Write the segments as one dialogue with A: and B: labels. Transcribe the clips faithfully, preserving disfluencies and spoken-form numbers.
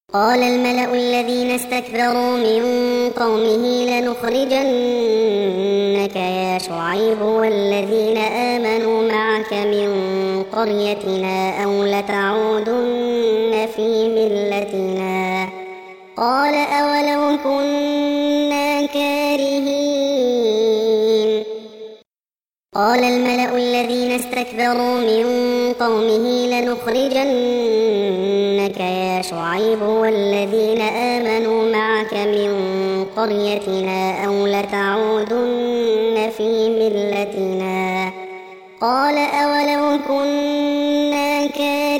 A: قال الملأ الذين استكبروا من قومه لنخرجنك يا شعيب والذين آمنوا معك من قريتنا أو لتعودن في ملتنا قال أولو كنا كارهين قال الملأ الذين استكبروا من قومه لنخرجنك يا شعيب والذين آمنوا معك من قريتنا أو لتعودن في ملتنا قال أولو كنا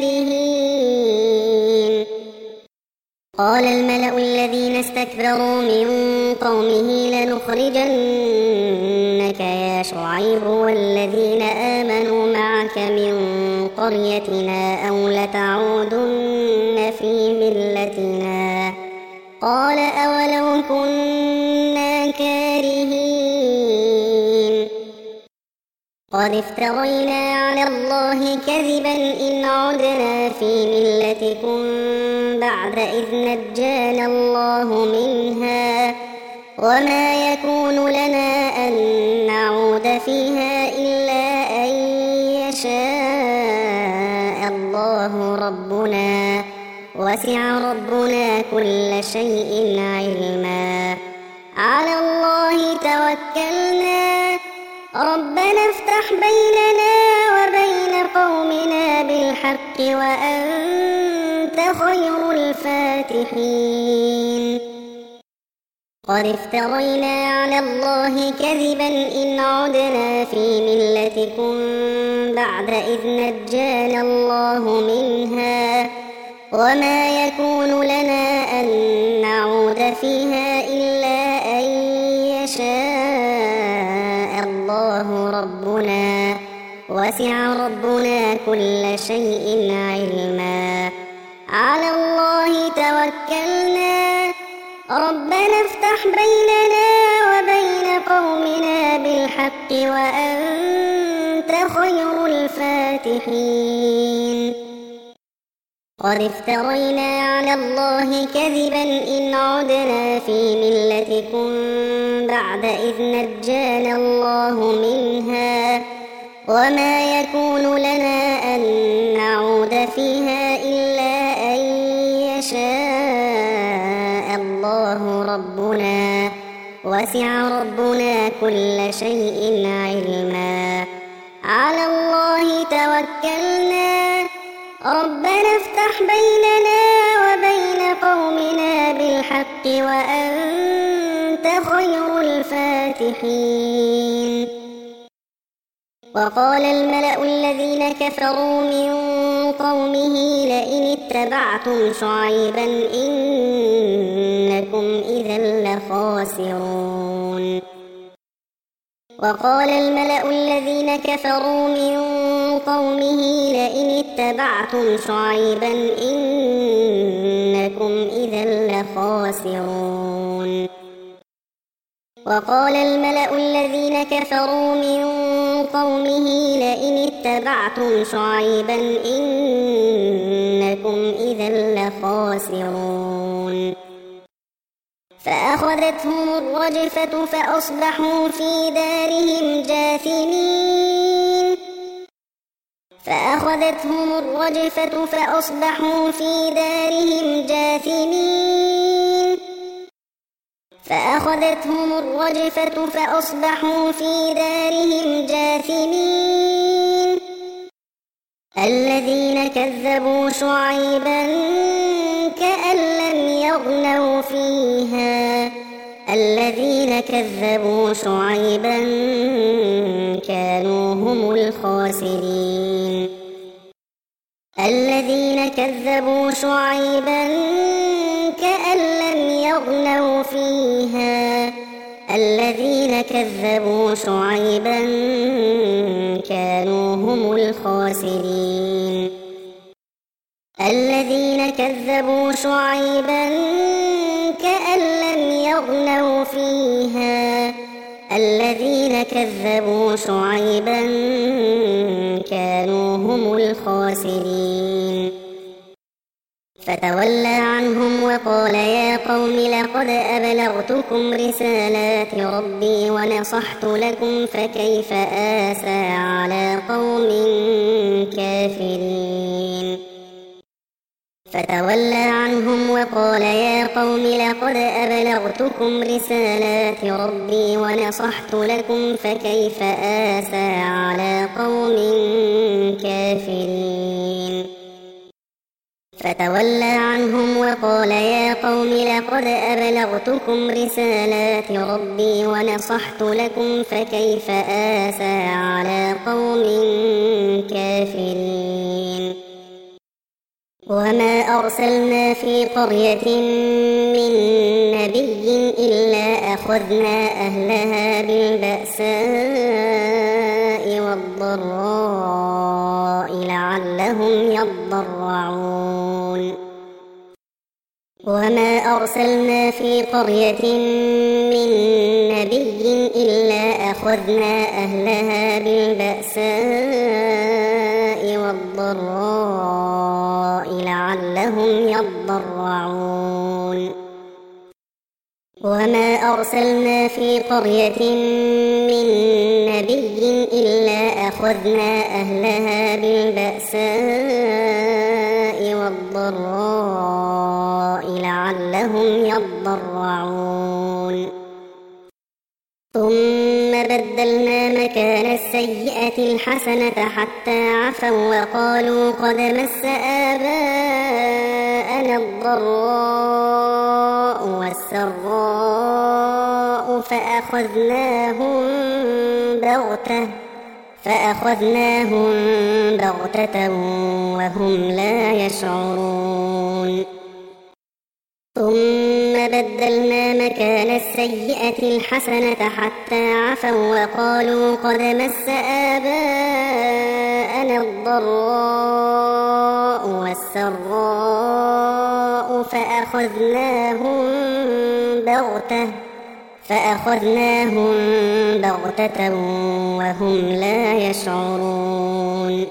A: كارهين قال الملأ الذين استكبروا من قومه لنخرجنك يا شعيب والذين آمنوا معك من قريتنا أو لتعودن في ملتنا قال أولو كنا كارهين قد افترينا على الله كذبا إن عدنا في ملتكم بعد إذ نجانا الله منها وما يكون لنا أن نعود فيها إلا أن يشاء الله ربنا وسع ربنا كل شيء علما على الله توكلنا ربنا افتح بيننا وبين قومنا بالحق وأنت خير الفاتحين قد افترينا على الله كذبا إن عدنا في ملتكم بعد إذ نجانا الله منها وما يكون لنا أن نعود فيها إلا أن يشاء الله ربنا وسع ربنا كل شيء علما على الله توكلنا ربنا افتح بيننا وبين قومنا بالحق وأنت خير الفاتحين قد افترينا على الله كذبا إن عدنا في ملتكم بعد إذ نجانا الله منها وما يكون لنا أن نعود فيها إلا أن يشاء الله ربنا وسع ربنا كل شيء علما على الله توكلنا ربنا افتح بيننا وبين قومنا بالحق وأنت خير الفاتحين وقال الملأ الذين كفروا من قومه لئن اتبعتم شعيبا إنكم إذا لخاسرون وقال الملأ الذين كفروا من قومه لئن اتبعتم شعيبا إنكم إذا لخاسرون وقال الملأ الذين كفروا من قومه لئن اتبعتم شعيبا إنكم إذا لخاسرون فأخذتهم الرجفة فأصبحوا في دارهم جاثمين فأخذتهم الرجفة فأصبحوا في دارهم جاثمين فأخذتهم الرجفة فأصبحوا في دارهم جاثمين الذين كذبوا شعيبا كأن لم يغنوا فيها الذين كذبوا شعيبا كانوا هم الخاسرين الذين كذبوا شعيبا كأن لم يغنوا فيها الذين كذبوا شعيبا كانوا هم الخاسرين الذين كذبوا شعيبا كأن لم يغنوا فيها الذين كذبوا شعيبا كانوا هم الخاسرين فتولى عنهم وقال يا قوم لقد أبلغتكم رسالات ربي ونصحت لكم فكيف آسى على قوم كافرين فتولى عنهم وقال يا قوم لقد أبلغتكم رسالات ربي ونصحت لكم فكيف آسى على قوم كافرين فتولى عنهم وقال يا قوم لقد أبلغتكم رسالات ربي ونصحت لكم فكيف آسى على قوم كافرين وما أرسلنا في قرية من نبي إلا أخذنا أهلها بالبأساء والضراء لعلهم يضرعون وما أرسلنا في قرية من نبي إلا أخذنا أهلها بالبأساء والضراء لعلهم يضرعون وما أرسلنا في قرية من نبي إلا أخذنا أهلها بالبأساء والضراء لعلهم يضرعون ثم بدلنا مكان السيئة الحسنة حتى عفوا وقالوا قد مس آباءنا الضراء والسراء فأخذناهم بغتة فأخذناهم بغتة وهم لا يشعرون ثم بدلنا مكان السيئة الحسنة حتى عفوا وقالوا قد مس آباءنا الضراء والسراء فأخذناهم بغتة فأخذناهم بغتة وهم لا يشعرون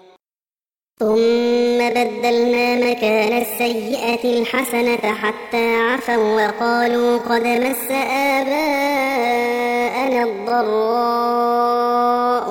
A: ثم بدلنا مكان السيئة الحسنة حتى عفوا وقالوا قد مس آباءنا الضراء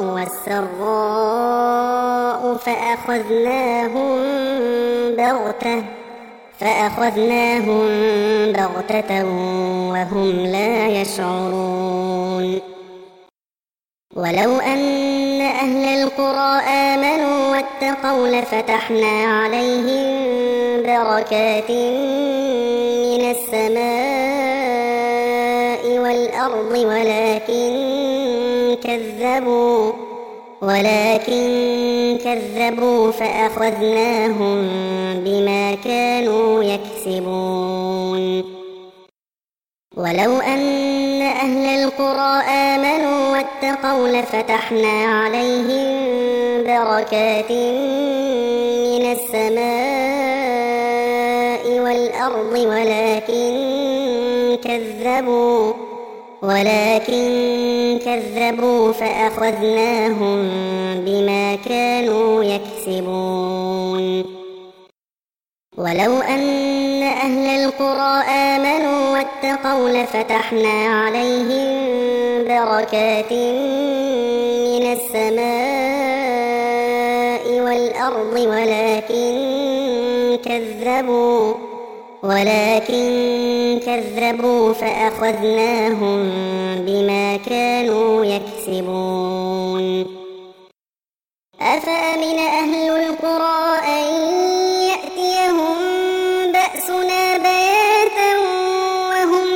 A: والسراء فأخذناهم بغتة فأخذناهم بغتة وهم لا يشعرون ولو أن أهل القرى آمنوا واتقوا لفتحنا عليهم بركات من السماء والأرض ولكن كذبوا ولكن كذبوا فأخذناهم بما كانوا يكسبون ولو أن أهل القرى آمنوا واتقوا لفتحنا عليهم بركات من السماء والأرض ولكن كذبوا ولكن كذبوا فأخذناهم بما كانوا يكسبون ولو أن أهل القرى آمنوا واتقوا لفتحنا عليهم بركات من السماء والأرض ولكن كذبوا ولكن كذبوا فأخذناهم بما كانوا يكسبون أفأمن أهل القرى أن يأتيهم بأسنا بياتا وهم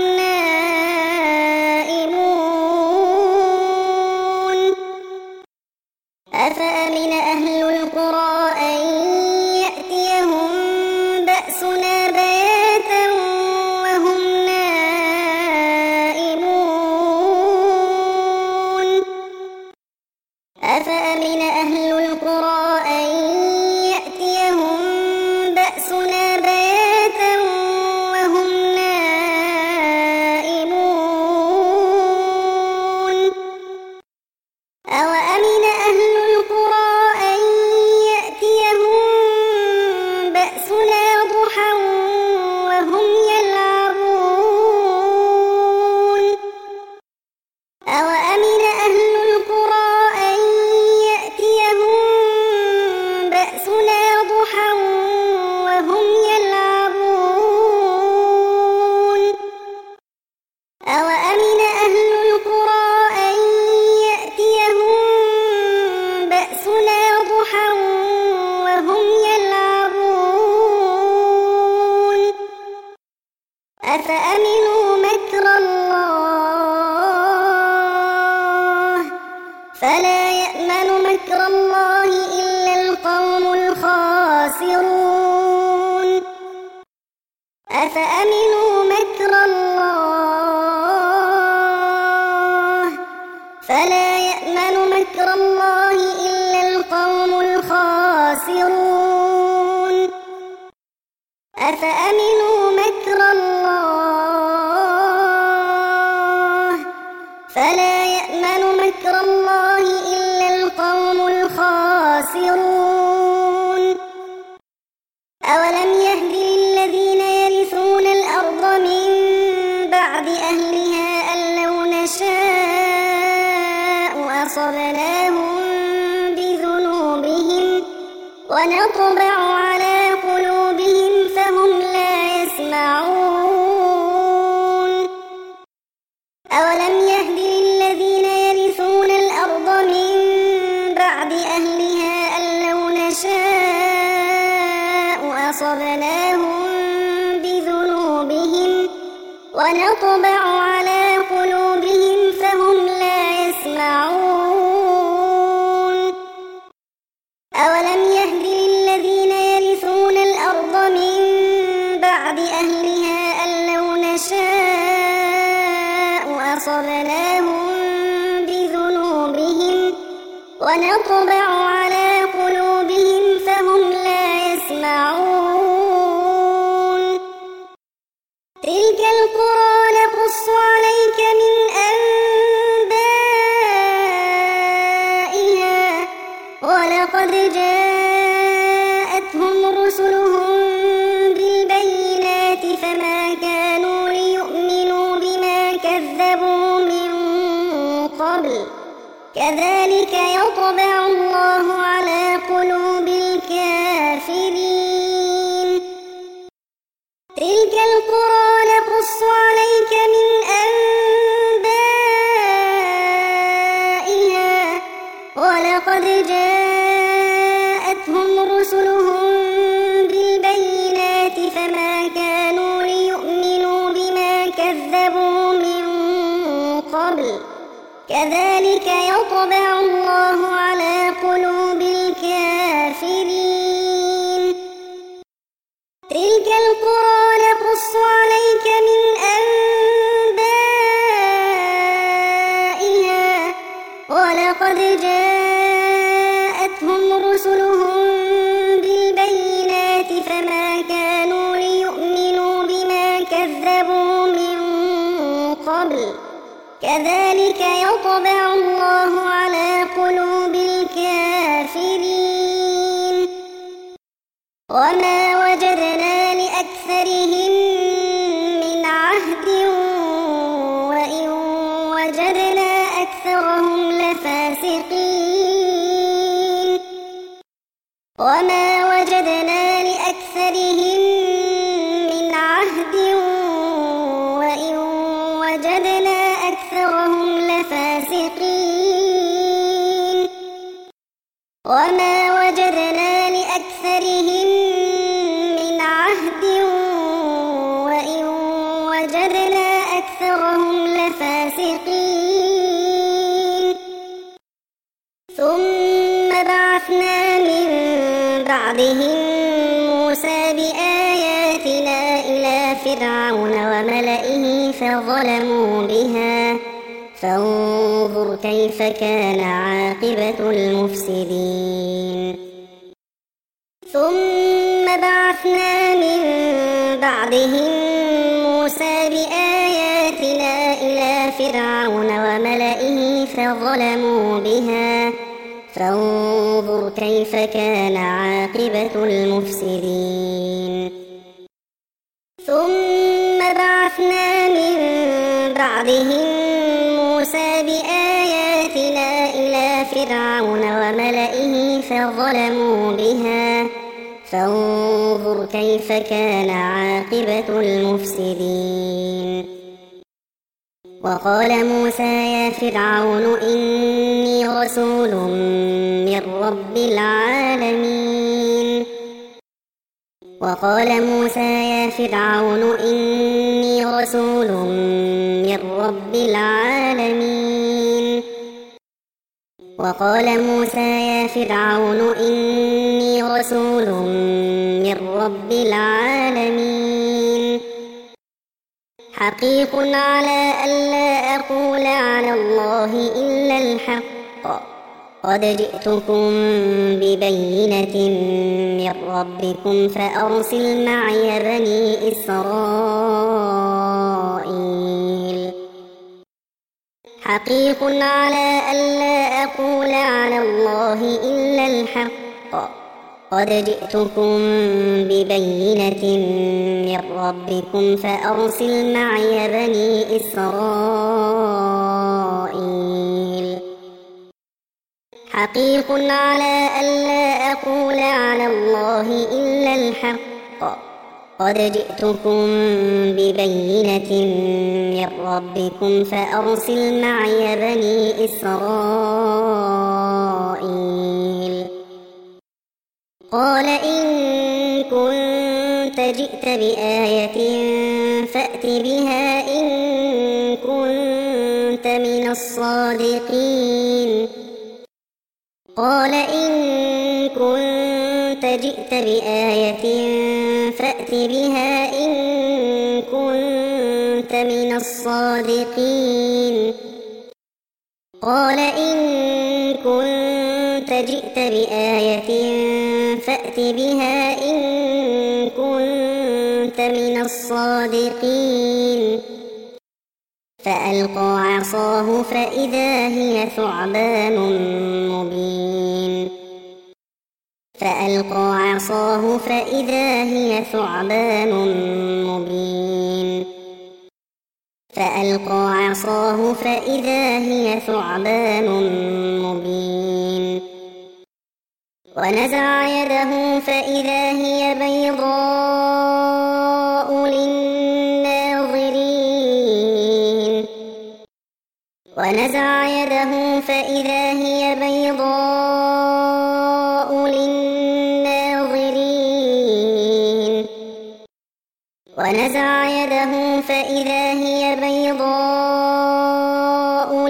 A: نائمون أفأمن أهل القرى أن يأتيهم بأسنا بياتا وهم نائمون أفأمن أهل القرى أن يأتيهم أفأمنوا مكر الله فلا يأمن مكر الله إلا القوم الخاسرون أفأمنوا مكر الله فلا يأمن مكر الله إلا القوم الخاسرون أفأمنوا مكر الله فلا يأمن مكر الله إلا القوم الخاسرون أولم يهد للذين يرثون الأرض من بعد أهلها أن لو نشاء أصبناهم بذنوبهم ونطبع على قلوبهم فهم لا يسمعون أولم يهد للذين يرثون الأرض من بعد أهلها أن لو نشاء أصبناهم بذنوبهم ونطبع على قلوبهم فهم لا يسمعون أولم يهد للذين يرثون الأرض من بعد أهلها أن لو نشاء أصبناهم بذنوبهم ونطبع على قلوبهم فهم لا يسمعون تلك القرى نقص عليك من أنبائها ولقد جاءتهم رسلهم بالبينات فما كانوا ليؤمنوا بما كذبوا من قبل كذلك يطبع الله على قلوب الكافرين تلك القرى نقص عليك من أنبائها ولقد جاءتهم رسلهم بالبينات فما كانوا ليؤمنوا بما كذبوا من قبل كذلك يطبع الله على قلوب الكافرين تلك القرى نقص عليك من أنبائها ولقد جاءتهم رسلهم بالبينات فما كانوا ليؤمنوا بما كذبوا من قبل كذلك يطبع الله على قلوب الكافرين وما وجدنا لأكثرهم من عهد وإن وجدنا أكثرهم لفاسقين وما وجدنا لأكثرهم من عهد وإن وجدنا أكثرهم لفاسقين وما وجدنا لأكثرهم من عهد وإن وجدنا أكثرهم لفاسقين ثم بعثنا من بعدهم موسى بآياتنا إلى فرعون وملئه فظلموا بها فانظر كيف كان عاقبة المفسدين ثم بعثنا من بعدهم موسى بآياتنا إلى فرعون وملئه فظلموا بها فانظر كيف كان عاقبة المفسدين ثم بعثنا من بعدهم موسى بآياتنا إلى فرعون وملئه فظلموا بها فانظر كيف كان عاقبة المفسدين وقال موسى يا فرعون إني رسول من رب العالمين وقال موسى يا فرعون إني رسول من رب العالمين وقال موسى يا فرعون إني رسول من رب العالمين حقيق على ألا أقول على الله إلا الحق قد جئتكم ببينة من ربكم فأرسل معي بني إسرائيل حقيق على ألا أقول على الله إلا الحق قد جئتكم ببينة من ربكم فأرسل معي بني إسرائيل حقيق على ألا أقول على الله إلا الحق قد جئتكم ببينة من ربكم فأرسل معي بني إسرائيل قال إن كنت جئت بآية فأت بها إن كنت من الصادقين قال إن كنت جئت بآية فأت بها إن كنت من الصادقين قال إن كنت جئت بآية فأت بها إن كنت من الصادقين فألقى عصاه فإذا هي ثعبان مبين فألقى عصاه فإذا هي ثعبان مبين فألقى عصاه فإذا هي ثعبان مبين ونزع يده فإذا هي بيضاء للناظرين ونزع يده فإذا هي بيضاء للناظرين ونزع يده فإذا هي بيضاء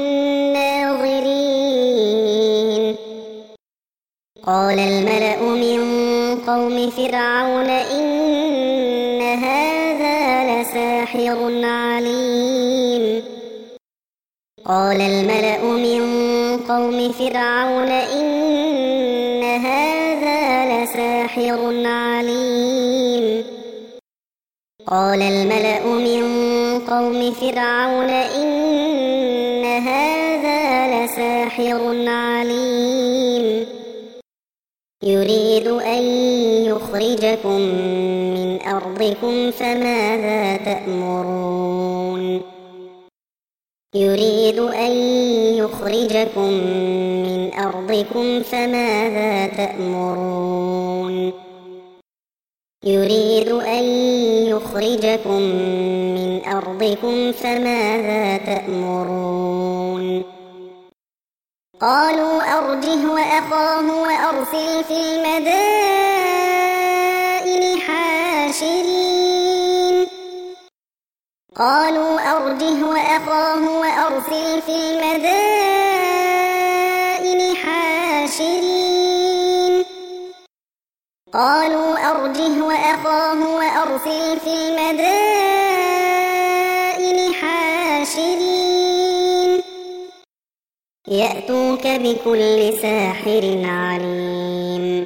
A: للناظرين قال الملأ من قوم فرعون إن هذا لساحر عليم قال الملأ من قوم فرعون إن هذا لساحر عليم قال الملأ من قوم فرعون إن هذا لساحر عليم يريد أن يخرجكم من أرضكم فماذا تأمرون يريد أن يخرجكم من أرضكم فماذا تأمرون يريد أن يخرجكم من أرضكم فماذا تأمرون قالوا أرجه وأخاه وأرسل في المدائن حاشرين قالوا أرجه وأخاه وأرسل في المدائن حاشرين قالوا أرجه وأخاه وأرسل في المدائن حاشرين يأتوك بكل ساحر عليم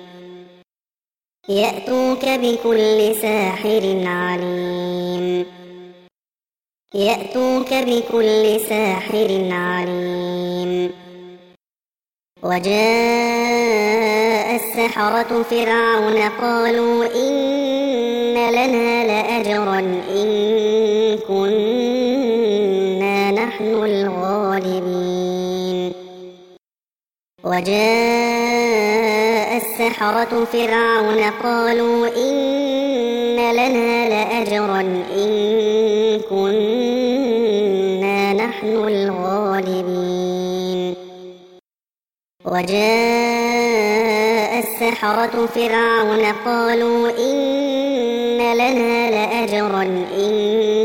A: يأتوك بكل ساحر عليم يأتوك بكل ساحر عليم وجاء السحرة فرعون قالوا إن لنا لأجرا إن كنا نحن الغالبين وجاء السحرة فرعون قالوا إن لنا لأجرا إن كنا نحن الغالبين وجاء السحرة فرعون قالوا إن لنا لأجرا إن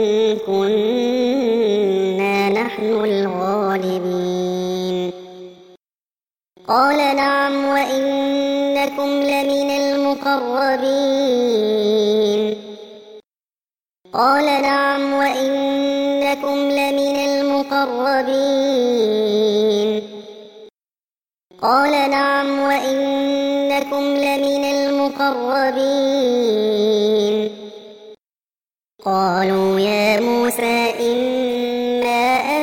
A: كنا نحن الغالبين قال نعم وإنكم لمن المقربين قال نعم وإنكم لمن المقربين قال نعم وإنكم لمن المقربين قالوا يا موسى إما أن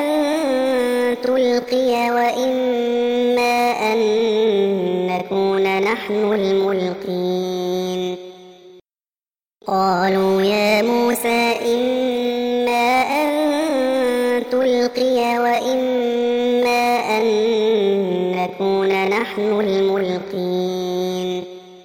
A: تلقي وإما أن نكون نحن الملقين قالوا يا موسى إما أن تلقي وإما أن نكون نحن الملقين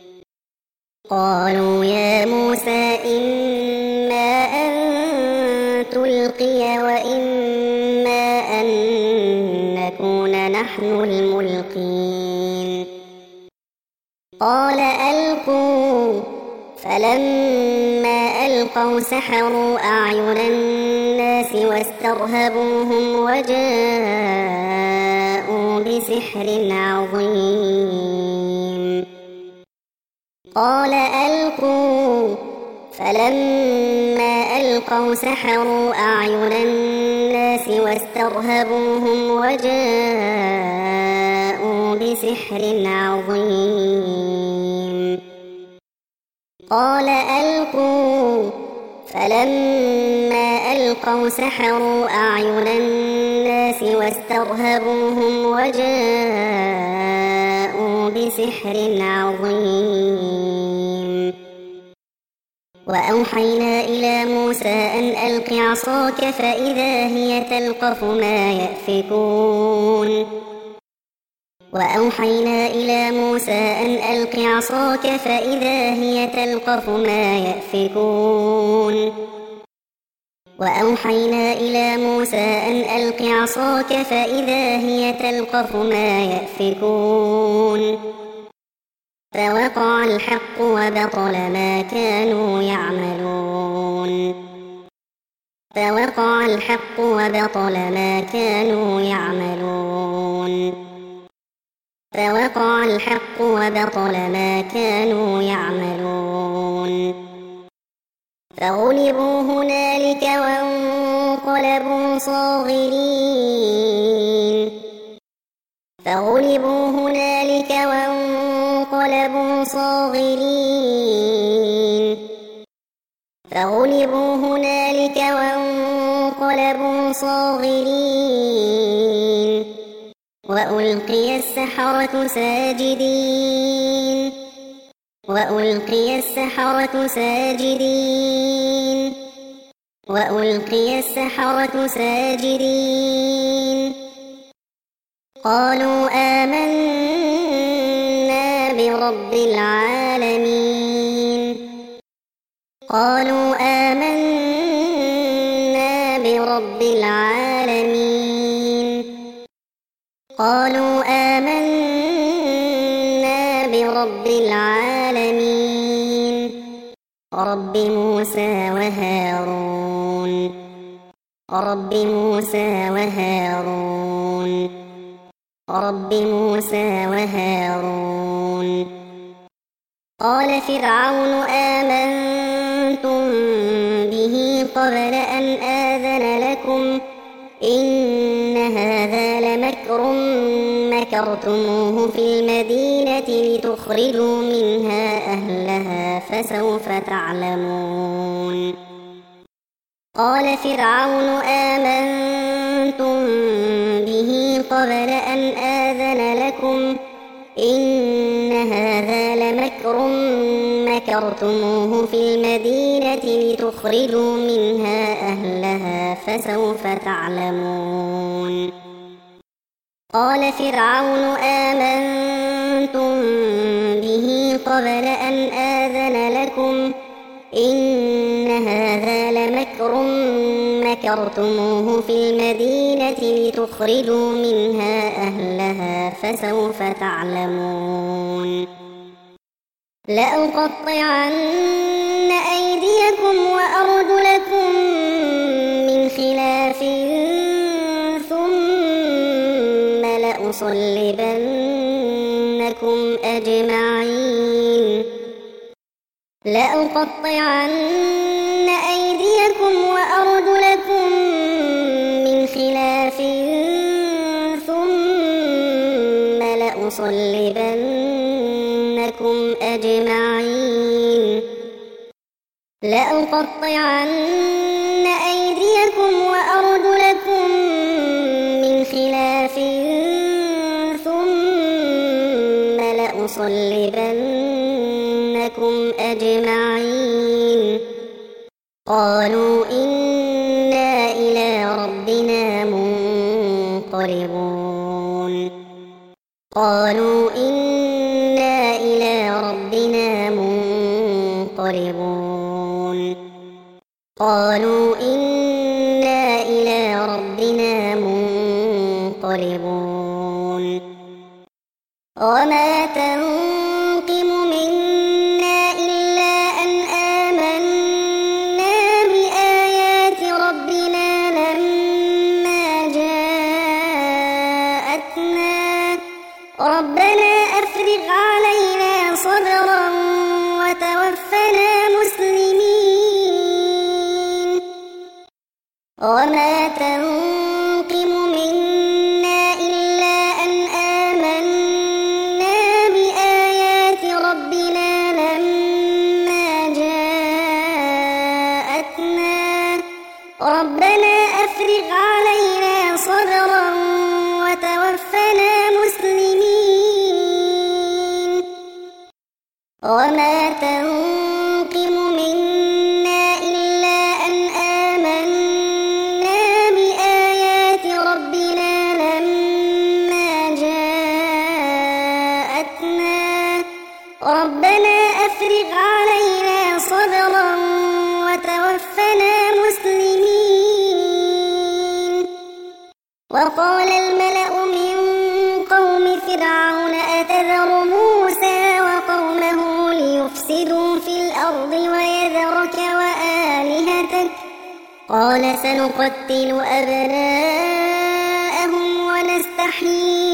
A: قالوا يا موسى إما أن تلقي وإما أن نكون نحن الملقين قال ألقوا فلما ألقوا سحروا أعين الناس واسترهبوهم وجاءوا بسحر عظيم قال ألقوا فلما ألقوا سحروا أعين الناس واسترهبوهم وجاءوا بسحر عظيم قال ألقوا فلما ألقوا سحروا أعين الناس واسترهبوهم وجاءوا بسحر عظيم وأوحينا إلى موسى أن ألق عصاك فإذا هي تلقف ما يأفكون وأوحينا إلى موسى أن ألق عصاك فإذا هي تلقف ما يأفكون وأوحينا إلى موسى أن ألق عصاك فإذا هي تلقف ما يأفكون فوقع الحق وبطل ما كانوا يعملون فوقع الحق وبطل ما كانوا يعملون فوقع الحق وبطل ما كانوا يعملون فغلبوا هنالك وانقلبوا صاغرين فغلبوا هنالك وانقلبوا صاغرين فغلبوا هنالك وانقلبوا صاغرين وألقي السحرة ساجدين وألقي السحرة ساجدين وألقي السحرة ساجدين قالوا آمنا برب العالمين قالوا آمنا برب العالمين قالوا آمنا برب العالمين رب موسى وهارون رب موسى وهارون رب موسى وهارون قال فرعون آمنتم به قبل أن آذن لكم إن هذا لمكر مكرتموه في المدينة لتخرجوا منها أهلها فسوف تعلمون قال فرعون آمنتم به قبل أن آذن لكم إن هذا لمكر مكرتموه في المدينة لتخرجوا منها أهلها فسوف تعلمون قال فرعون آمنتم به قبل أن آذن لكم إن هذا لمكر مكرتموه في المدينة لتخرجوا منها أهلها فسوف تعلمون لأقطعن أيديكم وأرجلكم من خلاف ثم لأصلبنكم أجمعين لأقطعن أيديكم وأرجلكم من خلاف ثم لأصلبنكم أجمعين لأقطعن أيديكم وأرجلكم من خلاف ثم لأصلبنكم أجمعين قالوا إنا إلى ربنا منقلبون قالوا إنا إلى ربنا منقلبون قالوا إنا إلى ربنا منقلبون وما تنقم منا إلا أن آمنا بآيات ربنا لما جاءتنا ربنا أفرغ علينا صبرا وتوفنا مسلمين وما تنقم منا إلا أن آمنا بآيات ربنا لما جاءتنا ربنا أفرغ علينا صبرا وتوفنا مسلمين وما تنقم منا إلا أن آمنا بآيات ربنا لما جاءتنا ربنا أفرغ علينا صبرا وتوفنا مسلمين وقال الملأ من قوم فرعون أتذر موسى وقومه ليفسدوا في الأرض ويذرك وآلهتك قال سنقتل أبناءهم ونستحيي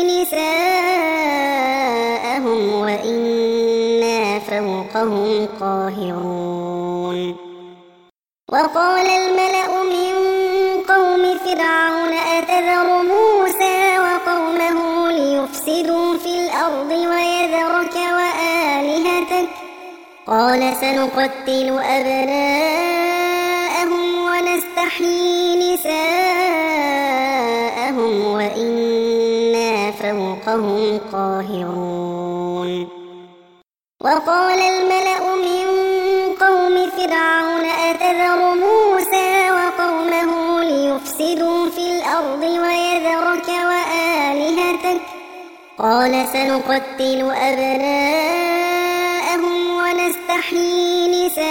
A: نساءهم وإنا فوقهم قاهرون وقال الملأ من قوم فرعون أتذر موسى وقومه ليفسدوا في الأرض ويذرك وآلهتك قال سنقتل أبناءهم ونستحيي نساءهم وإنا فوقهم قاهرون وقال الملأ من قوم فرعون أتذر موسى وقومه ليفسدوا في الأرض ويذرك وآلهتك قال سنقتل أبناءهم ونستحيي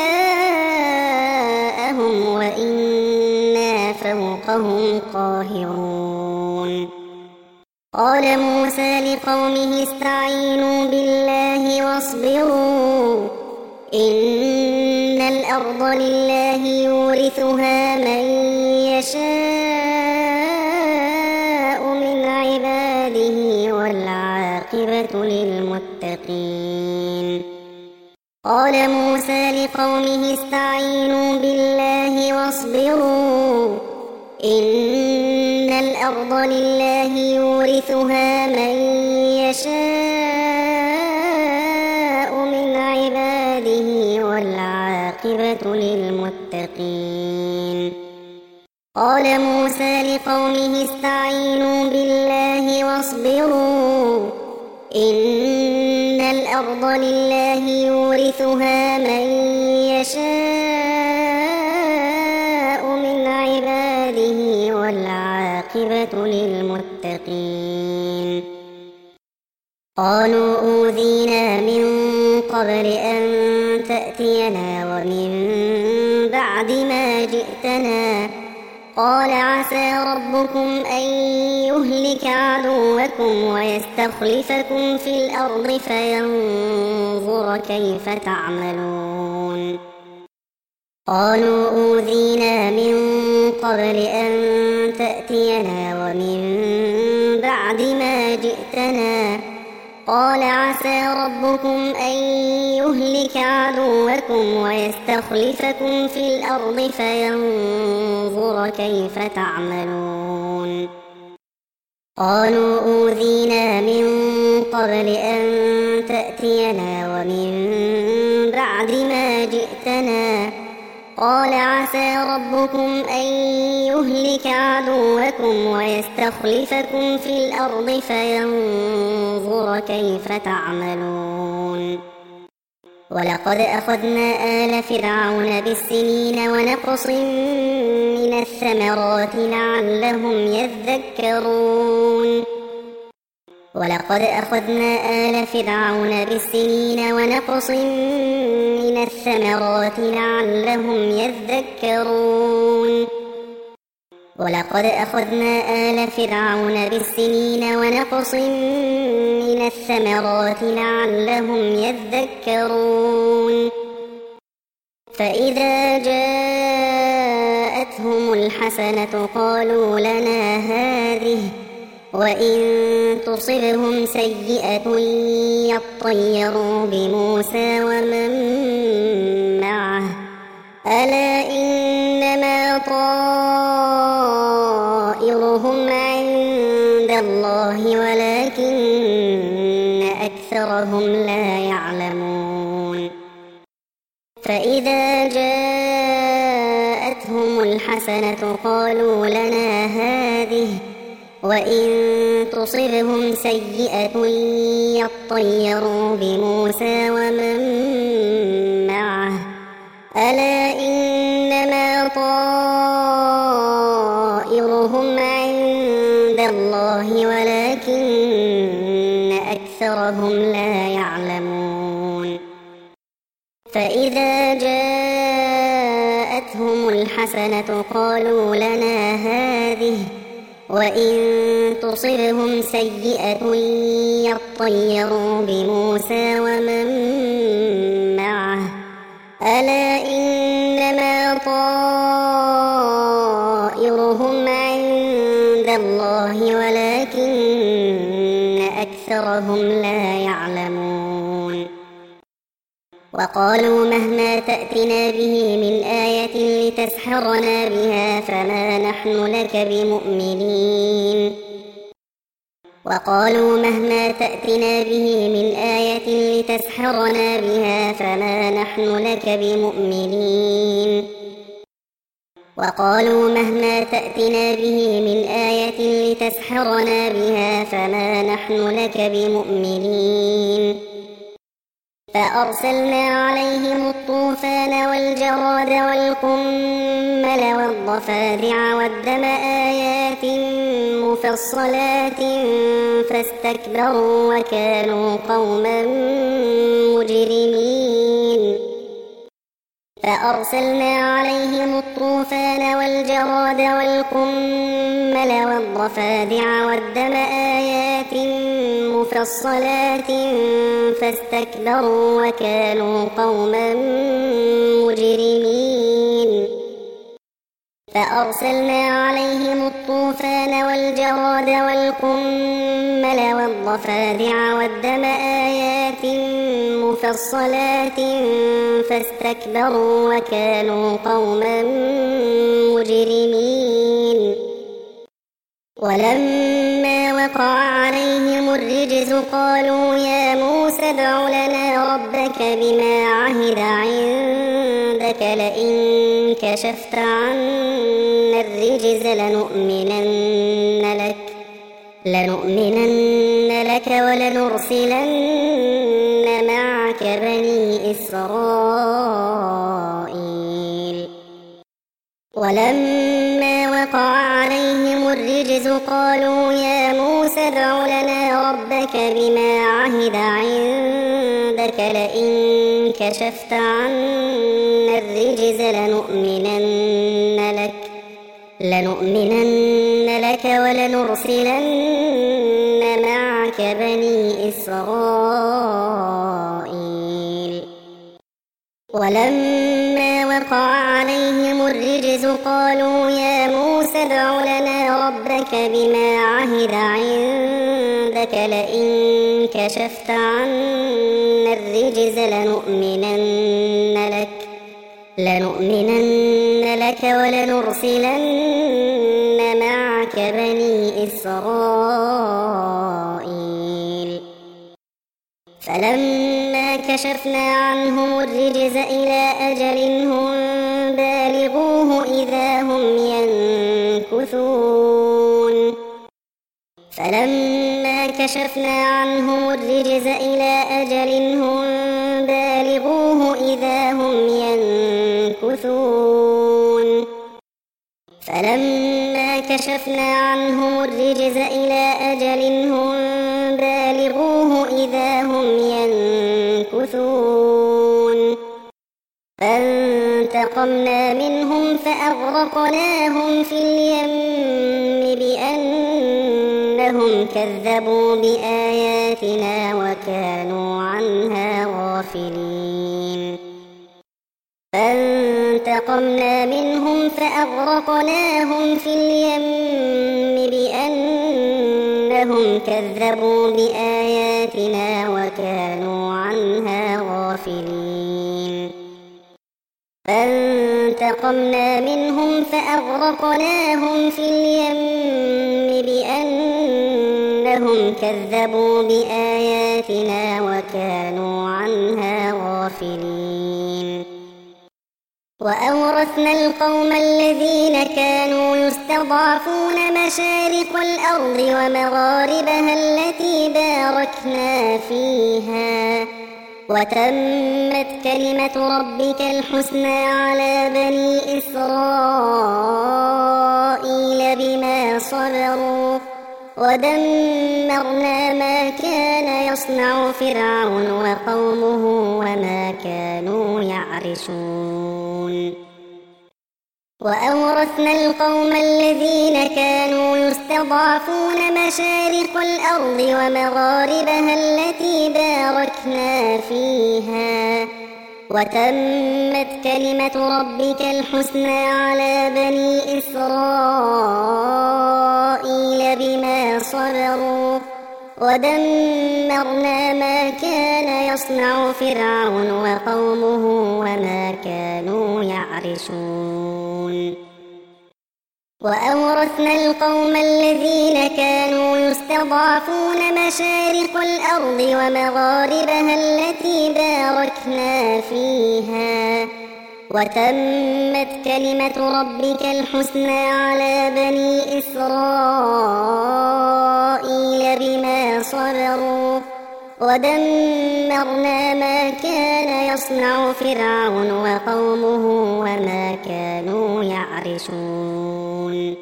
A: نساءهم وإنا فوقهم قاهرون قال موسى لقومه استعينوا بالله واصبروا إن الأرض لله يورثها من يشاء من عباده والعاقبة للمتقين قال موسى لقومه استعينوا بالله واصبروا إن الأرض لله يورثها من يشاء من عباده والعاقبة للمتقين قال موسى لقومه استعينوا بالله واصبروا إن الأرض لله يورثها من يشاء من عباده والعاقبة للمتقين قالوا أوذينا من قبل أن تأتينا ومن بعد ما جئتنا قال عسى ربكم أن يهلك عدوكم ويستخلفكم في الأرض فينظر كيف تعملون قالوا أوذينا من قبل أن تأتينا ومن بعد ما جئتنا قال عسى ربكم أن يهلك عدوكم ويستخلفكم في الأرض فينظر كيف تعملون قالوا أوذينا من قبل أن تأتينا ومن بعد ما جئتنا قال عسى ربكم أن يهلك عدوكم ويستخلفكم في الأرض فينظر كيف تعملون ولقد أخذنا آل فرعون بالسنين ونقص من الثمرات لعلهم يذكرون ولقد أخذنا آل فرعون بالسنين ونقص من الثمرات لعلهم يذكرون ولقد أخذنا آل فرعون بالسنين ونقص من الثمرات لعلهم يذكرون فإذا جاءتهم الحسنة قالوا لنا هذه وإن تصبهم سيئة يطيروا بموسى ومن معه ألا إنما طائرهم عند الله ولكن أكثرهم لا يعلمون فإذا جاءتهم الحسنة قالوا لنا هذه وإن تصبهم سيئة يطيروا بموسى ومن معه ألا إنما طائرهم عند الله ولكن أكثرهم لا يعلمون فإذا جاءتهم الحسنة قالوا لنا هذه وإن تصبهم سيئة يطيروا بموسى ومن معه ألا إنما طائرهم عند الله ولكن أكثرهم لا يعلمون وقالوا مهما تأتنا به من آية لتسحرنا بها فما نحن لك بمؤمنين وقالوا مهما تأتنا به من آية لتسحرنا بها فما نحن لك بمؤمنين وقالوا مهما تأتنا به من آية لتسحرنا بها فما نحن لك بمؤمنين فأرسلنا عليهم الطوفان والجراد والقمل والضفادع والدم آيات مفصلات فاستكبروا وكانوا قوما مجرمين فأرسلنا عليهم الطوفان والجراد والقمل والضفادع والدم آيات مفصلات فاستكبروا وكانوا قوما مجرمين فأرسلنا عليهم الطوفان والجراد والقمل والضفادع والدم آيات مفصلات فاستكبروا وكانوا قوما مجرمين ولما وقع عليهم الرجز قالوا يا موسى ادع لنا ربك بما عهد عندك لئن كشفت عنا الرجز لنؤمنن لك لنؤمنن لك ولنرسلن معك بني إسرائيل ولما وقع عليهم الرجز قالوا يا موسى ادع لنا ربك بما عهد عندك لئن كشفت عنا الرجز لنؤمنن لك لنؤمنن لك ولنرسلن معك بني إسرائيل. ولما وقع عليهم الرجز قالوا يا موسى ادع لنا ربك بما عهد عندك لئن كشفت عنا الرجز لنؤمنن لك لنؤمنن لك ولنرسلن معك بني إسرائيل. فلما كشفنا عنهم الرجز إلى أجل هم بالغوه إذا هم ينكثون فلما كشفنا عنهم الرجز إلى أجل هم بالغوه إذا هم ينكثون فلما كشفنا عنهم الرجز إلى أجل هم بالغوه إذا هم ينكثون فانتقمنا منهم فأغرقناهم في اليم بأنهم كذبوا بآياتنا وكانوا عنها غافلين. فانتقمنا منهم فأغرقناهم في اليم بأنهم كذبوا بآياتنا وكانوا عنها غافلين. فانتقمنا منهم فأغرقناهم في اليم بأنهم كذبوا بآياتنا وكانوا عنها غافلين. وأورثنا القوم الذين كانوا يستضعفون مشارق الأرض ومغاربها التي باركنا فيها وتمت كلمة ربك الحسنى على بني إسرائيل بما صبروا ودمرنا ما كان يصنع فرعون وقومه وما كانوا يعرشون. وأورثنا القوم الذين كانوا يستضعفون مشارق الأرض ومغاربها التي باركنا فيها وتمت كلمة ربك الحسنى على بني إسرائيل بما صبروا ودمرنا ما كان يصنع فرعون وقومه وما كانوا يعرشون. وأورثنا القوم الذين كانوا يستضعفون مشارق الأرض ومغاربها التي باركنا فيها وتمت كلمة ربك الحسنى على بني إسرائيل بما صبروا ودمرنا ما كان يصنع فرعون وقومه وما كانوا يعرشون.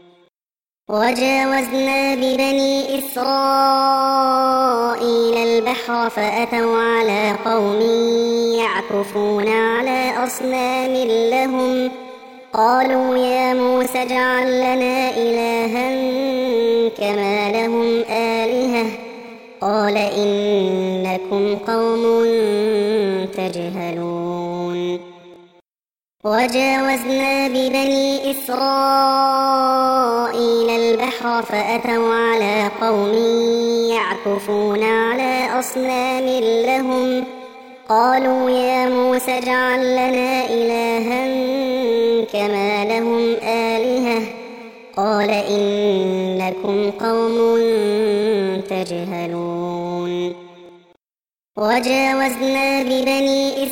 A: وجاوزنا ببني إسرائيل البحر فأتوا على قوم يعكفون على أصنام لهم قالوا يا موسى اجعل لنا إلها كما لهم آلهة قال إنكم قوم تجهلون. وجاوزنا ببني إسرائيل البحر فأتوا على قوم يعكفون على أصنام لهم قالوا يا موسى اجعل لنا إلها كما لهم آلهة قال إنكم قوم تجهلون. وجاوزنا ببني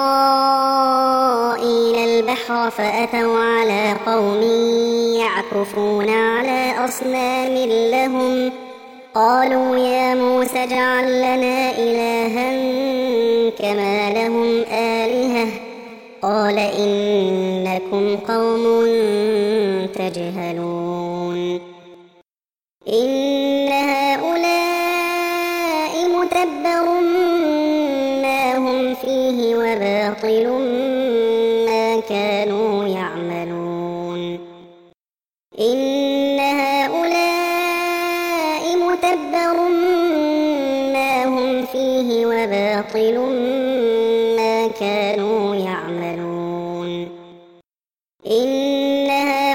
A: إسرائيل البحر فأتوا على قوم يعكفون على أصنام لهم قالوا يا موسى اجعل لنا إلها كما لهم آلهة قال إنكم قوم تجهلون. إن هؤلاء متبر ما هم فيه وباطل ما كانوا يعملون. إن هؤلاء متبر ما هم فيه وباطل ما كانوا يعملون إن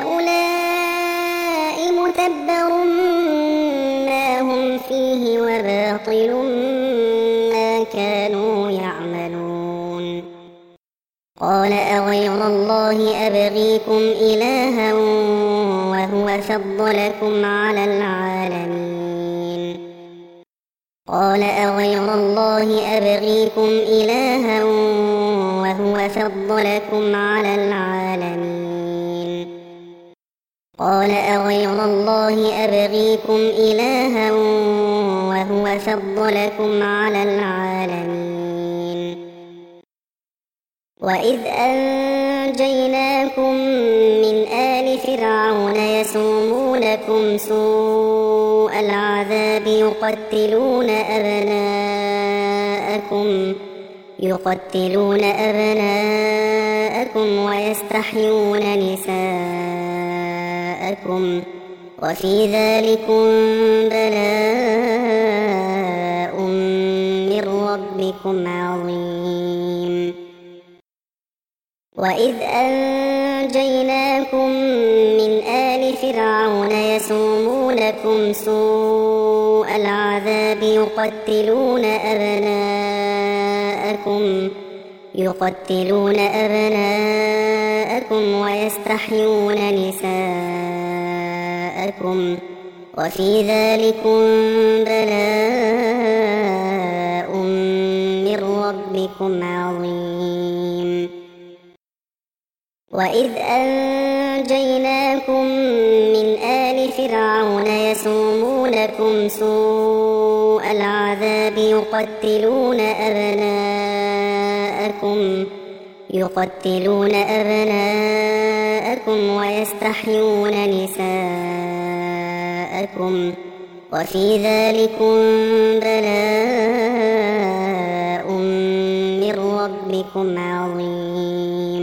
A: هؤلاء متبر ما هم فيه وباطل ما كانوا يعملون قال أغير الله أبغيكم إلها وهو فضلكم على العالمين قال أغير الله أبغيكم إلها وهو فضلكم على العالمين قال أغير الله أبغيكم إلها وهو فضلكم على العالمين وإذ أنجيناكم من آل فرعون يسومونكم سوء العذاب يقتلون أبناءكم يقتلون أبناءكم ويستحيون نساءكم وفي ذلكم بلاء من ربكم عظيم وإذ أنجيناكم من آل فرعون يسومونكم سوء العذاب يقتلون أبناءكم يقتلون أبناءكم ويستحيون نساءكم وفي ذلكم بلاء من ربكم عظيم وإذ أنجيناكم من آل فرعون يسومونكم سوء العذاب يقتلون أبناءكم يقتلون أبناءكم ويستحيون نساءكم وفي ذلكم بلاء من ربكم عظيم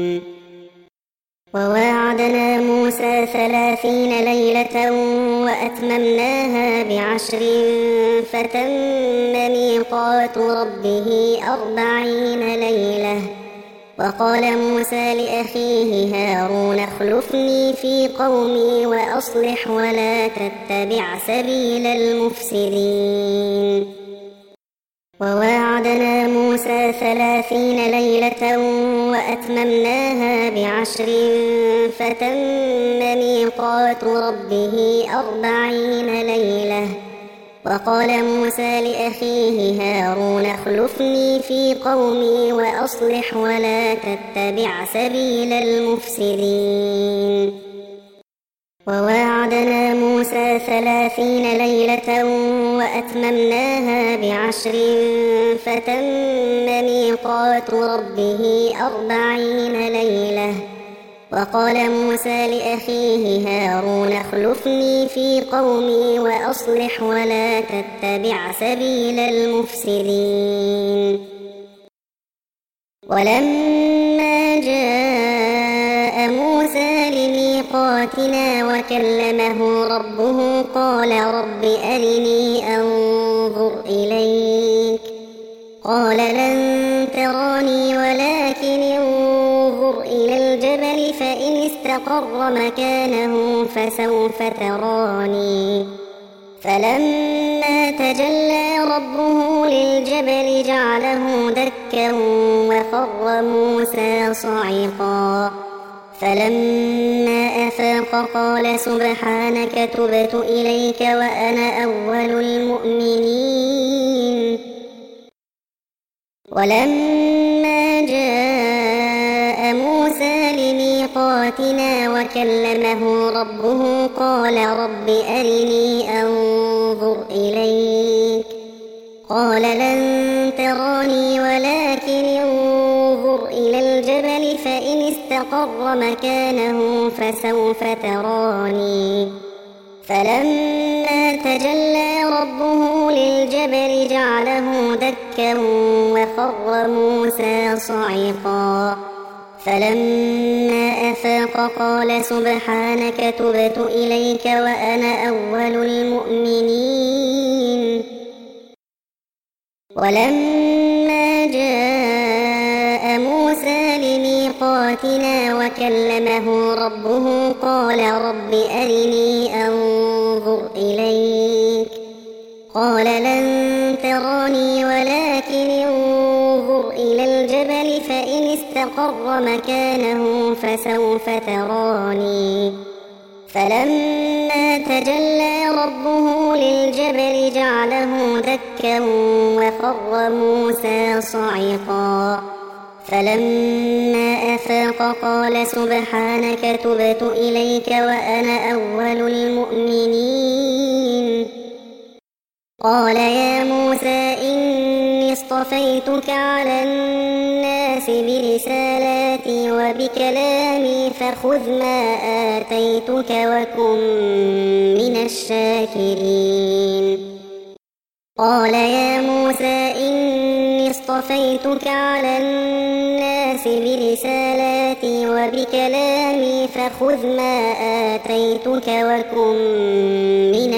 A: وواعدنا موسى ثلاثين ليلة وأتممناها بعشر فتم ميقات ربه أربعين ليلة وقال موسى لأخيه هارون اخلفني في قومي وأصلح ولا تتبع سبيل المفسدين وواعدنا موسى ثلاثين ليلة وأتممناها بعشر فتم ميقات ربه أربعين ليلة وقال موسى لأخيه هارون اخلفني في قومي وأصلح ولا تتبع سبيل المفسدين وواعدنا موسى ثلاثين ليلة وأتممناها بعشر فتم ميقات ربه أربعين ليلة وقال موسى لأخيه هارون اخلفني في قومي وأصلح ولا تتبع سبيل المفسدين ولما جاء موسى لميقاتنا وكلمه ربه قال رب أرني أنظر إليك قال لن تراني ولكن انظر إلى الجبل فإن استقر مكانه فسوف تراني فلما تجلى ربه للجبل جعله دكا وخر موسى صعقا فلما أفاق قال سبحانك تبت إليك وأنا أول المؤمنين ولما جاء موسى لميقاتنا وكلمه ربه قال رب أرني أنظر إليك قال لن تراني ولكن انظر إلى الجبل فإن استقر مكانه فسوف تراني فلما تجلى ربه للجبل جعله دكا وخر موسى صعقا فلما أفاق قال سبحانك تبت إليك وأنا أول المؤمنين. ولما جاء موسى لميقاتنا وكلمه ربه قال رب أرني أنظر إليك قال لن تراني ولكن انظر إلى الجبل فإن استقر مكانه فسوف تراني. فلما تجلى ربه للجبل جعله دكا وخر موسى صعقا. فلما أفاق قال سبحانك تبت إليك وأنا أول المؤمنين. قال يا موسى إني اصطفيتك على الناس برسالاتي وبكلامي فخذ ما آتيتك وكن من الشاكرين. قال يا موسى إني اصطفيتك على الناس برسالاتي وبكلامي فخذ ما آتيتك وكن من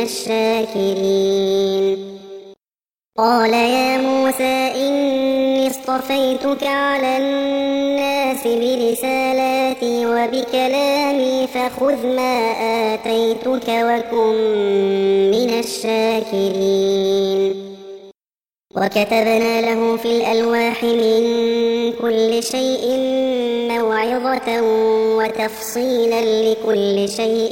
A: الشاكرين. قال يا موسى إني اصطفيتك على الناس برسالاتي وبكلامي فخذ ما آتيتك وكن من الشاكرين. وكتبنا له في الألواح من كل شيء موعظة وتفصيلا لكل شيء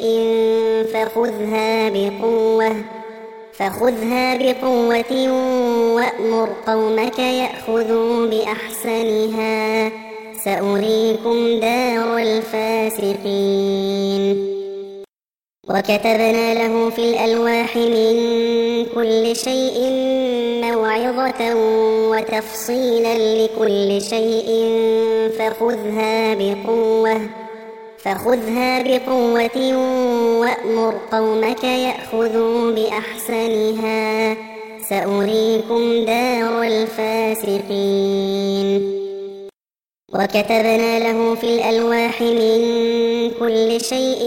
A: فخذها بقوة فخذها بقوة وأمر قومك يأخذوا بأحسنها سأريكم دار الفاسقين. وكتبنا له في الألواح من كل شيء موعظة وتفصيلا لكل شيء فخذها بقوة فخذها بقوة وأمر قومك يأخذوا بأحسنها سأريكم دار الفاسقين. وكتبنا له في الألواح من كل شيء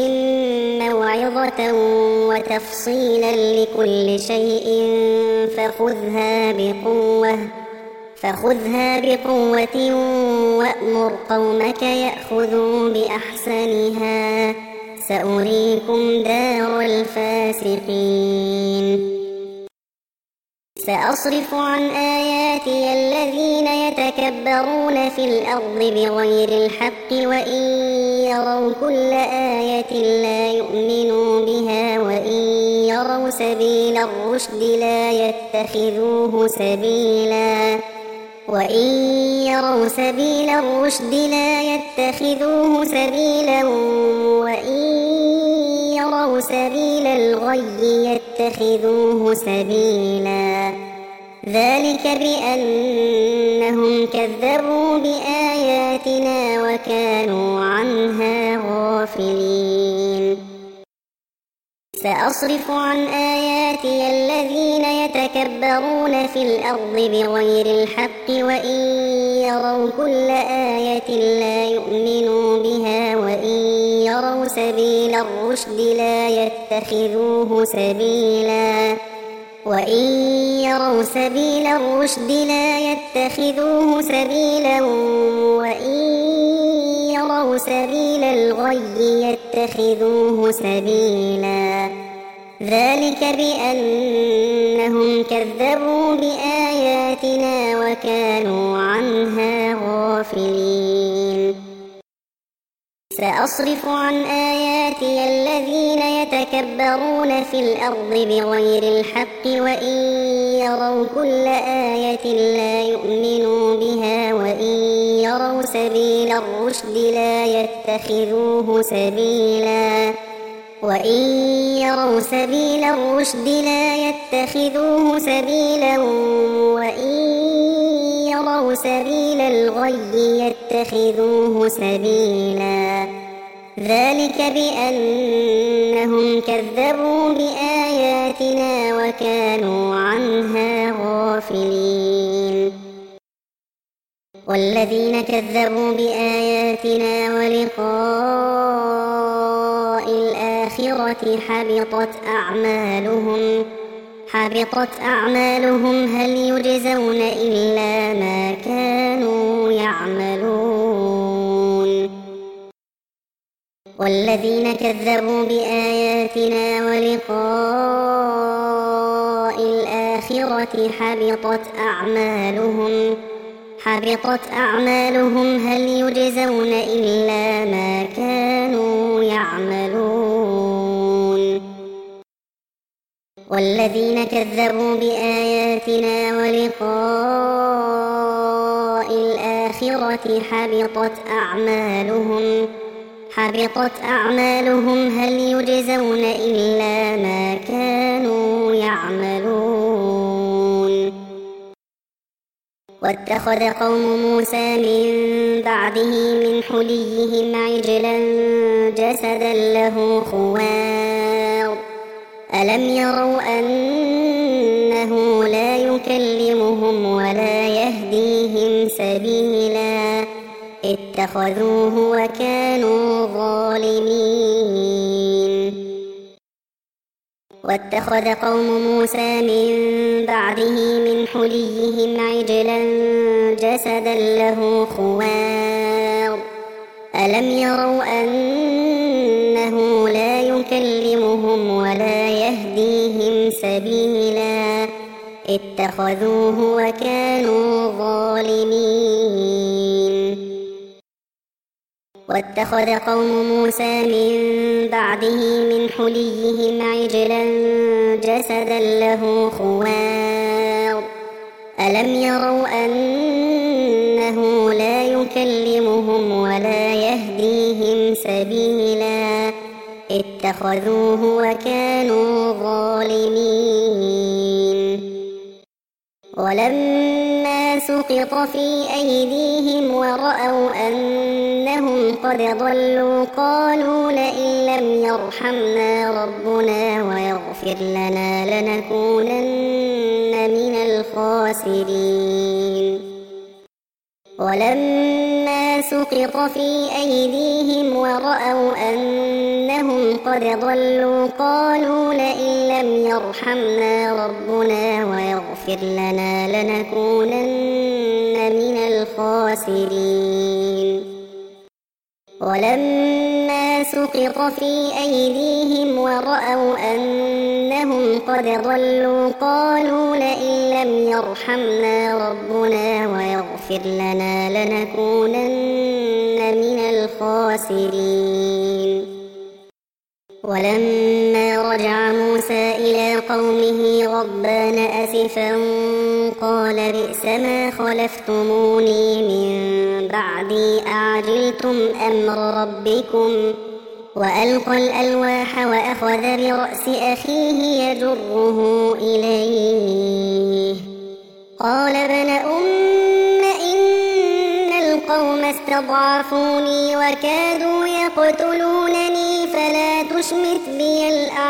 A: موعظة وتفصيلا لكل شيء فخذها بقوة فخذها بقوة وأمر قومك يأخذوا بأحسنها سأريكم دار الفاسقين. سأصرف عن آياتي الذين يتكبرون في الأرض بغير الحق وإن يروا كل آية لا يؤمنوا بها وإن يروا سبيل الرشد لا يتخذوه سبيلا وإن يروا سبيل الرشد لا يتخذوه سبيلا وإن يروا سبيل الغي يتخذوه سبيلا ذلك بأنهم كذبوا بآياتنا وكانوا عنها غافلين. سأصرف عن آياتي الذين يتكبرون في الأرض بغير الحق وإن يروا كل آية لا يؤمنوا بها وإن يروا سبيل الرشد لا يتخذوه سبيلا وإن يروا سبيل الرشد لا يتخذوه سبيلا وإن يروا سبيل الغي يتخذوه سبيلا ذلك بأنهم كذبوا بآياتنا وكانوا عنها غافلين. سأصرف عن آياتي الذين يتكبرون في الأرض بغير الحق وإن يروا كل آية لا يؤمنوا بها وإن يروا سبيل الرشد لا يتخذوه سبيلا وإن يروا سبيل الرشد لا يتخذوه سبيلا وإن يروا سبيل الغي يتخذوه سبيلا ذلك بأنهم كذبوا بآياتنا وكانوا عنها غافلين. والذين كذبوا بآياتنا ولقاء الآخرة حبطت أعمالهم حبطت أعمالهم هل يجزون إلا ما كانوا يعملون والذين كذبوا بآياتنا ولقاء الآخرة حبطت أعمالهم حبطت أعمالهم هل يجزون إلا ما كانوا يعملون والذين كذبوا بآياتنا ولقاء الآخرة حبطت أعمالهم حبطت أعمالهم هل يجزون إلا ما كانوا يعملون واتخذ قوم موسى من بعده من حليهم عجلا جسدا له خوار ألم يروا أنه لا يكلمهم ولا يهديهم سبيلا اتخذوه وكانوا ظالمين واتخذ قوم موسى من بعده من حليهم عجلا جسدا له خوار ألم يروا أنه لا يكلمهم ولا يهديهم سبيلا اتخذوه وكانوا ظالمين واتخذ قوم موسى من بعده من حليهم عجلا جسدا له خوار ألم يروا أنه لا يكلمهم ولا يهديهم سبيلا اتخذوه وكانوا ظالمين ولما سقط في أيديهم ورأوا أنهم قد ضلوا قالوا لئن لم يرحمنا ربنا ويغفر لنا لنكونن من الخاسرين ولما سقط في أيديهم ورأوا أنهم قد ضلوا قالوا لئن لم يرحمنا ربنا ويغفر لنا لنكونن من الخاسرين ولما سقط في أيديهم ورأوا أنهم قد ضلوا قالوا لئن لم يرحمنا ربنا ويغفر لنا لنكونن من الخاسرين ولما رجع موسى إلى قومه غضبان أسفا قال بئس ما خلفتموني من بعدي أعجلتم أمر ربكم وألقى الألواح وأخذ برأس أخيه يجره إليه قال ابن أم إن القوم استضعفوني وكادوا يقتلونني فلا تشمت بي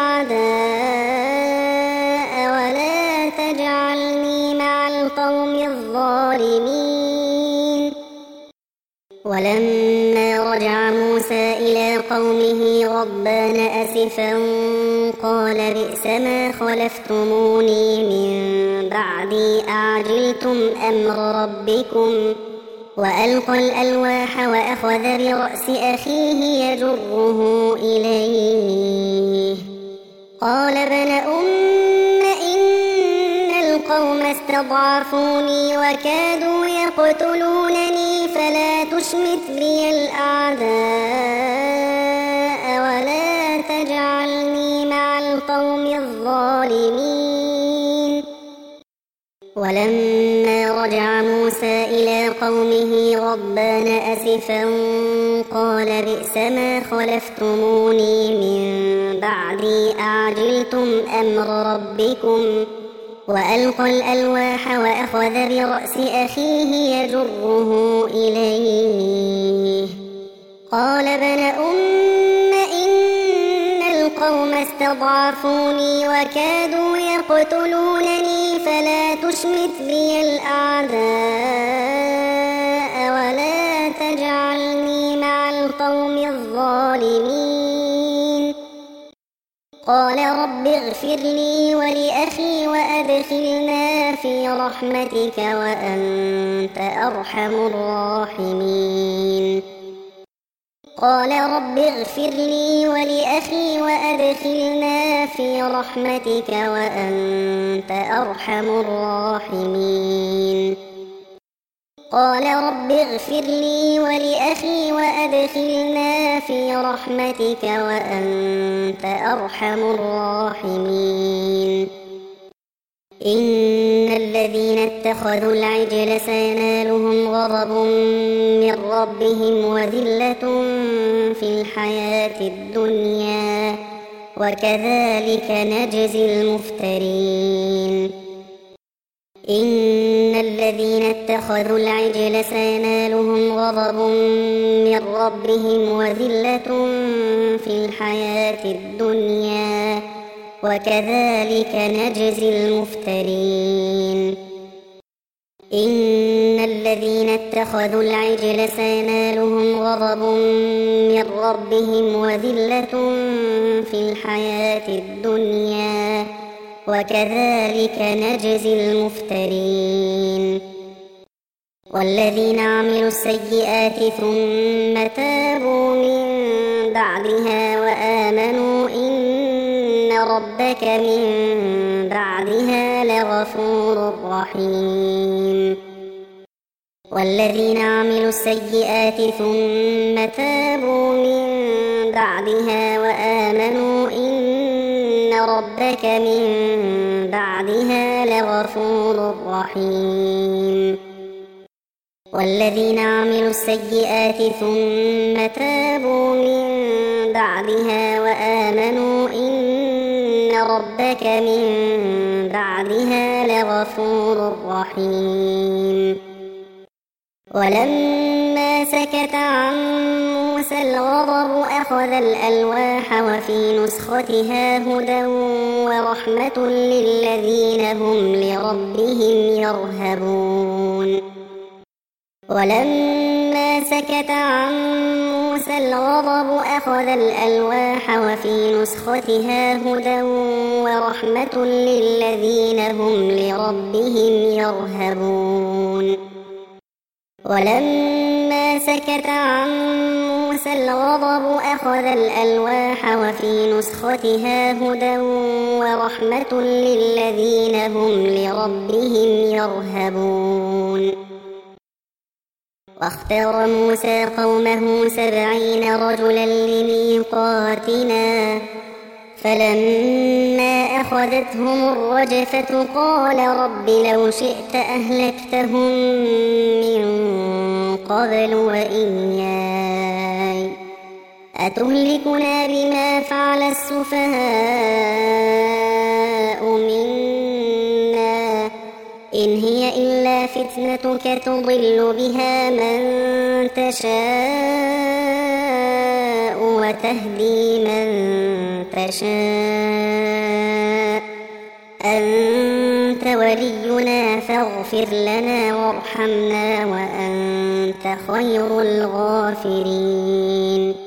A: الأعداء ولا تجعلني مع القوم الظالمين ولما رجع موسى إلى قومه غضبان أسفا قال بئس ما خلفتموني من بعدي أعجلتم أمر ربكم وألقى الألواح وأخذ برأس أخيه يجره إليه قال ابن أم إن القوم استضعفوني وكادوا يقتلونني فلا تشمت بي الأعداء ولا تجعلني مع القوم الظالمين ولما رجع موسى إلى قومه غضبان أسفا قال بئس ما خلفتموني من بعدي أعجلتم أمر ربكم وألقى الألواح وأخذ برأس أخيه يجره إليه قال ابن أم إن القوم استضعفوني وكادوا يقتلونني فلا تشمت بي الأعداء تجعلني مع القوم الظالمين قال رب اغفر لي ولأخي وأدخلنا في رحمتك وأنت أرحم الراحمين قال رب اغفر لي ولأخي وأدخلنا في رحمتك وأنت أرحم الراحمين قال رب اغفر لي ولأخي وأدخلنا في رحمتك وأنت أرحم الراحمين إن الذين اتخذوا العجل سينالهم غضب من ربهم وذلة في الحياة الدنيا وكذلك نجزي المفترين إن الذين اتخذوا العجل سينالهم غضب من ربهم وذلة في الحياة الدنيا وكذلك نجزي المفترين إن الذين اتخذوا العجل سينالهم غضب من ربهم وذلة في الحياة الدنيا وكذلك نجزي المفترين والذين عملوا السيئات ثم تابوا من بعدها وآمنوا إن ربك من بعدها لغفور رحيم والذين عملوا السيئات ثم تابوا من بعدها وآمنوا إن ربك من بعدها لغفور رحيم والذين عملوا السيئات ثم تابوا من بعدها وآمنوا إن ربك من بعدها لغفور رحيم ولما سكت عن موسى الغضب أخذ الألواح وفي نسختها هدى ورحمة للذين هم لربهم يرهبون ولما سكت عن موسى الغضب أخذ الألواح وفي نسختها هدى ورحمة للذين هم لربهم يرهبون ولما سكت عن موسى الغضب أخذ الألواح وفي نسختها هدى ورحمة للذين هم لربهم يرهبون واختار موسى قومه سبعين رجلا لميقاتنا فلما أخذتهم الرجفة قال رب لو شئت أهلكتهم من قبل وإياي أتهلكنا بما فعل السفهاء منا إن هي إلا فتنتك تضل بها من تشاء وتهدي من تشاء أنت ولينا فاغفر لنا وارحمنا وأنت خير الغافرين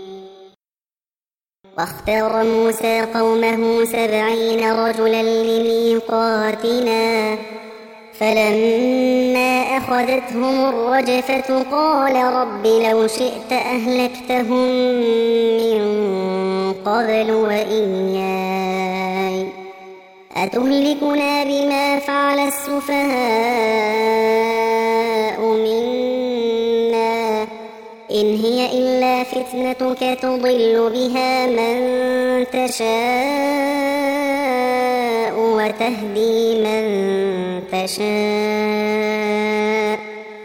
A: واختار موسى قومه سبعين رجلا لميقاتنا فلما أخذتهم الرجفة قال رب لو شئت أهلكتهم من قبل وإياي أتهلكنا بما فعل السفهاء منا إن هي إلا فتنتك تضل بها من تشاء وتهدي من تشاء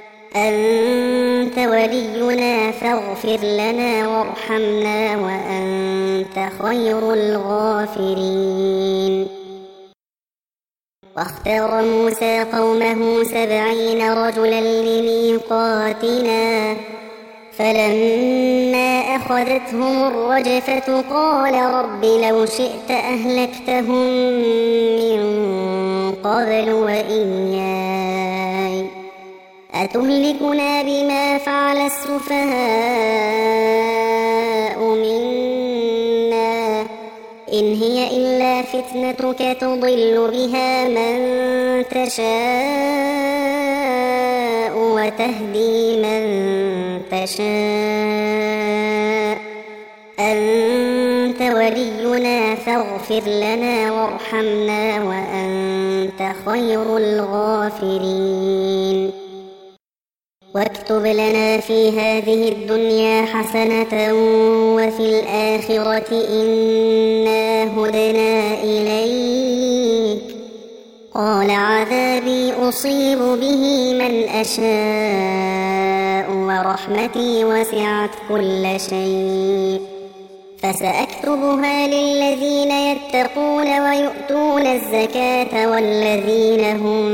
A: أنت ولينا فاغفر لنا وارحمنا وأنت خير الغافرين واختار موسى قومه سبعين رجلا لميقاتنا فلما أخذتهم الرجفة قال رب لو شئت أهلكتهم من قبل وإياي أتهلكنا بما فعل السفهاء منا إن هي إلا فتنتك تضل بها من تشاء وتهدي من تشاء أنت ولينا فاغفر لنا وارحمنا وأنت خير الغافرين. واكتب لنا في هذه الدنيا حسنة وفي الآخرة إنا هدنا إليك. قال عذابي أصيب به من أشاء ورحمتي وسعت كل شيء فسأكتبها للذين يتقون ويؤتون الزكاة والذين هم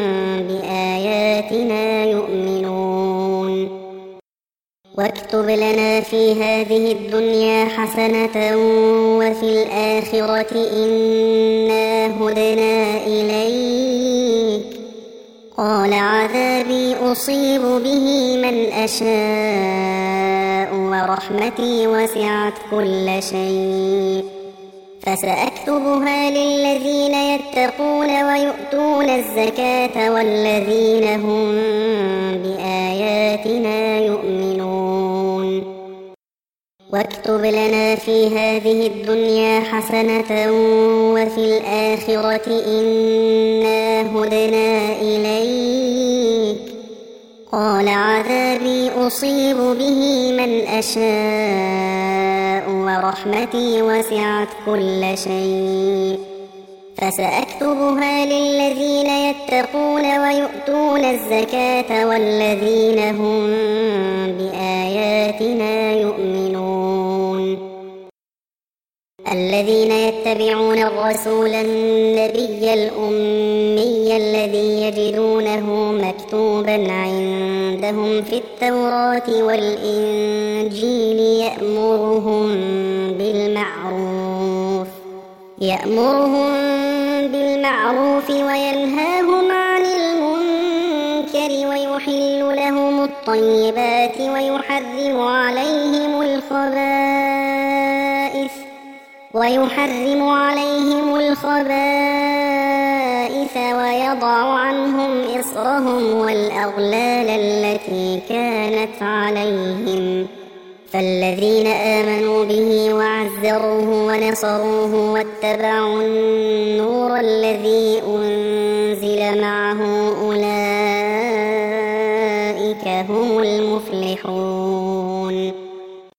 A: بآياتنا يؤمنون. واكتب لنا في هذه الدنيا حسنة وفي الآخرة إنا هدنا إليك. قال عذابي أصيب به من أشاء ورحمتي وسعت كل شيء فسأكتبها للذين يتقون ويؤتون الزكاة والذين هم بآياتنا يؤمنون. واكتب لنا في هذه الدنيا حسنة وفي الآخرة إنا هدنا إليك. قال عذابي أصيب به من أشاء ورحمتي وسعت كل شيء فسأكتبها للذين يتقون ويؤتون الزكاة والذين هم بآياتنا يؤمنون. الذين يتبعون الرسول النبي الأمي الذي يجدونه مكتوبا عندهم في التوراة والإنجيل يأمرهم بالمعروف يأمرهم بالمعروف وينهاهم عن المنكر ويحل لهم الطيبات ويحرم عليهم الخبائث ويحرم عليهم الخبائث ويضع عنهم إصرهم والأغلال التي كانت عليهم. فالذين آمنوا به وعزروه ونصروه واتبعوا النور الذي أنزل معه أولئك هم المفلحون.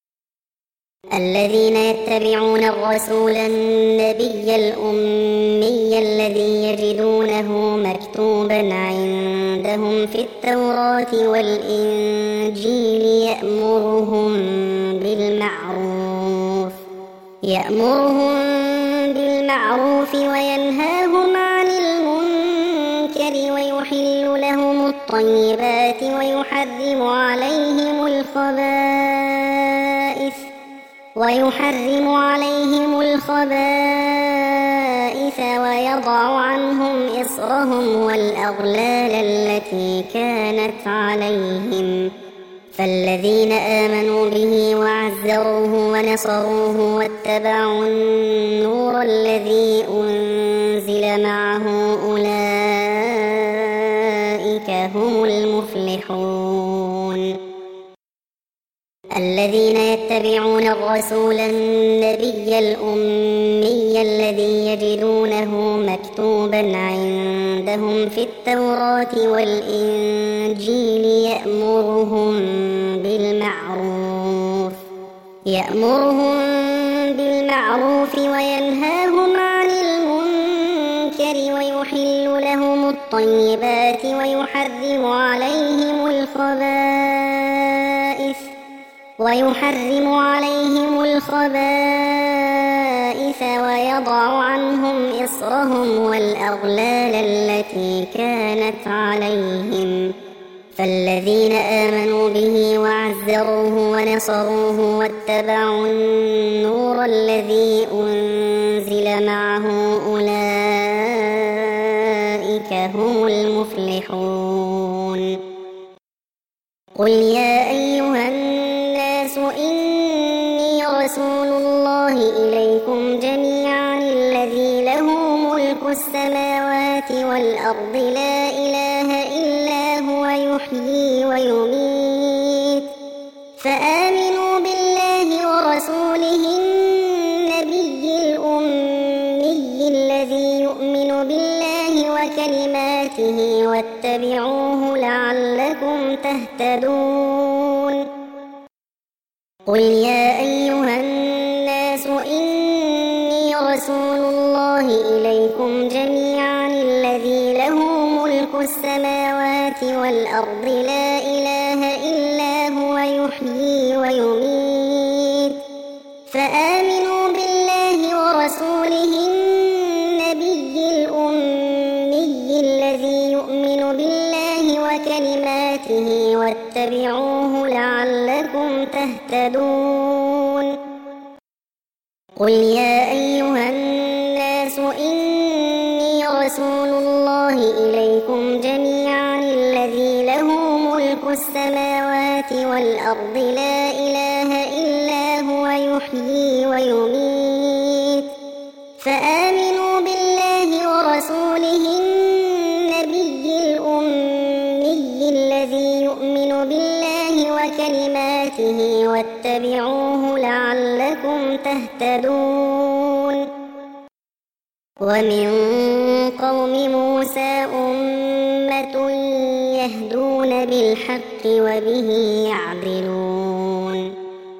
A: الذين يتبعون الرسول النبي الأمي الذي يجدونه مكتوبا عندهم في التوراة والإنجيل يأمرهم بالمعروف يأمرهم بالمعروف وينهاهم عن المنكر ويحل لهم الطيبات ويحرم عليهم الخبائث ويحرم عليهم الخبائث ويضع عنهم إصرهم والأغلال التي كانت عليهم. فالذين آمنوا به وعزروه ونصروه واتبعوا النور الذي أنزل معه أولئك هم المفلحون. الذين يتبعون الرسول النبي الأمي الذي يجدونه مكتوبا عندهم في التوراة والإنجيل يأمرهم بالمعروف يأمرهم بالمعروف وينهاهم عن المنكر ويحل لهم الطيبات ويحرم عليهم الخبائث ويحرم عليهم الخبائث ويضع عنهم إصرهم والأغلال التي كانت عليهم. فالذين آمنوا به وعزروه ونصروه واتبعوا النور الذي أنزل معه أولئك هم المفلحون. قل يا أيها الناس إني رسول الله إليكم جميعا الذي له ملك السماوات والأرض لا إله إلا هو يحيي ويميت فآمنوا بالله ورسوله النبي الأمي الذي يؤمن بالله وكلماته واتبعوه لعلكم تهتدون قل يا أيها الناس إني رسول الله إليكم جميعا الذي له ملك السماوات والأرض لا إله إلا هو يحيي ويميت فآمنوا بالله ورسوله النبي الأمي الذي يؤمن بالله وكلماته واتبعوه لعلكم تهتدون قل يا أيها الناس إني رسول الله إليكم جميعا الذي له ملك السماوات والأرض لا إله إلا هو يحيي ويميت فآمنوا بالله ورسوله النبي الأمي الذي يؤمن بالله وكلماته واتبعوه لعلكم تهتدون ومن قوم موسى أمة يهدون بالحق وبه يعدلون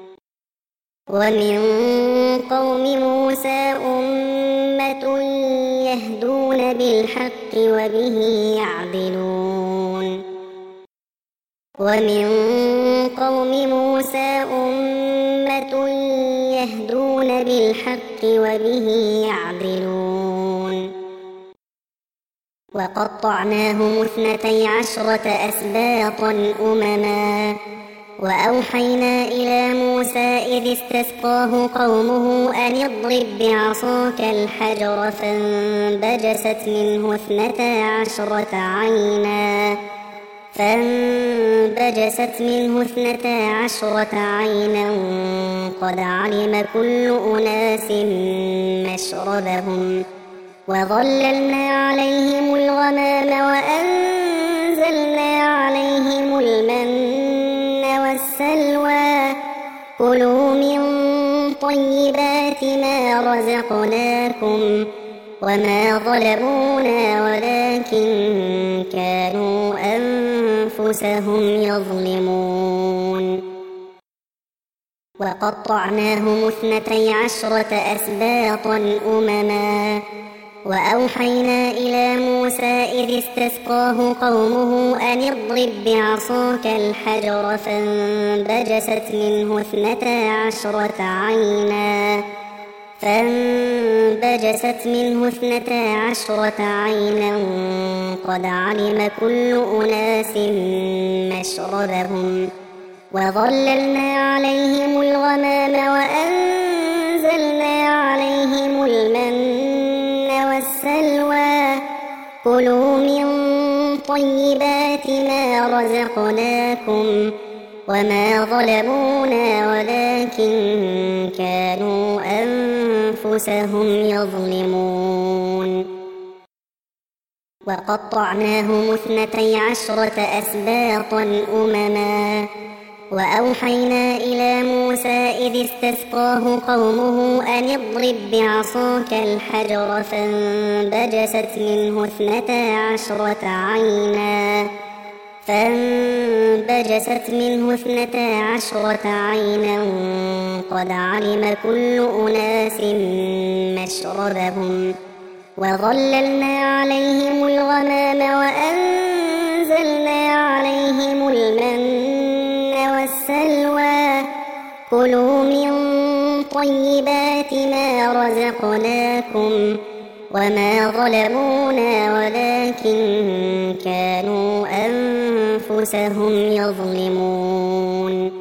A: ومن قوم موسى أمة يهدون بالحق وبه يعدلون ومن قوم موسى أمة يهدون بالحق وبه يعدلون وقطعناهم اثنتي عشرة أسباطا أمما وأوحينا إلى موسى إذ استسقاه قومه أن اضرب بعصاك الحجر فانبجست منه اثنتا عشرة عينا فانبجست منه اثنتا عشرة عينا قد علم كل أناس مشربهم وظللنا عليهم الغمام وأنزلنا عليهم المن والسلوى كلوا من طيبات ما رزقناكم وما ظلمونا ولكن كانوا أنفسهم يظلمون وقطعناهم اثنتي عشرة أسباطا أمما وأوحينا إلى موسى إذ استسقاه قومه أن اضرب بعصاك الحجر فانبجست منه اثنتا عشرة عينا فانبجست منه اثنتا عشرة عينا قد علم كل أناس مشربهم وظللنا عليهم الغمام وأنزلنا عليهم المن والسلوى كلوا من طيبات ما رزقناكم وما ظلمونا ولكن كانوا أنفسهم يظلمون وقطعناهم اثنتي عشرة أسباطا أمما وأوحينا إلى موسى إذ استسقاه قومه أن اضرب بعصاك الحجر فانبجست منه اثنتا عشرة عينا فانبجست منه اثنتا عشرة عينا قد علم كل أناس مشربهم وظللنا عليهم الغمام وأنزلنا عليهم المن والسلوى كلوا من طيبات ما رزقناكم وما ظلمونا ولكن كانوا أنفسهم يظلمون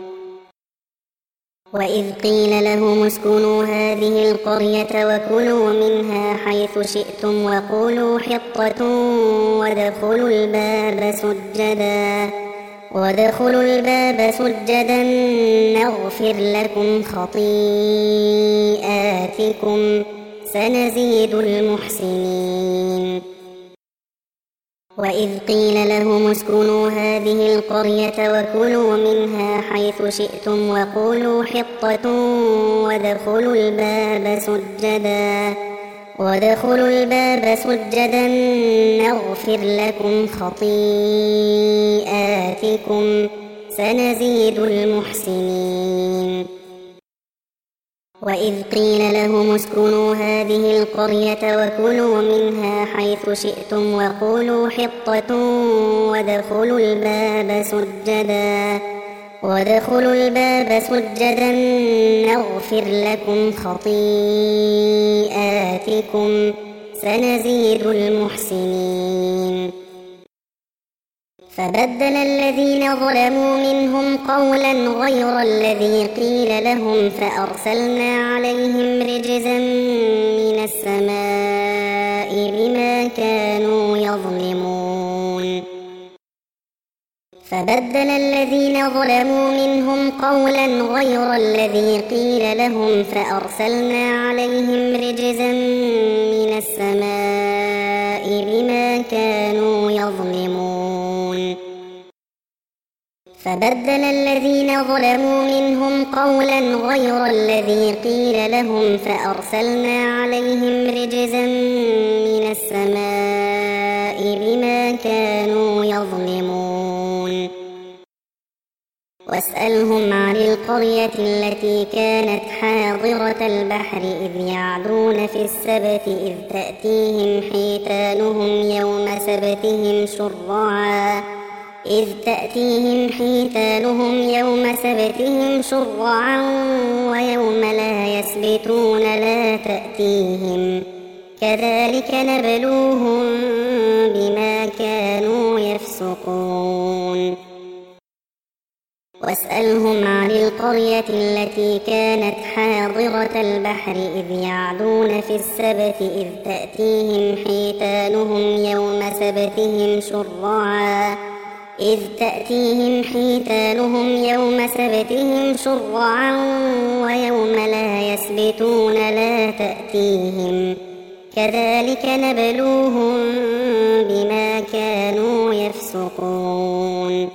A: وإذ قيل لهم اسكنوا هذه القرية وكلوا منها حيث شئتم وقولوا حطة وادخلوا الباب سجدا وادخلوا الباب سجدا نغفر لكم خطيئاتكم سنزيد المحسنين. وإذ قيل لهم اسكنوا هذه القرية وكلوا منها حيث شئتم وقولوا حطة وادخلوا الباب سجدا وادخلوا الباب سجدا نغفر لكم خطيئاتكم سنزيد المحسنين. وإذ قيل لهم اسكنوا هذه القرية وكلوا منها حيث شئتم وقولوا حطة وادخلوا الباب سجدا وادخلوا الباب سجدا نغفر لكم خطيئاتكم سنزيد المحسنين. فبدل الذين ظلموا منهم قولا غير الذي قيل لهم فأرسلنا عليهم رجزا من السماء بما كانوا يظلمون. فبدل الذين ظلموا منهم قولا غير الذي قيل لهم فأرسلنا عليهم رجزا من السماء بما كانوا يظلمون. فبدل الذين ظلموا منهم قولا غير الذي قيل لهم فأرسلنا عليهم رجزا من السماء بما كانوا يظلمون. واسألهم عن القرية التي كانت حاضرة البحر إذ يعدون في السبت إذ تأتيهم حيتانهم يوم سبتهم شرعا إذ تأتيهم حيتانهم يوم سبتهم شرعا ويوم لا يسبتون لا تأتيهم كذلك نبلوهم بما كانوا يفسقون. واسألهم عن القرية التي كانت حاضرة البحر إذ يعدون في السبت إذ تأتيهم حيتانهم يوم سبتهم شرعا إذ تأتيهم حيتانهم يوم سبتهم شرعا ويوم لا يسبتون لا تأتيهم كذلك نبلوهم بما كانوا يفسقون.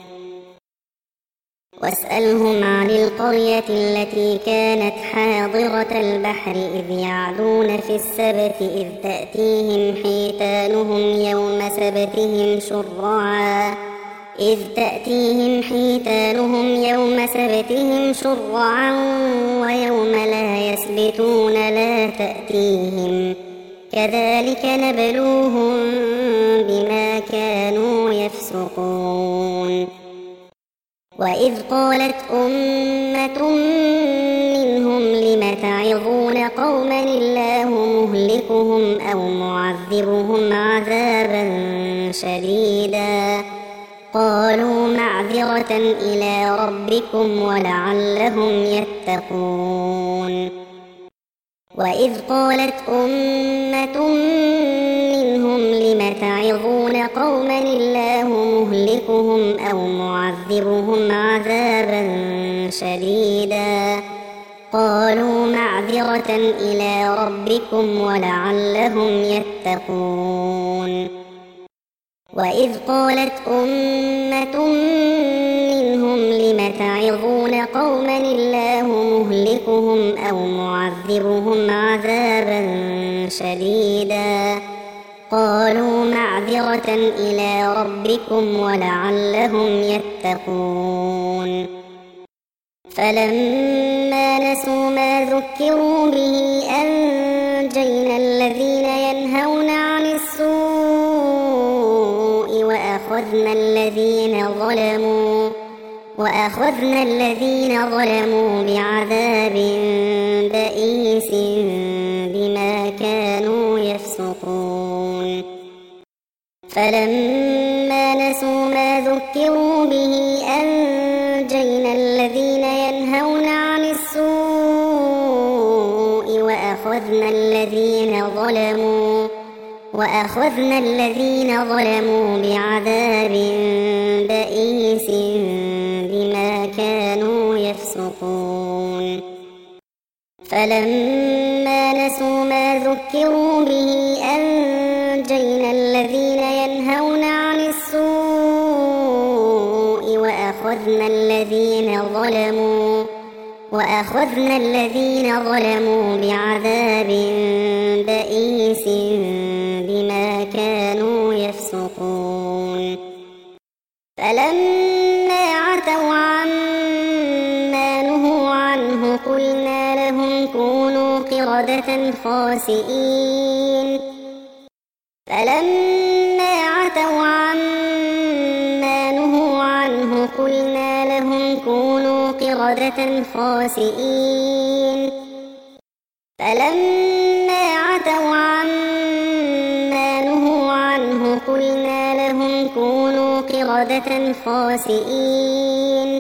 A: واسألهم عن القرية التي كانت حاضرة البحر إذ يعدون في السبت إذ تأتيهم حيتانهم يوم سبتهم شرعا إذ تأتيهم حيتانهم يوم سبتهم شرعا ويوم لا يسبتون لا تأتيهم كذلك نبلوهم بما كانوا يفسقون. وإذ قالت أمة منهم لم تعظون قوما الله مهلكهم أو معذبهم عذابا شديدا قالوا معذرة إلى ربكم ولعلهم يتقون. وإذ قالت أمة منهم لم تعظون قوما الله مهلكهم أو معذبهم عذابا شديدا قالوا معذرة إلى ربكم ولعلهم يتقون. وإذ قالت أمة منهم لم تعظون قوما الله مهلكهم أو معذبهم عذابا شديدا قالوا معذرة إلى ربكم ولعلهم يتقون. فلما نسوا ما ذكروا به أنجينا الذين ينهون عن السوء وأخذنا الذين ظلموا وأخذنا الذين ظلموا بعذاب بئيس بما كانوا يفسقون. فلما نسوا ما ذكروا به أنجينا الذين ينهون عن السوء وأخذنا الذين ظلموا وأخذنا الذين ظلموا بعذاب بئيس بما كانوا يفسقون فلما نسوا ما ذكروا به أنجينا الذين ينهون عن السوء وأخذنا الذين ظلموا وأخذنا الذين ظلموا بعذاب بئيس بما كانوا يفسقون فلما عتوا عما نهوا عنه قلنا لهم كونوا قردة خاسئين فلما عتوا عما نهوا عنه قلنا لهم كونوا قردة خاسئين فلما عتوا عما نهوا عنه قلنا لهم كونوا قردة خاسئين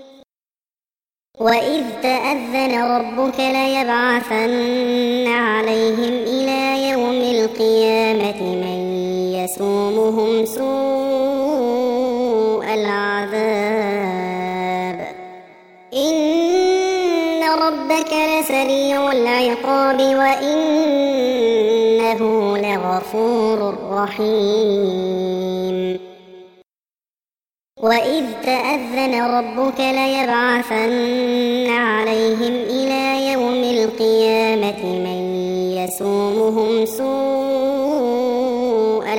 A: وإذ تأذن ربك ليبعثن عليهم إلى يوم القيامة من يسومهم سوء العذاب إن ربك لسريع العقاب وإنه لغفور رحيم وإذ تأذن ربك ليبعثن عليهم إلى يوم القيامة من يسومهم سوء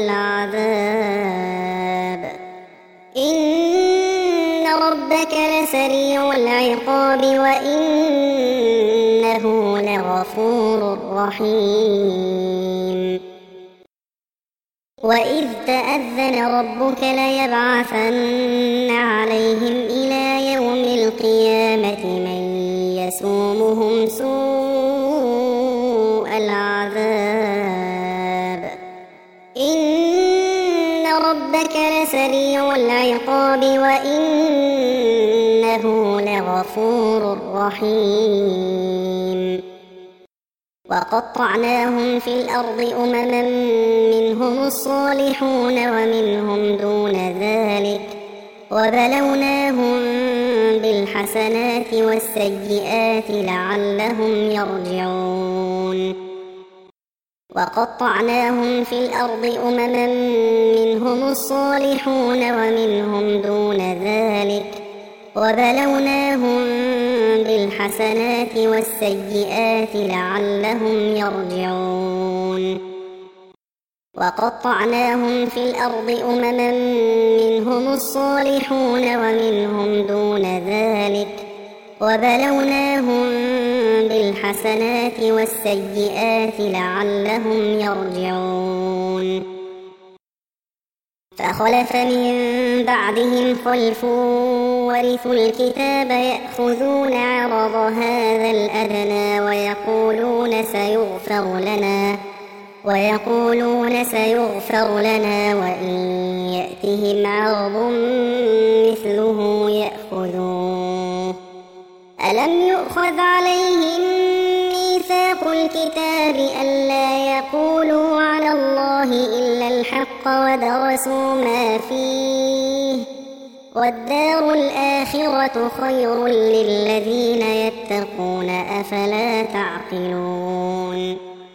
A: العذاب إن ربك لسريع العقاب وإنه لغفور رحيم وإذ تأذن ربك ليبعثن عليهم إلى يوم القيامة من يسومهم سوء العذاب إن ربك لسريع العقاب وإنه لغفور رحيم وقطعناهم في الأرض أمما منهم الصالحون ومنهم دون ذلك وبلوناهم بالحسنات والسيئات لعلهم يرجعون وقطعناهم في الأرض أمما منهم الصالحون ومنهم دون ذلك وبلوناهم بالحسنات والسيئات لعلهم يرجعون وقطعناهم في الأرض أمما منهم الصالحون ومنهم دون ذلك وبلوناهم بالحسنات والسيئات لعلهم يرجعون فخلف من بعدهم خلف ورثوا الكتاب يأخذون عرض هذا الأدنى ويقولون سيغفر لنا ويقولون سيغفر لنا وإن يأتهم عرض مثله يأخذوه ألم يؤخذ عليهم ميثاق الكتاب ألا يقولوا على الله إلا الحق ودرسوا ما فيه والدار الآخرة خير للذين يتقون أفلا تعقلون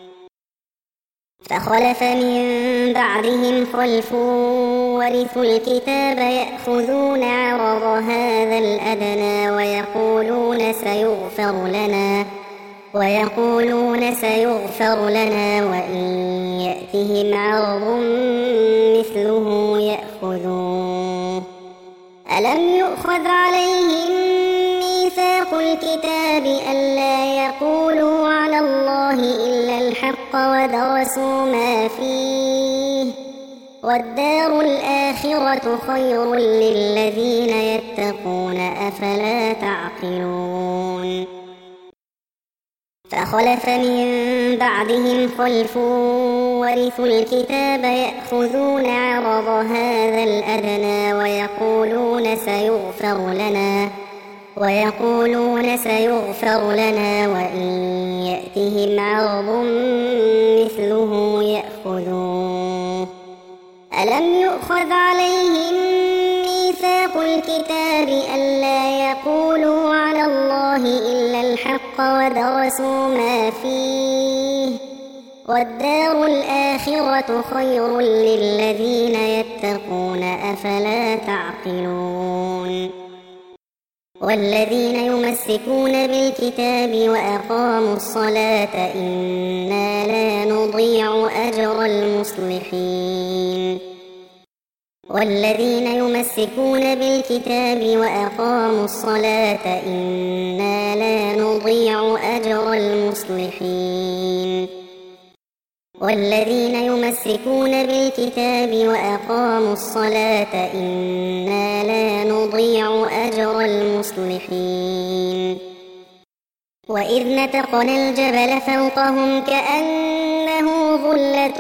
A: فخلف من بعدهم خلف ورثوا الكتاب يأخذون عرض هذا الأدنى ويقولون سيغفر لنا ويقولون سيغفر لنا وإن يأتهم عرض مثله يأخذوه ألم يؤخذ عليهم ميثاق الكتاب ألا يقولوا على الله إلا الحق ودرسوا ما فيه والدار الآخرة خير للذين يتقون أفلا تعقلون فخلف من بعدهم خلف ورثوا الكتاب يأخذون عرض هذا الأدنى ويقولون سيغفر لنا ويقولون سيغفر لنا وإن يأتهم عرض مثله يأخذوه ألم يؤخذ عليهم ميثاق الكتاب ألا يقولوا على الله إلا الحق ودرسوا ما فيه والدار الآخرة خير للذين يتقون أفلا تعقلون والذين يمسكون بالكتاب وأقاموا الصلاة إنا لا نضيع أجر المصلحين والذين يمسكون بالكتاب وأقاموا الصلاة إنا لا نضيع أجر المصلحين والذين يمسكون بالكتاب وأقاموا الصلاة إنا لا نضيع أجر المصلحين وإذ نتقنا الجبل فوقهم كأنه ظلة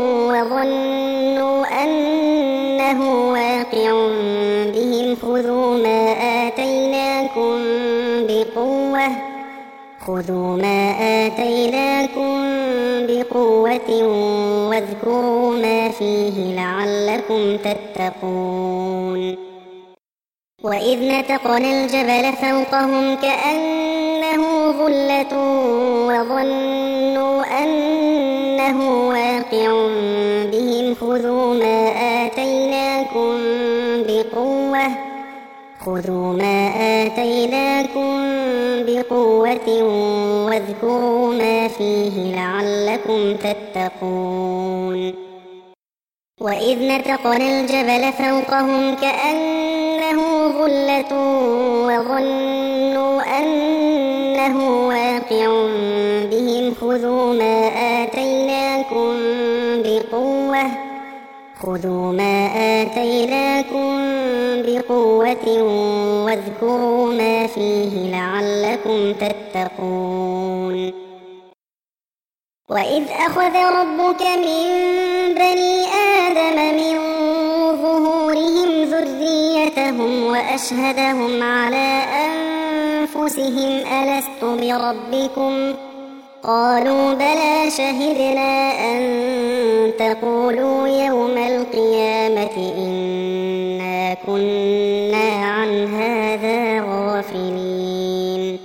A: وظنوا أنه واقع بهم خذوا ما آتيناكم بقوة خذوا ما آتيناكم بقوة واذكروا ما فيه لعلكم تتقون وإذ نتقنا الجبل فوقهم كأنه ظلة وظنوا أنه واقع بهم خذوا ما آتيناكم بقوة خذوا ما آتيناكم بقوة واذكروا ما فيه لعلكم تتقون وإذ نتقنا الجبل فوقهم كأنه ظلة وظنوا أنه واقع بهم خذوا ما آتيناكم بقوة خذوا ما آتيناكم بقوة واذكروا ما فيه لعلكم تتقون وإذ أخذ ربك من بني آدم من ظهورهم ذريتهم وأشهدهم على أنفسهم ألست بربكم قالوا بلى شهدنا أن تقولوا يوم القيامة إنا كنا عن هذا غافلين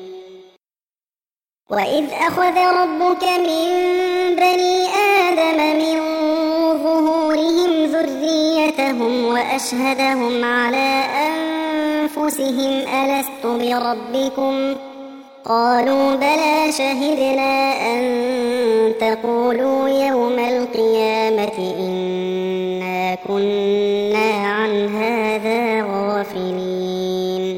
A: وإذ أخذ ربك من بني آدم من ظهورهم ذريتهم وأشهدهم على أنفسهم ألست بربكم قالوا بلى شهدنا أن تقولوا يوم القيامة إنا كنا عن هذا غافلين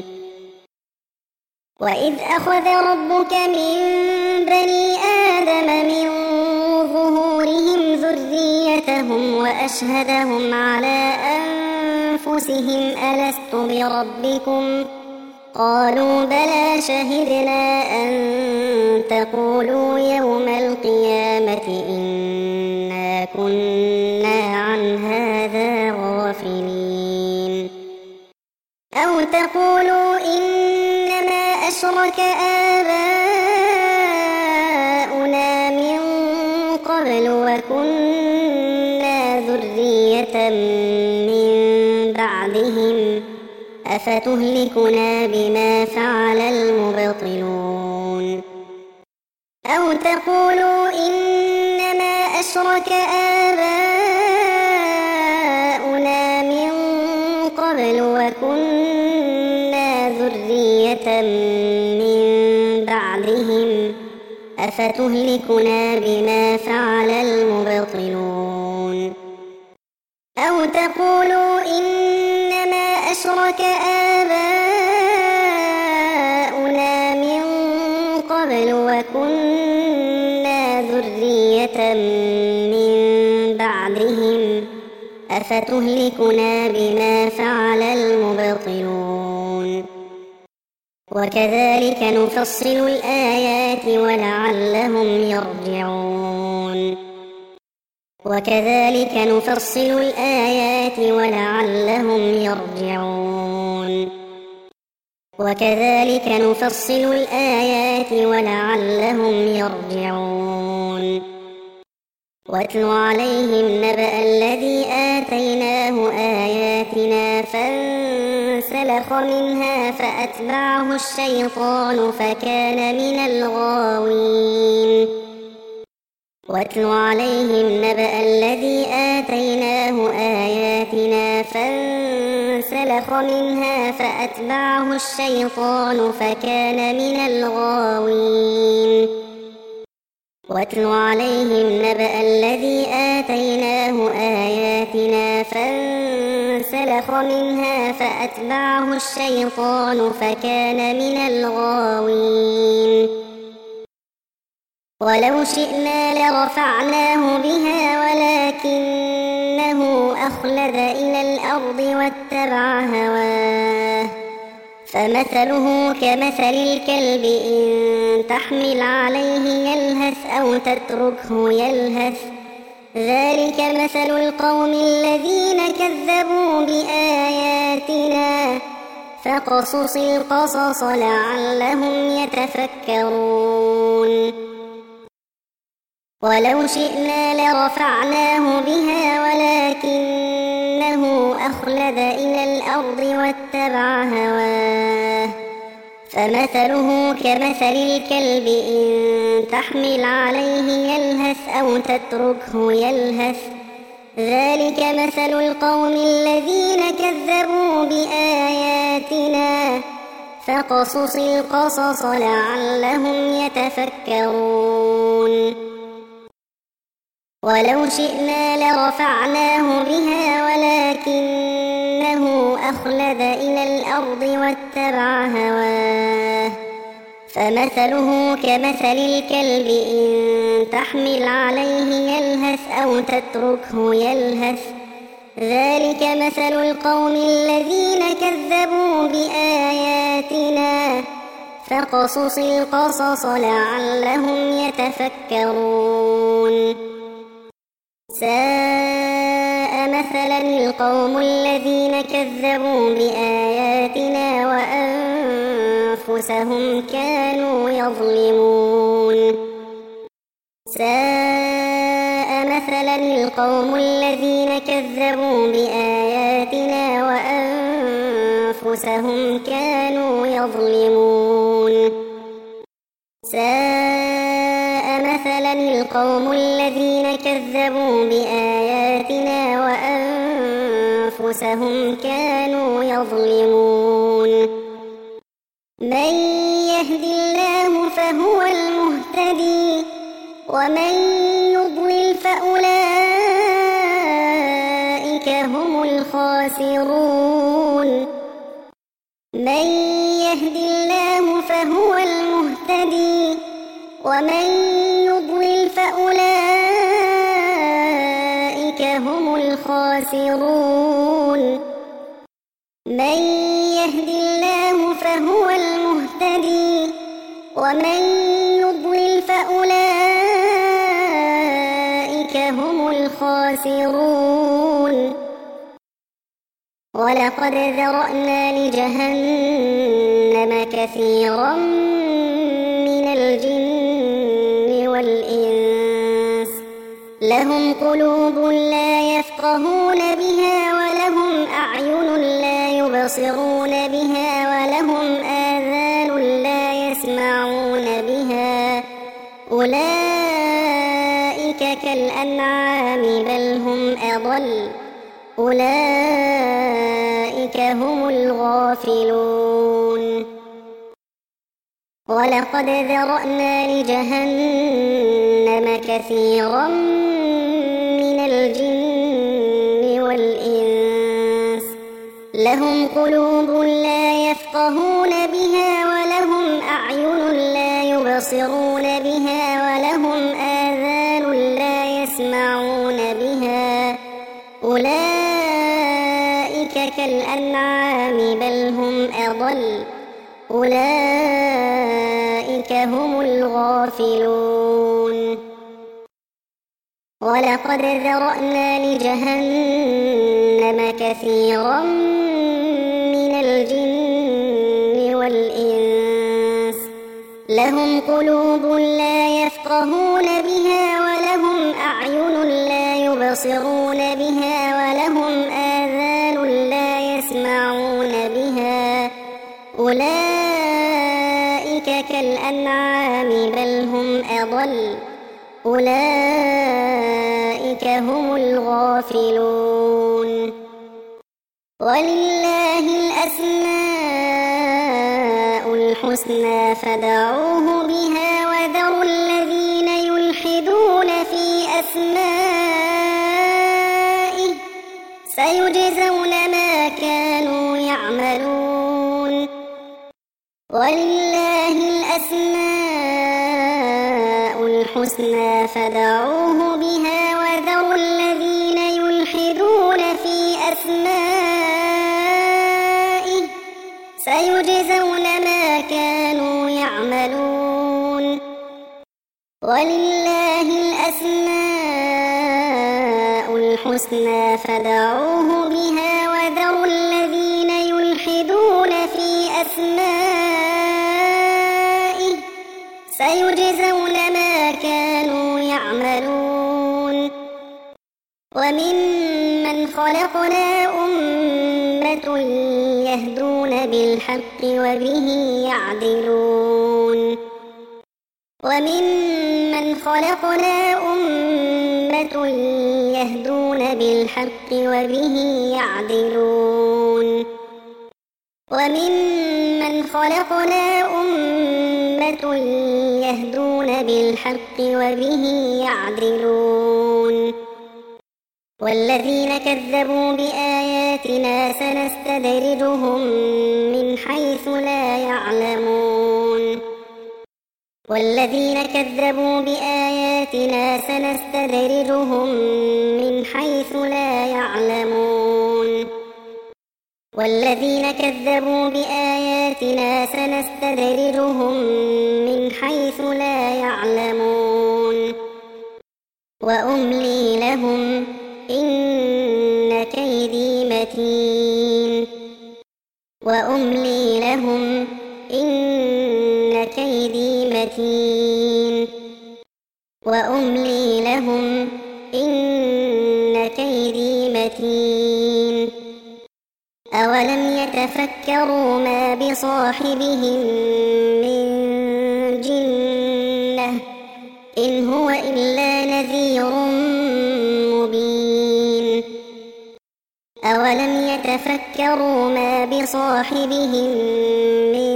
A: وإذ أخذ ربك من بني آدم من ظهورهم ذريتهم وأشهدهم على أنفسهم ألست بربكم قالوا بلى شهدنا أن تقولوا يوم القيامة إنا كنا عن هذا غافلين أو تقولوا إنما أشرك آباؤنا من قبل وكنا ذرية من بعدهم أفتهلكنا بما فعل المبطلون أو تقولوا إنما أشرك آباؤنا من قبل وكنا ذرية من بعدهم أفتهلكنا بما فعل المبطلون أو تقولوا إنما أشرك آباؤنا من قبل وكنا ذرية من بعدهم أفتهلكنا بما فعل المبطلون وكذلك نفصل الآيات ولعلهم يرجعون وكذلك نفصل الآيات ولعلهم يرجعون وكذلك نفصل الآيات ولعلهم يرجعون واتل عليهم نبأ الذي آتيناه آياتنا فانسلخ منها فأتبعه الشيطان فكان من الغاوين واتل عليهم نبأ الذي آتيناه آياتنا فانسلخ منها فأتبعه الشيطان فكان من الغاوين واتل عليهم نبأ الذي آتيناه آياتنا فانسلخ منها فأتبعه الشيطان فكان من الغاوين ولو شئنا لرفعناه بها ولكنه أخلد إلى الأرض واتبع هواه فمثله كمثل الكلب إن تحمل عليه يلهث أو تتركه يلهث ذلك مثل القوم الذين كذبوا بآياتنا فاقصص القصص لعلهم يتفكرون ولو شئنا لرفعناه بها ولكنه أخلد إلى الأرض واتبع هواه فمثله كمثل الكلب إن تحمل عليه يلهث أو تتركه يلهث ذلك مثل القوم الذين كذبوا بآياتنا فاقصص القصص لعلهم يتفكرون ولو شئنا لرفعناه بها ولكنه أخلد إلى الأرض واتبع هواه فمثله كمثل الكلب إن تحمل عليه يلهث أو تتركه يلهث ذلك مثل القوم الذين كذبوا بآياتنا فاقصص القصص لعلهم يتفكرون ساء مثلا القوم الذين كذبوا بآياتنا وأنفسهم كانوا يظلمون ساء مثلا القوم الذين كذبوا بآياتنا وأنفسهم كانوا يظلمون ساء مثلا القوم الذين كذبوا بآياتنا وأنفسهم كانوا يظلمون من يهد الله فهو المهتدي ومن يضلل فأولئك هم الخاسرون من يهد الله فهو المهتدي ومن يضلل فأولئك هم الخاسرون من يهد الله فهو المهتدي ومن يضلل فأولئك هم الخاسرون ولقد ذرأنا لجهنم كثيرا من الجن والإنس لهم قلوب لا يفقهون بها ولهم أعين لا يبصرون بها ولهم آذان لا يسمعون بها أولئك كالأنعام بل هم أضل أولئك هم الغافلون ولقد ذرأنا لجهنم كثيرا من الجن والإنس لهم قلوب لا يفقهون بها ولهم أعين لا يبصرون بها ولهم آذان لا يسمعون بها أولئك كالأنعام بل هم أضل أولئك هم الغافلون ولقد ذرأنا لجهنم كثيرا من الجن والإنس لهم قلوب لا يفقهون بها ولهم أعين يبصرون بها ولهم آذان لا يسمعون بها أولئك كالأنعام بل هم أضل أولئك هم الغافلون ولله الأسماء الحسنى فادعوه بها وذروا الذين يلحدون في أسمائه سيجزون ما كانوا يعملون ولله الأسماء الحسنى فادعوه بها وذروا الذين يلحدون في أسمائه سيجزون ما كانوا يعملون ولله الأسماء الحسنى فادعوه بها وذروا الذين يلحدون في أسمائه سيجزون ما كانوا يعملون وممن خلقنا أمة يهدون بالحق وبه يعدلون وممن خلقنا أمة يهدون بالحق وبه يعدلون وممن خلقنا أمة يهدون بالحق وبه يعدلون والذين كذبوا بآياتنا سنستدرجهم من حيث لا يعلمون والذين كذبوا بآياتنا سنستدرجهم من حيث لا يعلمون والذين كذبوا بآياتنا سنستدرجهم من حيث لا يعلمون وأملي لهم إن كيدي متين وأملي لهم إن كيدي متين وأملي لهم إن كيدي متين أولم يتفكروا ما بصاحبهم من جنة إن هو إلا نذير مبين أولم يتفكروا ما بصاحبهم من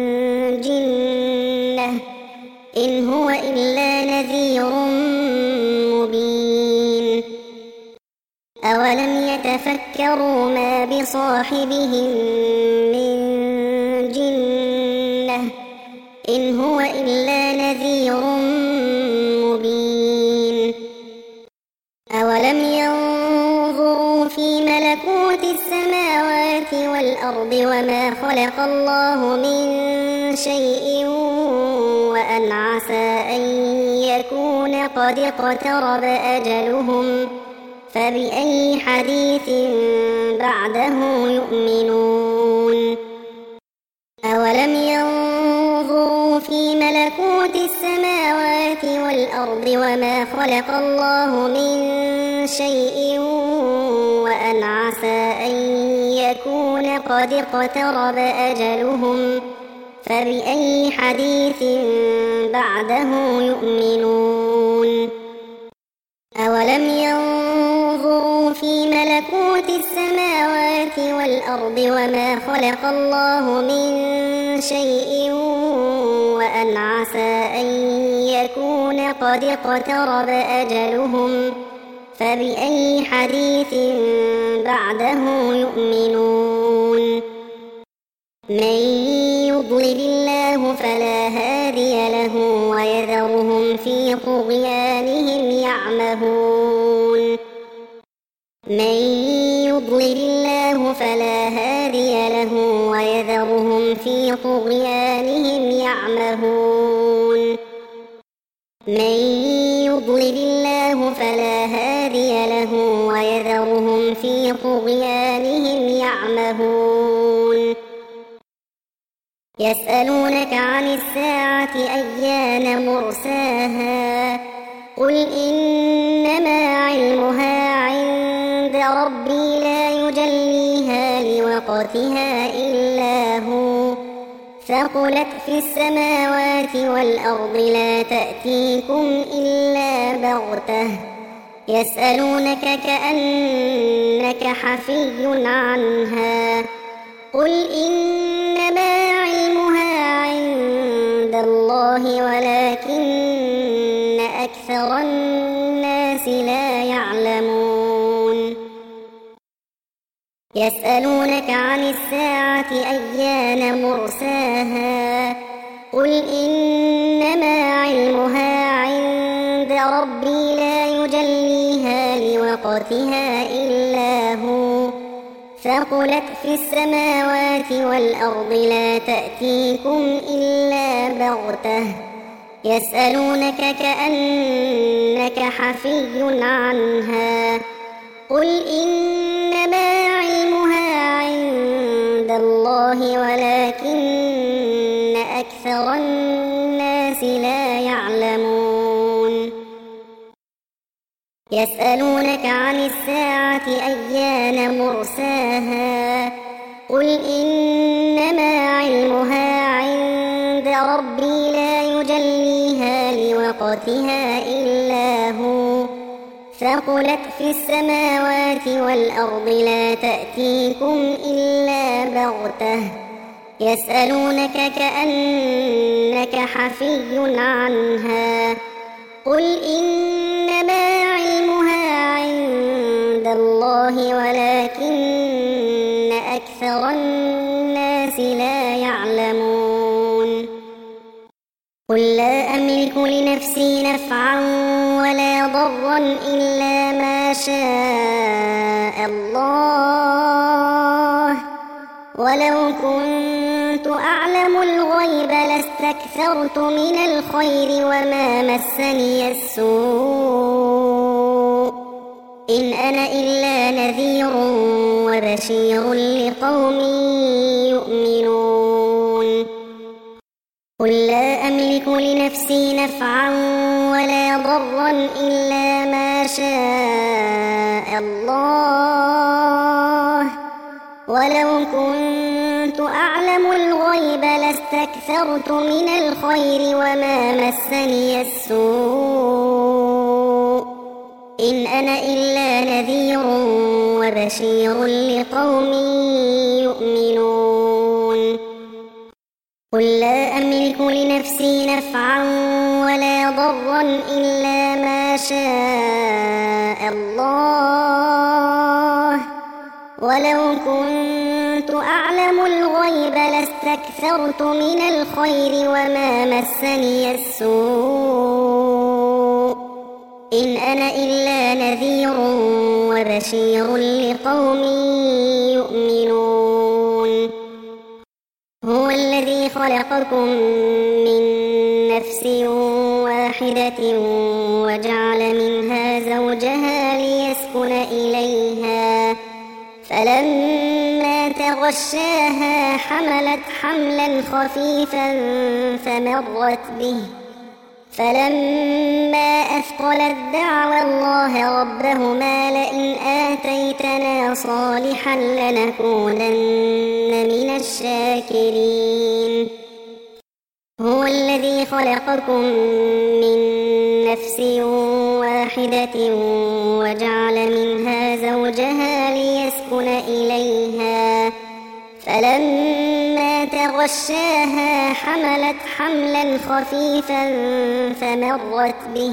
A: جنة إن هو إلا نذير مبين أولم يتفكروا ما بصاحبهم من جنة إن هو إلا نذير مبين أولم ينظروا في ملكوت السماوات والأرض وما خلق الله من شيء وأن عسى أن يكون قد اقترب أجلهم فبأي حديث بعده يؤمنون أولم ينظروا في ملكوت السماوات والأرض وما خلق الله من شيء وأن عسى أن يكون قد اقترب أجلهم فبأي حديث بعده يؤمنون أولم ينظروا في ملكوت السماوات والأرض وما خلق الله من شيء وأن عسى أن يكون قد اقترب أجلهم فبأي حديث بعده يؤمنون من يضلل الله فلا هادي له ويذرهم في طغيانهم يعمهون من يضلل الله فلا هادي له ويذرهم في طغيانهم يعمهون من يضلل الله فلا هادي له ويذرهم في طغيانهم يعمهون يسألونك عن الساعة أيان مرساها قل إنما علمها ربي لا يجليها لوقتها إلا هو ثقلت في السماوات والأرض لا تأتيكم إلا بغتة يسألونك كأنك حفي عنها قل إنما علمها عند الله ولكن أكثر الناس لا يعلمون يسألونك عن الساعة أيان مرساها قل إنما علمها عند ربي لا يجليها لوقتها إلا هو ثقلت في السماوات والأرض لا تأتيكم إلا بغتة يسألونك كأنك حفي عنها قل إنما علمها عند الله ولكن أكثر الناس لا يعلمون يسألونك عن الساعة أيان مرساها قل إنما علمها عند ربي لا يجليها لوقتها إلا هو ثقلت في السماوات والأرض لا تأتيكم إلا بغتة يسألونك كأنك حفي عنها قل إنما علمها عند الله ولكن أكثر الناس لا يعلمون قل لا أملك لنفسي نفعا ولا ضرا إلا ما شاء الله ولو كنت أعلم الغيب لاستكثرت من الخير وما مسني السوء إن أنا إلا نذير وبشير لقوم يؤمنون قل لا أملك لنفسي نفعا ولا ضرا إلا ما شاء الله ولو كنت أعلم الغيب لاستكثرت من الخير وما مسني السوء إن أنا إلا نذير وبشير لقوم يؤمنون قل لا أملك لنفسي نفعا ولا ضرا إلا ما شاء الله ولو كنت أعلم الغيب لاستكثرت من الخير وما مسني السوء إن أنا إلا نذير وبشير لقوم يؤمنون هو الذي خلقكم من نفس واحدة وجعل منها زوجها ليسكن إليها فلما تغشاها حملت حملا خفيفا فمرت به فلما أثقلت دعوا الله ربهما لئن آتيتنا صالحا لنكونن من الشاكرين هو الذي خلقكم من نفس واحدة وجعل منها زوجها ليسكن إليها فلما تغشاها حملت حملا خفيفا فمرت به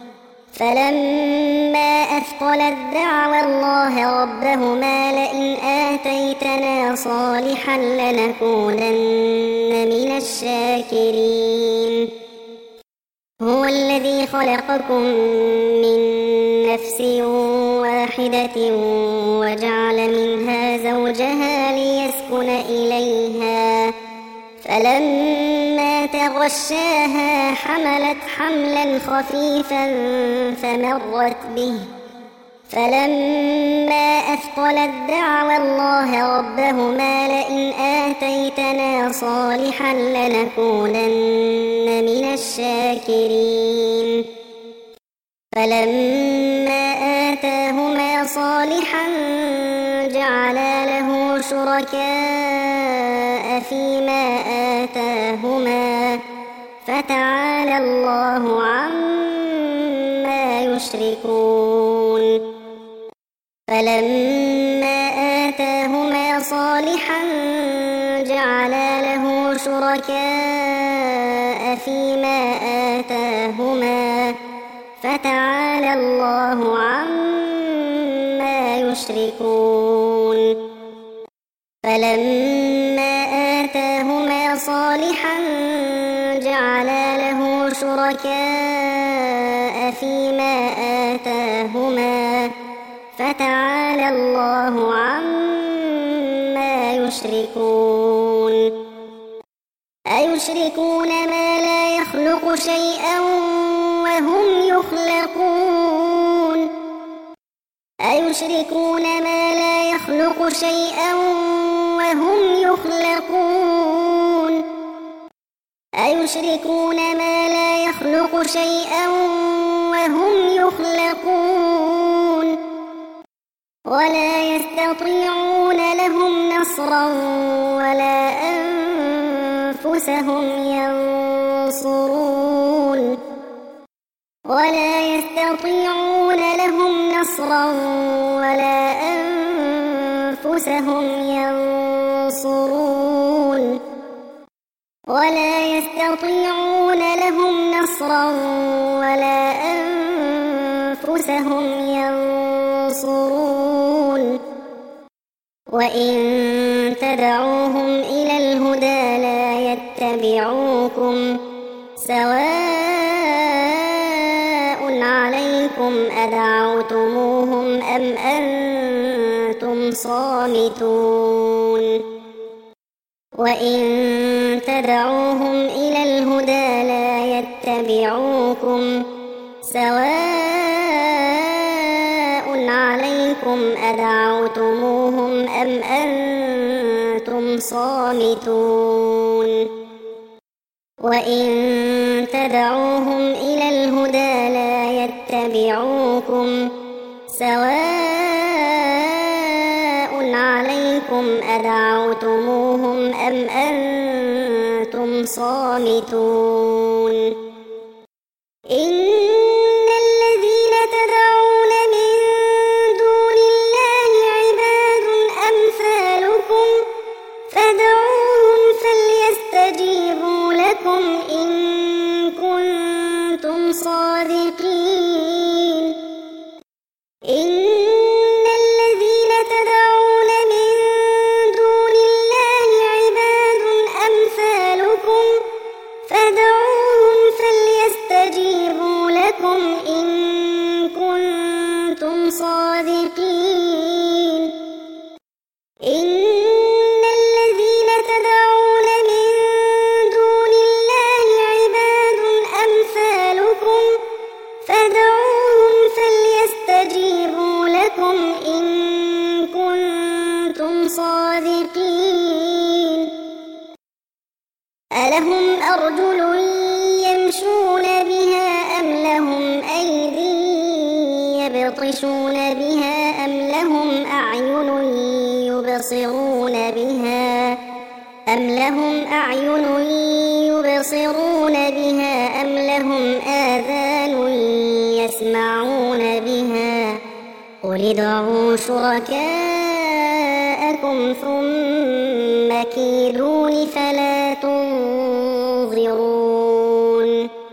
A: فلما أثقلت دعوا الله ربهما لئن آتيتنا صالحا لنكونن من الشاكرين هو الذي خلقكم من نفس واحدة وجعل منها زوجها ليسكن إليها فلما تغشاها حملت حملا خفيفا فمرت به فلما أثقلت دعوا الله ربهما لئن آتيتنا صالحا لنكونن من الشاكرين فلما آتاهما صالحا جعل له شركاء فيما آتاهما فتعالى الله عما يشركون فلما آتاهما صالحا جعل له شركاء فيما آتاهما فتعالى الله عما يشركون فلما آتاهما صالحا جعل له شركاء فيما آتاهما فتعالى الله عما يشركون أيشركون ما لا يخلق شيئا وهم يخلقون أيشركون ما لا يخلق شيئا وهم يخلقون أيشركون ما لا يخلق شيئا وهم يخلقون ولا يستطيعون لهم نصرا ولا أنفسهم ينصرون ولا يستطيعون لهم نصرا ولا أنفسهم ينصرون ولا يستطيعون لهم نصرا ولا أنفسهم ينصرون وإن تدعوهم إلى الهدى لا يتبعوكم سواء عليكم أدعوتموهم أم أنتم صامتون وإن تدعوهم إلى الهدى لا يتبعوكم سواء عليكم أدعوتموهم أم أنتم صامتون وإن تدعوهم إلى الهدى لا يتبعوكم سواء عليكم أدعوتموهم أم أنتم صامتون إن الذين تدعون من دون الله عباد أمثالكم فادعوهم فليستجيبوا لكم إن كنتم صادقين إن الذين تدعون من دون الله عباد أمثالكم فادعوهم فليستجيبوا لكم إن كنتم صادقين إن الذين تدعون من دون الله عباد أمثالكم فادعوهم فليستجيبوا لكم إن كنتم صادقين ألهم أرجل يمشون بها أم لهم أيدي يبطشون بها أم لهم أعين يبصرون بها أم لهم أعين يبصرون بها أم لهم آذان يسمعون بها قل ادعوا شركاءكم ثم كيدون فلا تنظرون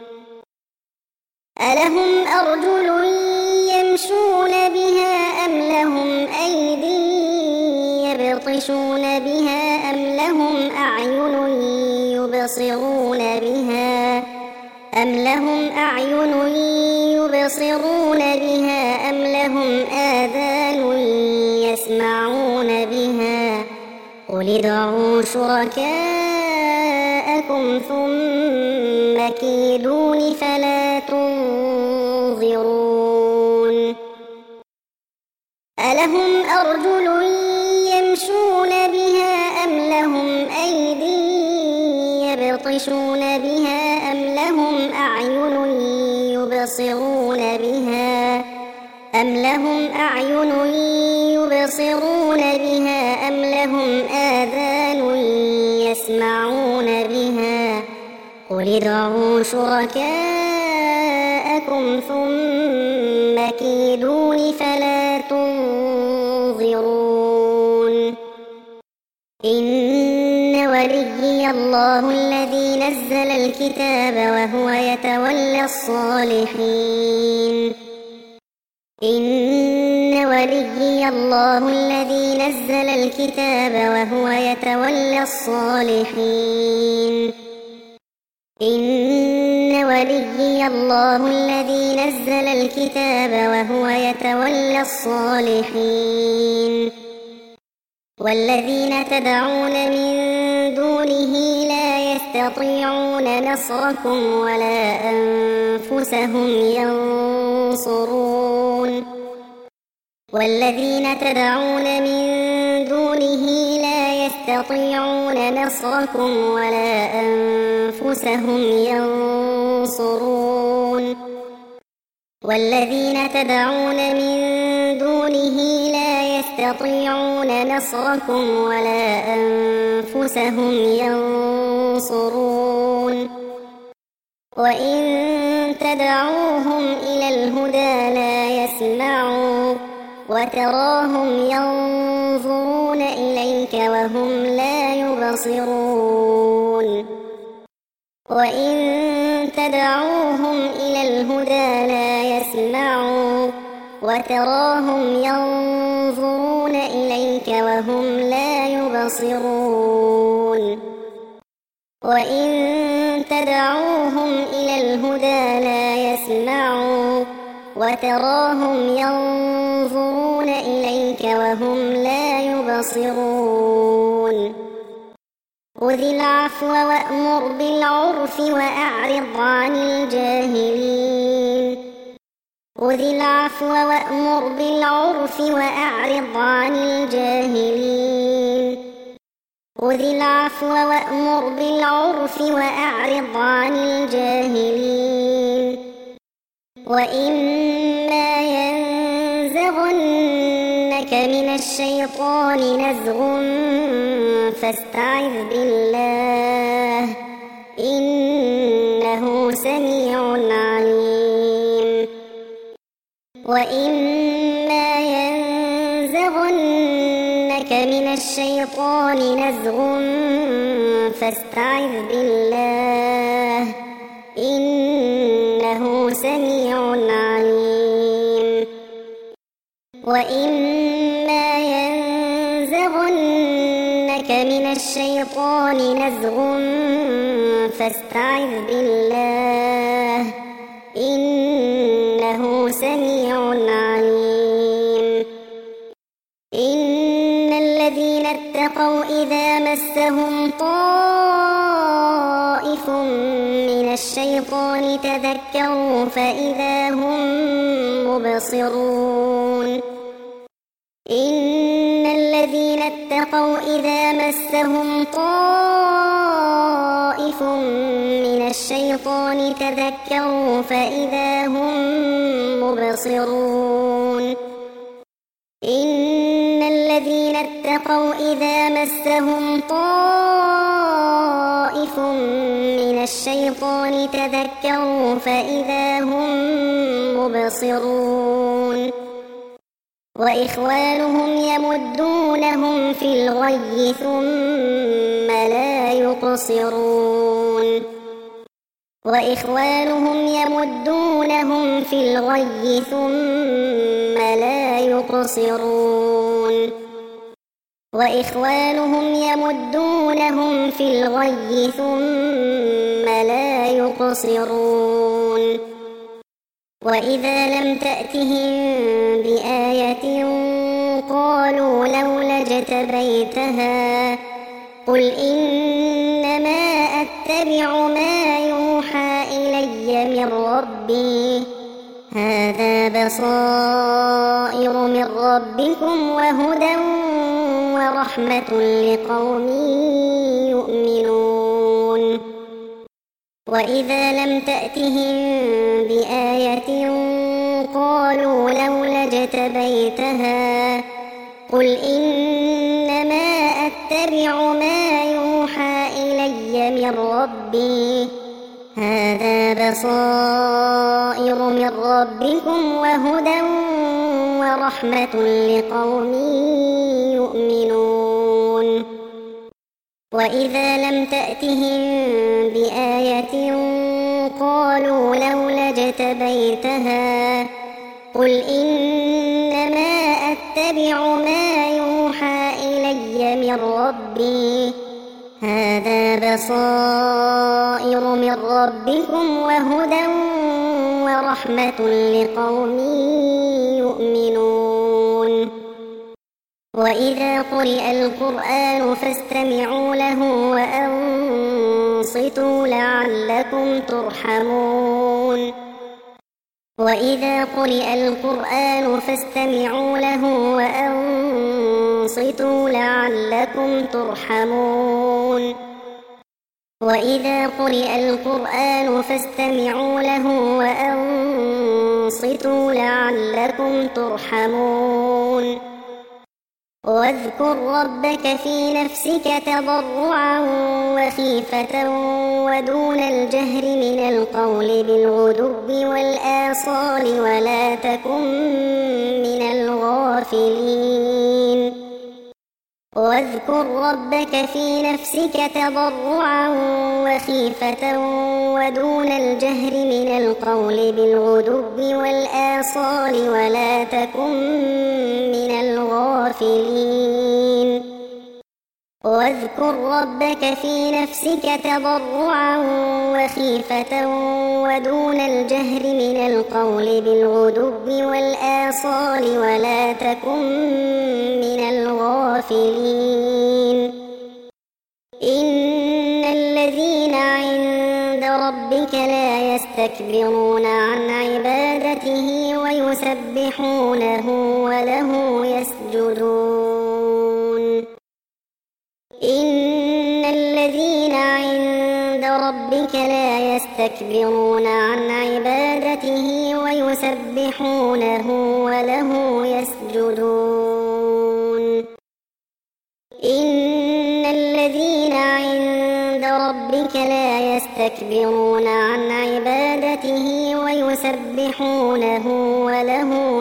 A: ألهم أرجل يمشون بها أم لهم أيدي يبطشون بها أم لهم أعين يبصرون بها أم لهم أعين يبصرون بها أم لهم آذان يسمعون بها قل ادعوا شركاءكم ثم كيدون فلا تنظرون ألهم أرجل يمشون بها أم لهم أيدي يبطشون بها أم لهم أعين يبصرون بها أم لهم أعين يبصرون بها أم لهم آذان يسمعون بها قل ادعوا شركاءكم ثم كيدون فلا تنظرون إن وليي الله الذي نزل الكتاب وهو يتولى الصالحين إن وليي الله الذي نزل الكتاب وهو يتولى الصالحين إن وليي الله الذي نزل الكتاب وهو يتولى الصالحين والذين تدعون من دونه لا يستطيعون نصركم ولا أنفسهم ينصرون والذين تدعون من دونه لا يستطيعون نصركم ولا أنفسهم ينصرون والذين تدعون من دونه لا يستطيعون نصركم ولا أنفسهم ينصرون وإن تدعوهم إلى الهدى لا يسمعوا وتراهم ينظرون إليك وهم لا يبصرون وإن تدعوهم إلى الهدى لا يسمعوا وتراهم ينظرون إليك وهم لا يبصرون وإن تدعوهم إلى الهدى لا يسمعوا وتراهم ينظرون إليك وهم لا يبصرون خذ العفو وأمر بالعرف وأعرض عن الجاهلين خذ العفو وأمر بالعرف وأعرض عن الجاهلين خذ العفو وأمر بالعرف وأعرض عن الجاهلين وإما ينزغنك من الشيطان نزغ فاستعذ بالله إنه سميع عليم وإما ينزغنك من الشيطان نزغ فاستعذ بالله إنه سميع عليم وإما ينزغنك من الشيطان نزغ فاستعذ بالله إنه سميع عليم إن الذين اتقوا إذا مسهم طائف من الشيطان تذكروا فإذا هم مبصرون إن الذين اتقوا إذا مسهم طائف من الشيطان تذكروا فإذا هم مبصرون إن الذين اتقوا إذا مسهم طائف من الشيطان تذكروا فإذا هم مبصرون وإخوانهم يمدونهم في الغي ثم لا يقصرون وإخوانهم يمدونهم في الغي ثم لا يقصرون وإخوانهم يمدونهم في الغي ثم لا يقصرون وإذا لم تأتهم بآية قالوا لولا اجتبيتها قل إنما أتبع ما يوحى إلي من ربي هذا بصائر من ربكم وهدى ورحمة لقوم يؤمنون وإذا لم تأتهم بآية قالوا لولا اجتبيتها قل إنما أتبع ما يوحى إلي من ربي هذا بصائر من ربكم وهدى ورحمة لقوم يؤمنون وإذا لم تأتهم بآية قالوا لولا اجتبيتها قل إنما أتبع ما يوحى إلي من ربي هذا بصائر من ربكم وهدى ورحمة لقوم يؤمنون وإذا قرئ القرآن فاستمعوا له وأنصتوا لعلكم ترحمون وإذا قرئ القرآن فاستمعوا له وأنصتوا لعلكم ترحمون وإذا قرئ القرآن فاستمعوا له وأنصتوا لعلكم ترحمون واذكر ربك في نفسك تضرعا وخيفة ودون الجهر من القول بالغدو والآصال ولا تكن من الغافلين واذكر ربك في نفسك تضرعا وخيفة ودون الجهر من القول بالغدو والآصال ولا تكن من الغافلين واذكر ربك في نفسك تضرعا وخيفة ودون الجهر من القول بالغدو والآصال ولا تكن من الغافلين إن الذين عند ربك لا يستكبرون عن عبادته ويسبحونه وله يسجدون إن الذين عند ربك لا يستكبرون عن عبادته ويسبحونه وله يسجدون إن الذين عند ربك لا يستكبرون عن عبادته ويسبحونه وله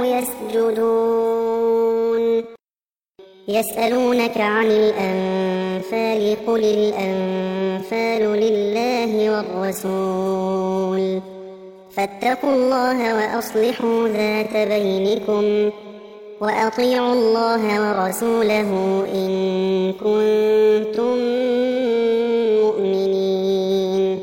A: يسجدون يسألونك عن الأنفال قل الأنفال لله والرسول فاتقوا الله وأصلحوا ذات بينكم وأطيعوا الله ورسوله إن كنتم مؤمنين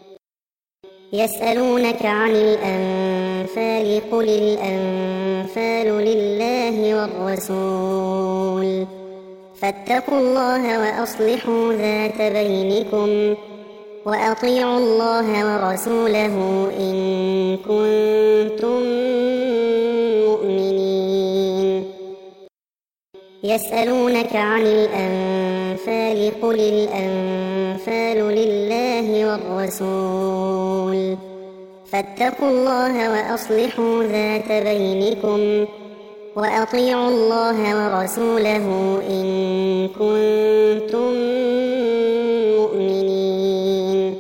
A: يسألونك عن الأنفال قل الأنفال لله والرسول فاتقوا الله وأصلحوا ذات بينكم وأطيعوا الله ورسوله إن كنتم مؤمنين يسألونك عن الأنفال قل الأنفال لله والرسول فاتقوا الله وأصلحوا ذات بينكم وأطيعوا الله ورسوله إن كنتم مؤمنين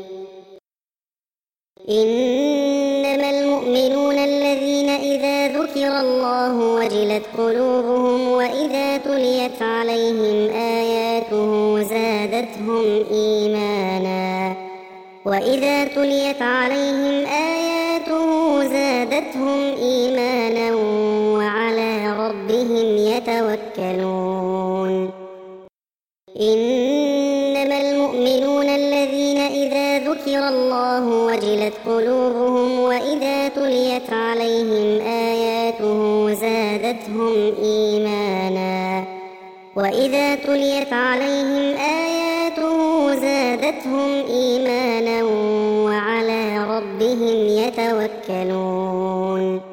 A: إنما المؤمنون الذين إذا ذكر الله وجلت قلوبهم وإذا تليت عليهم آياته زادتهم إيمانا وإذا تليت عليهم آياته زادتهم إيمانا وعلى ربهم يتوكلون إنما المؤمنون الذين إذا ذكر الله وجلت قلوبهم وإذا تليت عليهم آياته زادتهم إيمانا وإذا تليت عليهم آياته زادتهم إيمانا وعلى ربهم يتوكلون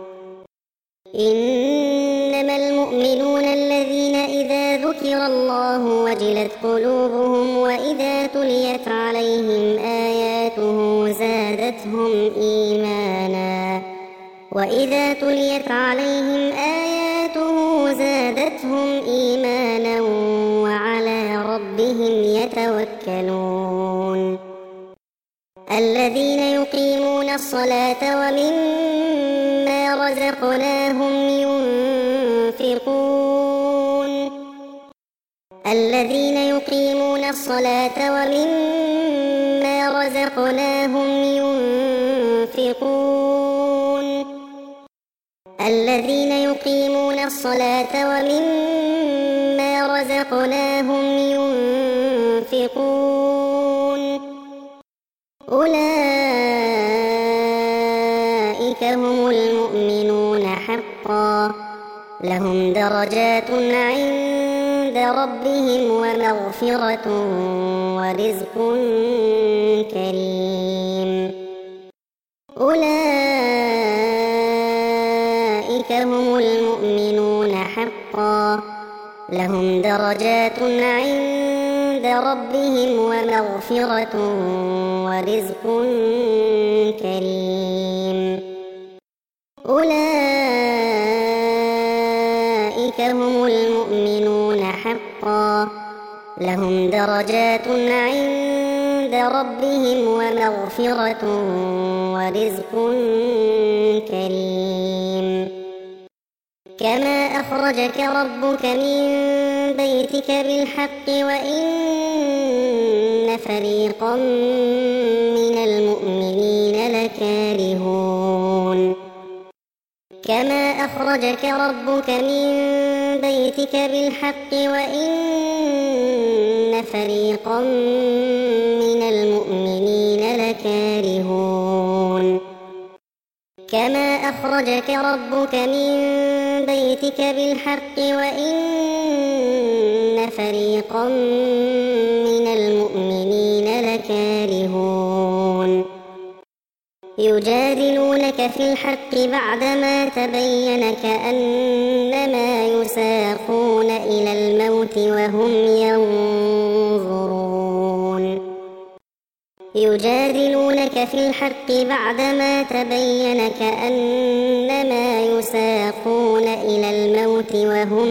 A: إنما المؤمنون الذين إذا ذكر الله وجلت قلوبهم وإذا تليت عليهم آياته زادتهم إيمانا وإذا تليت عليهم آياته زادتهم إيمانا وعلى ربهم يتوكلون الذين يقيمون الصلاة ومما رزقناهم ينفقون الذين يقيمون الصلاة ومما رزقناهم ينفقون الذين يقيمون الصلاة ومما رزقناهم ينفقون أولئك هم المؤمنون حقا لهم درجات عند ربهم ومغفرة ورزق كريم أولئك هم المؤمنون حقا لهم درجات عند ربهم ومغفرة ورزق كريم أولئك هم المؤمنون حقا لهم درجات عند ربهم ومغفرة ورزق كريم كما أخرجك ربك من بيتك بالحق وإن فريقا من المؤمنين لكارهون كما أخرجك ربك من بيتك بالحق وإن فريقا من المؤمنين لكارهون كما أخرجك ربك من بيتك بالحق وإن فريقا من المؤمنين لكارهون يجادلونك في الحق بعدما تبين كأنما يساقون إلى الموت وهم ينظرون يجادلونك في الحق بعدما تبين كأنما يساقون إلى الموت وهم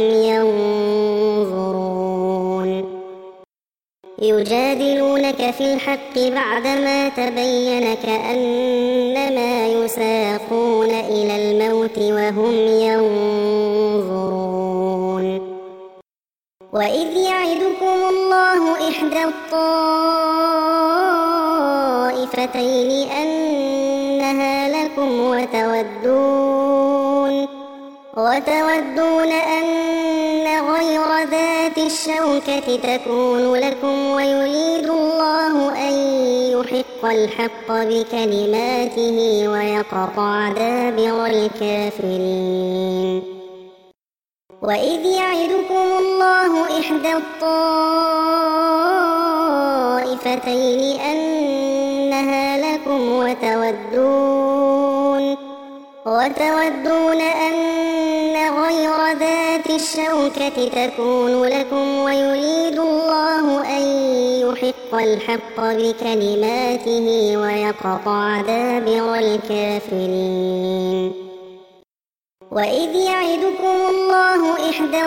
A: ينظرون يجادلونك في الحق بعدما تبين كأنما يساقون إلى الموت وهم ينظرون وإذ يعدكم الله إحدى الطائفتين أنها لكم وتودون وتودون أن غير ذات الشوكة تكون لكم ويريد الله أن يحق الحق بكلماته ويقطع دابر الكافرين وإذ يعدكم الله إحدى الطائفتين أنها لكم وتودون وتودون أن غير ذات الشوكة تكون لكم ويريد الله أن يحق الحق بكلماته ويقطع دابر الكافرين وإذ يعدكم الله إحدى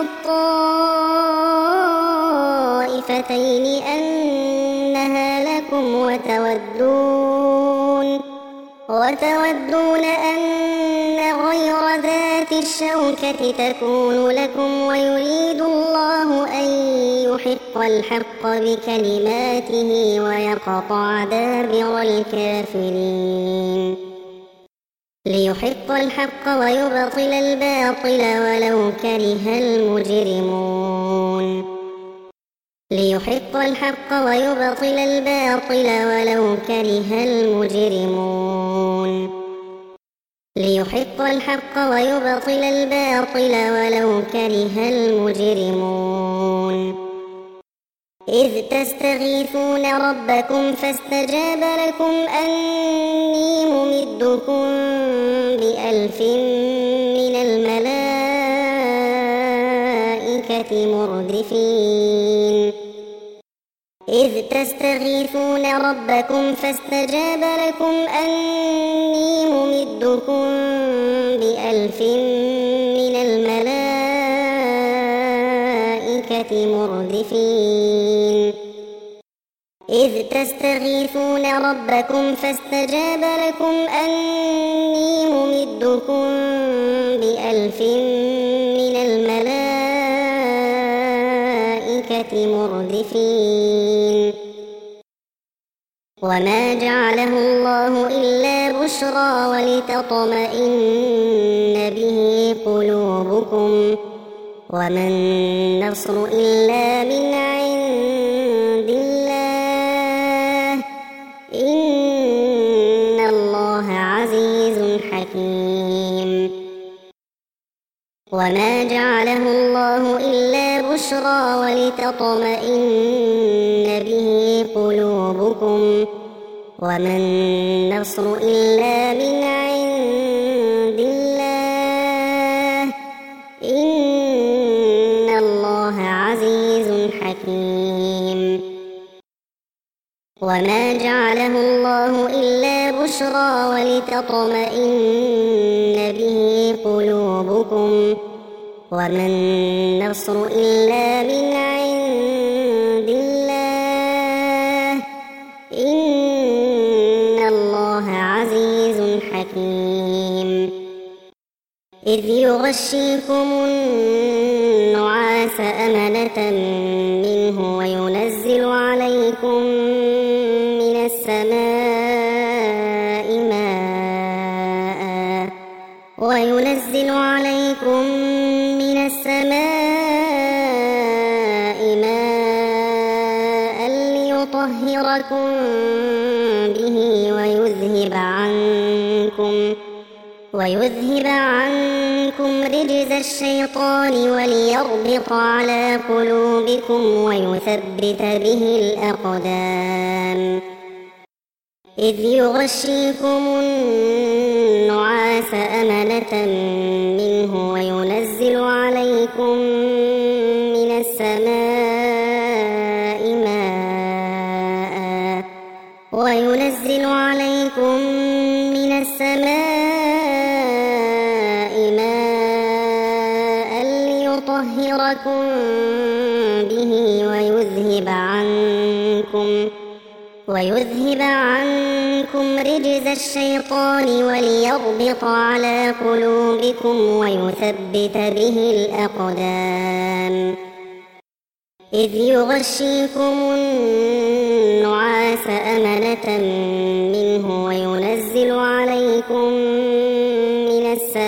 A: الطائفتين أنها لكم وتودون وتودون أن غير ذات الشوكة تكون لكم ويريد الله أن يحق الحق بكلماته ويقطع دابر الكافرين ليحق الحق ويبطل الباطل ولو كره المجرمون ليحق الحق ويبطل الباطل ولو كره المجرمون ليحق الحق ويبطل الباطل ولو كره المجرمون إذ تستغيثون ربكم فاستجاب لكم أني ممدكم بألف من الملائكة مردفين إذ تستغيثون ربكم فاستجاب لكم أني ممدكم بألف من الملائكة مردفين إذ تستغيثون ربكم فاستجاب لكم أني ممدكم بألف من الملائكة مردفين وما جعله الله إلا بشرى ولتطمئن به قلوبكم وما النصر إلا من عند الله إن الله عزيز حكيم وما جعله الله إلا بشرى ولتطمئن به قلوبكم وما النصر إلا من عند الله إن الله عزيز حكيم وما جعله الله إلا بشرى ولتطمئن به قلوبكم وما النصر إلا من عند الله إن الله عزيز حكيم إذ يغشيكم النعاس أمنة منه وينزل عليكم من السماء ماء وينزل عليكم من السماء ماء ليطهركم به ويذهب عنكم ويذهب عنكم رجز الشيطان وليربط على قلوبكم ويثبت به الأقدام إذ يغشيكم النعاس أمنة منه وينزل عليكم من السماء ماء وينزل عليكم من السماء ماء ليطهركم به ويذهب عنكم ويذهب عنكم رجز الشيطان وليربط على قلوبكم ويثبت به الأقدام إذ يغشيكم النعاس أمنة منه وينزل عليكم من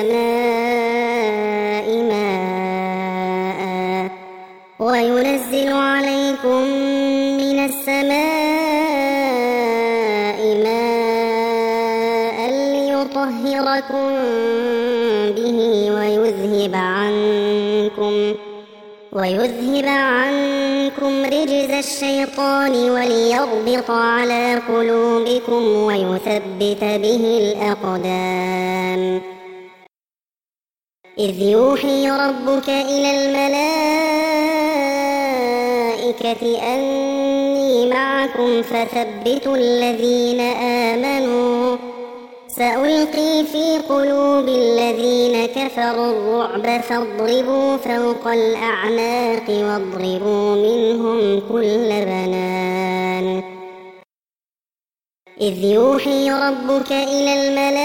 A: السماء ماء وينزل عليكم من السماء ماء ليطهركم به ويذهب عنكم ويذهب عنكم رجز الشيطان وليربط على قلوبكم ويثبت به الأقدام إذ يوحي ربك إلى الملائكة أني معكم فثبتوا الذين آمنوا سألقي في قلوب الذين كفروا الرعب فاضربوا فوق الأعناق واضربوا منهم كل بنان إذ يوحي ربك إلى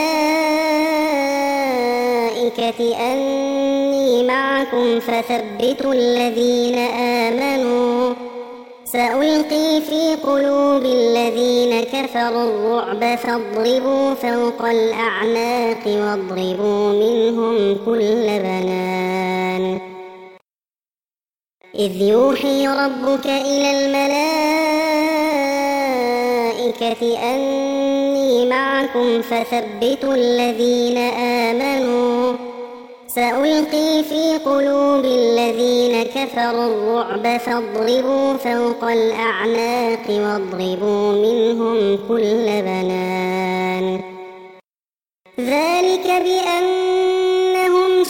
A: الملائكة أني معكم فثبتوا الذين آمنوا سألقي في قلوب الذين كفروا الرعب فاضربوا فوق الأعناق واضربوا منهم كل بنان إذ يوحي ربك إلى الملائكة أني معكم فثبتوا الذين آمنوا سألقي في قلوب الذين كفروا الرعب فاضربوا فوق الأعناق واضربوا منهم كل بنان ذلك بأنهم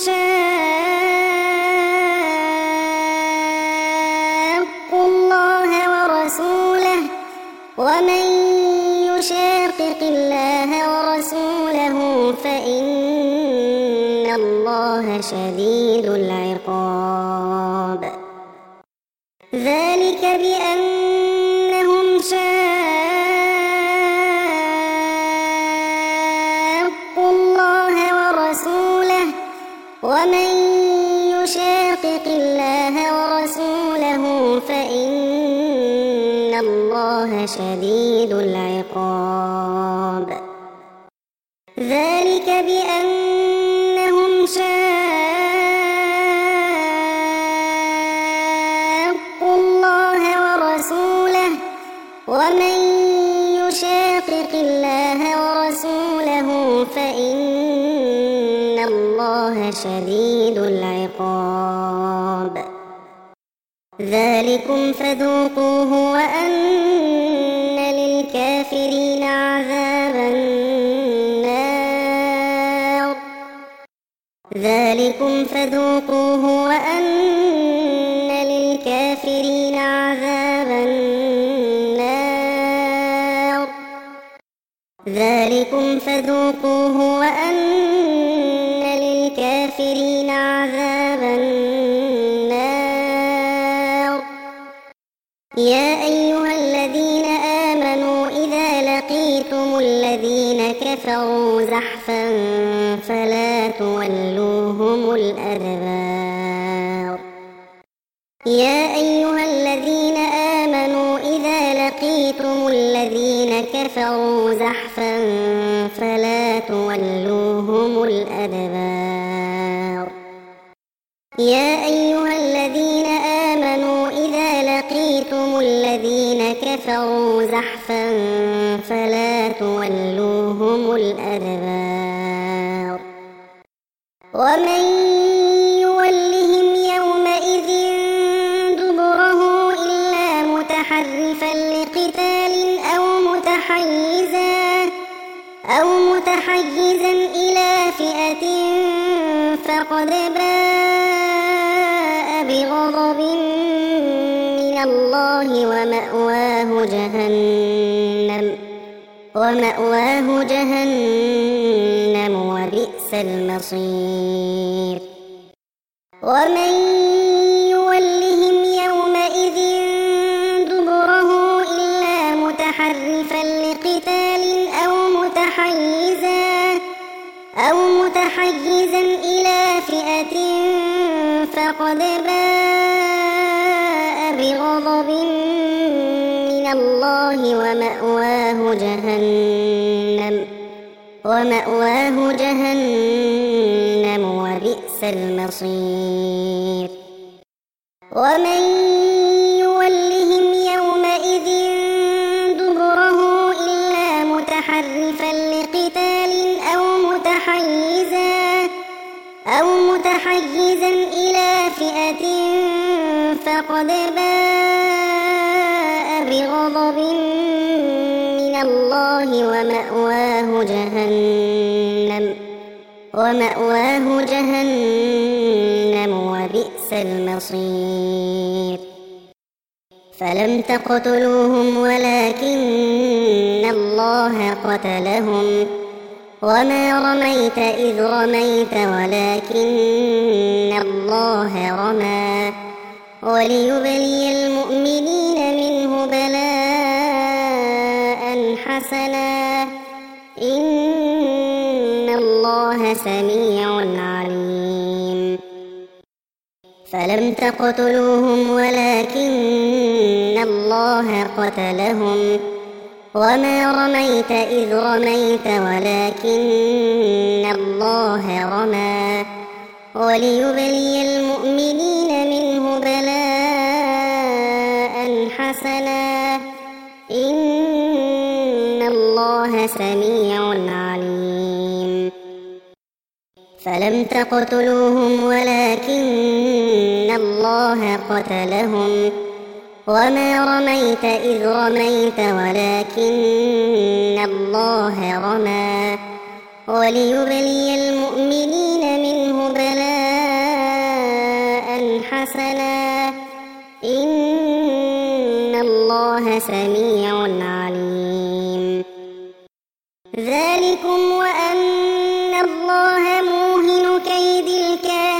A: شاقوا الله ورسوله ومن يشاقق الله ورسوله فإن الله شديد العقاب. ذلك بأنهم شاقوا الله ورسوله ومن يشاقق الله ورسوله فإن الله شديد العقاب. ذلك بأنهم شاقوا الله ورسوله ومن يشاقق الله ورسوله فإن الله شديد العقاب. ذلكم فذوقوه وأن للكافرين عذاب النار. ذلكم فذوقوه وأن للكافرين عذاب النار. ذلكم فذوقوه وأن للكافرين عذاب النار. يا أيها الذين آمنوا إذا لقيتم الذين كفروا زحفا فلا تولوهم الأدبار. يا أيها الذين آمنوا إذا لقيتم الذين كفروا زحفا فلا تولوهم الأدبار. يا أيها الذين آمنوا إذا لقيتم الذين كفروا زحفا فلا تولوهم الأدبار. ومن يولهم يومئذ دبره إلا متحرفا لقتال أو متحيزا أو متحيزا إلى فئة فقد باء بغضب من الله ومأواه جهنم ومأواه جهنم وبئس المصير. ومن يولهم يومئذ دبره إلا متحرفا لقتال أو متحيزا أو متحيزا إلى فئة فقد باء بغضب من الله ومأواه جهنم ومأواه جهنم وبئس المصير. ومن يولهم يومئذ دبره إلا متحرفا لقتال أو متحيزا أو متحيزا إلى فئة فقد باء بغضب من الله ومأواه جهنم ومأواه جهنم وبئس المصير. فلم تقتلوهم ولكن الله قتلهم وما رميت إذ رميت ولكن الله رمى وليبلي المؤمنين منه بلاء حسنا إن الله سميع عليم. فلم تقتلوهم ولكن الله قتلهم وما رميت إذ رميت ولكن الله رمى وليبلي المؤمنين منه بلاء حسنا إن الله سميع عليم. فلم تقتلوهم ولكن الله قتلهم وما رميت إذ رميت ولكن الله رمى وليبلي المؤمنين منه بلاء حسنا إن الله سميع عليم. ذلكم وأن الله موهن كيد الكافرين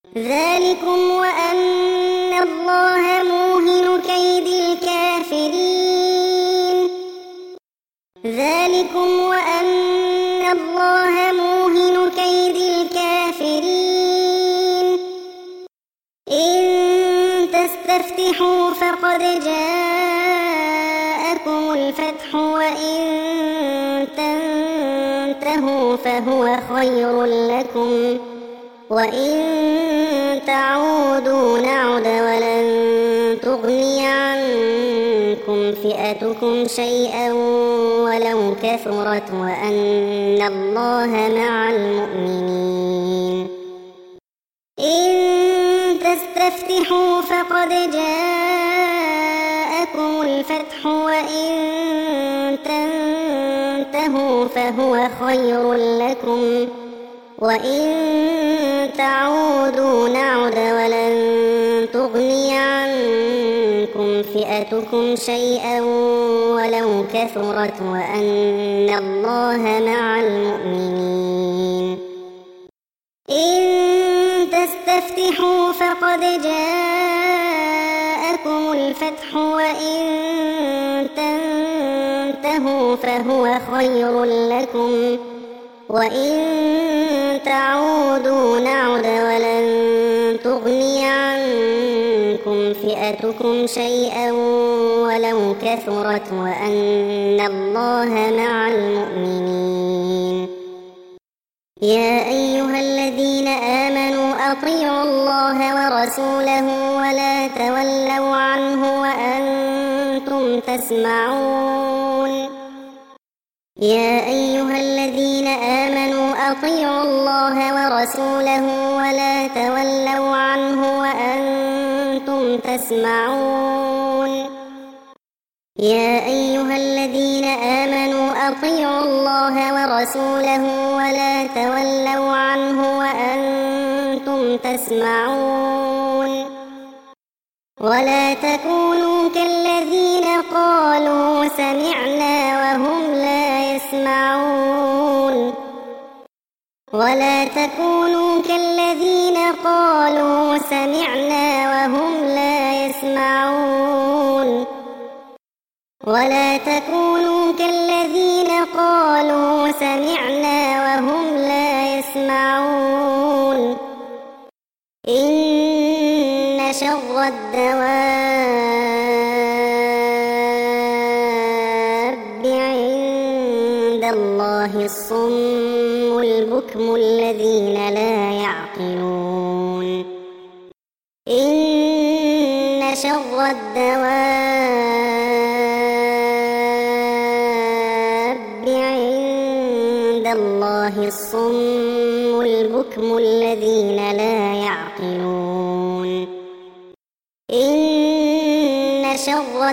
A: ذلكم وأن الله موهن كيد الكافرين ذلكم وأن الله موهن كيد الكافرين إن تستفتحوا فقد جاءكم الفتح وإن تنتهوا فهو خير لكم وإن تعودوا نعد ولن تغني عنكم فئتكم شيئا ولو كثرت وأن الله مع المؤمنين إن تستفتحوا فقد جاءكم الفتح وإن تنتهوا فهو خير لكم وإن تعودوا نعد ولن تغني عنكم فئتكم شيئا ولو كثرت وأن الله مع المؤمنين إن تستفتحوا فقد جاءكم الفتح وإن تنتهوا فهو خير لكم وإن تعودوا نعد ولن تغني عنكم فئتكم شيئا ولو كثرت وأن الله مع المؤمنين يا أيها الذين آمنوا أطيعوا الله ورسوله ولا تولوا عنه وأنتم تسمعون يا أيها الذين آمنوا أطيعوا الله ورسوله ولا تولوا عنه وأنتم تسمعون يا أيها الذين آمنوا أطيعوا الله ورسوله ولا تولوا عنه وأنتم تسمعون ولا تكونوا كالذين قالوا سمعنا وهم لا يسمعون ولا تكونوا كالذين قالوا سمعنا وهم لا يسمعون ولا تكونوا كالذين قالوا سمعنا وهم لا يسمعون إن شر الدواب عند الله الصم البكم الذين لا يعقلون إن شر الدواب عند الله الصم البكم الذين لا يعقلون إن شر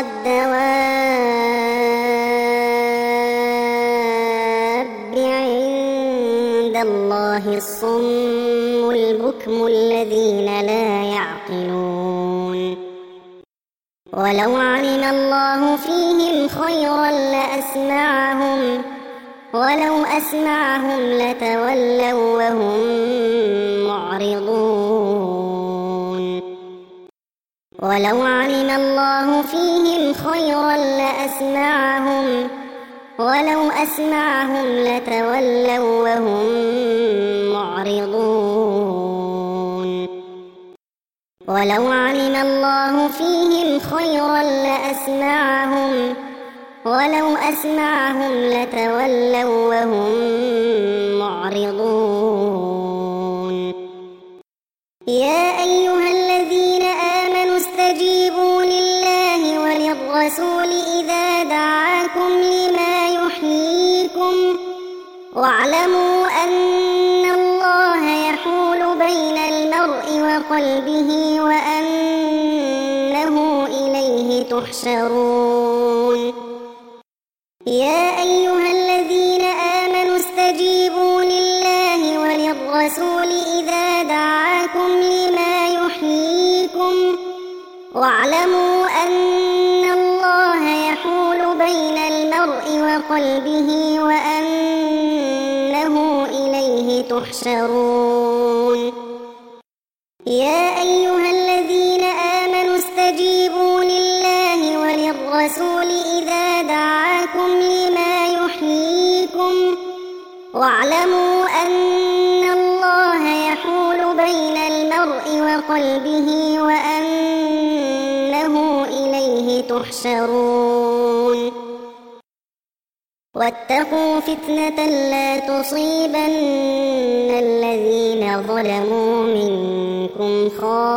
A: الدواب عند الله الصم البكم الذين لا يعقلون ولو علم الله فيهم خيرا لأسمعهم ولو أسمعهم لتولوا وهم معرضون ولو علم الله فيهم خيرا لأسمعهم ولو أسمعهم لتولوا وهم معرضون ولو علم الله فيهم خيرا لأسمعهم ولو أسمعهم لتولوا وهم معرضون يا أيها الذين آمنوا استجيبوا لله وللرسول إذا دعاكم لما يحييكم واعلموا أن الله يحول بين المرء وقلبه وأنه إليه تحشرون يا أيها الذين آمنوا استجيبوا لله وللرسول إذا دعاكم لما يحييكم واعلموا أن الله يحول بين المرء وقلبه وأنه إليه تحشرون يا أيها الذين آمنوا استجيبوا لله وللرسول إذا دعاكم لما يحييكم واعلموا أن الله يحول بين المرء وقلبه وأنه إليه تحشرون واتقوا فتنة لا تصيبن الذين ظلموا منكم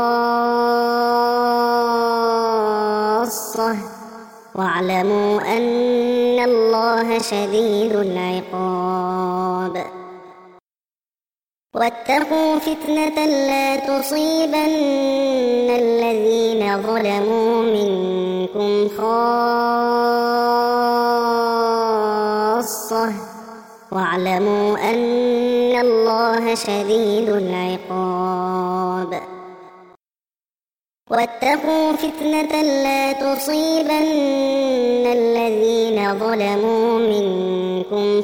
A: خاصة واعلموا أن الله شديد العقاب واتقوا فتنة لا تصيبن الذين ظلموا منكم خاصة واعلموا أن الله شديد العقاب واتقوا فتنة لا تصيبن الذين ظلموا منكم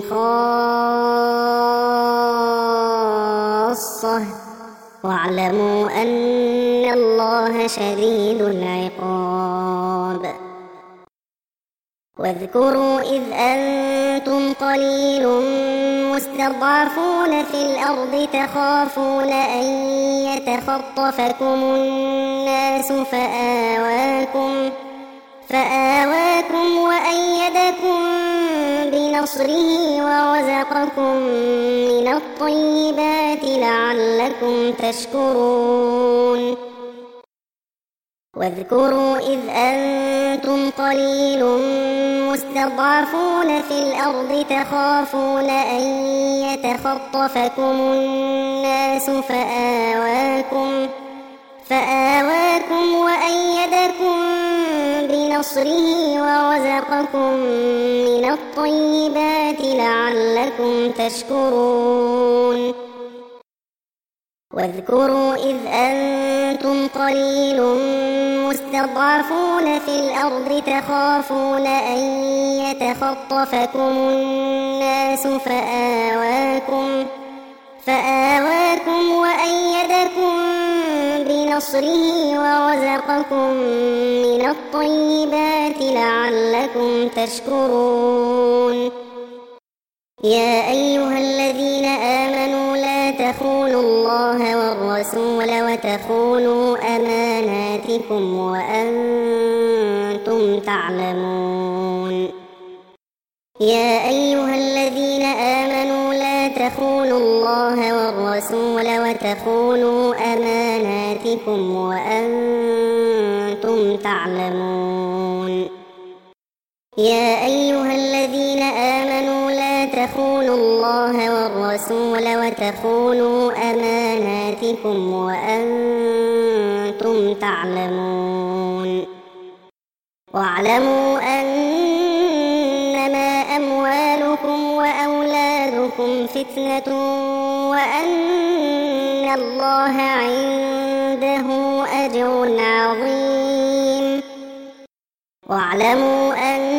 A: خاصة واعلموا أن الله شديد العقاب واذكروا إذ أنتم قليل مستضعفون في الأرض تخافون أن يتخطفكم الناس فآواكم فآواكم وأيدكم بنصره ورزقكم من الطيبات لعلكم تشكرون واذكروا إذ أنتم قليل مستضعفون في الأرض تخافون أن يتخطفكم الناس فآواكم فآواكم وأيدكم بنصره ورزقكم من الطيبات لعلكم تشكرون واذكروا إذ أنتم قليل مستضعفون في الأرض تخافون أن يتخطفكم الناس فآواكم فآواكم وأيدكم بنصره ورزقكم من الطيبات لعلكم تشكرون يا أيها الذين آمنوا لا تخونوا الله والرسول وتخونوا أماناتكم وأنتم تعلمون يا أيها الذين آمنوا لا تخونوا الله والرسول وتخونوا أماناتكم وأنتم تعلمون يا أيها الذين آمنوا لا تخونوا الله والرسول وتخونوا أماناتكم وأنتم تعلمون واعلموا أنما أموالكم وأولادكم فتنة وأن الله عنده أجر عظيم واعلموا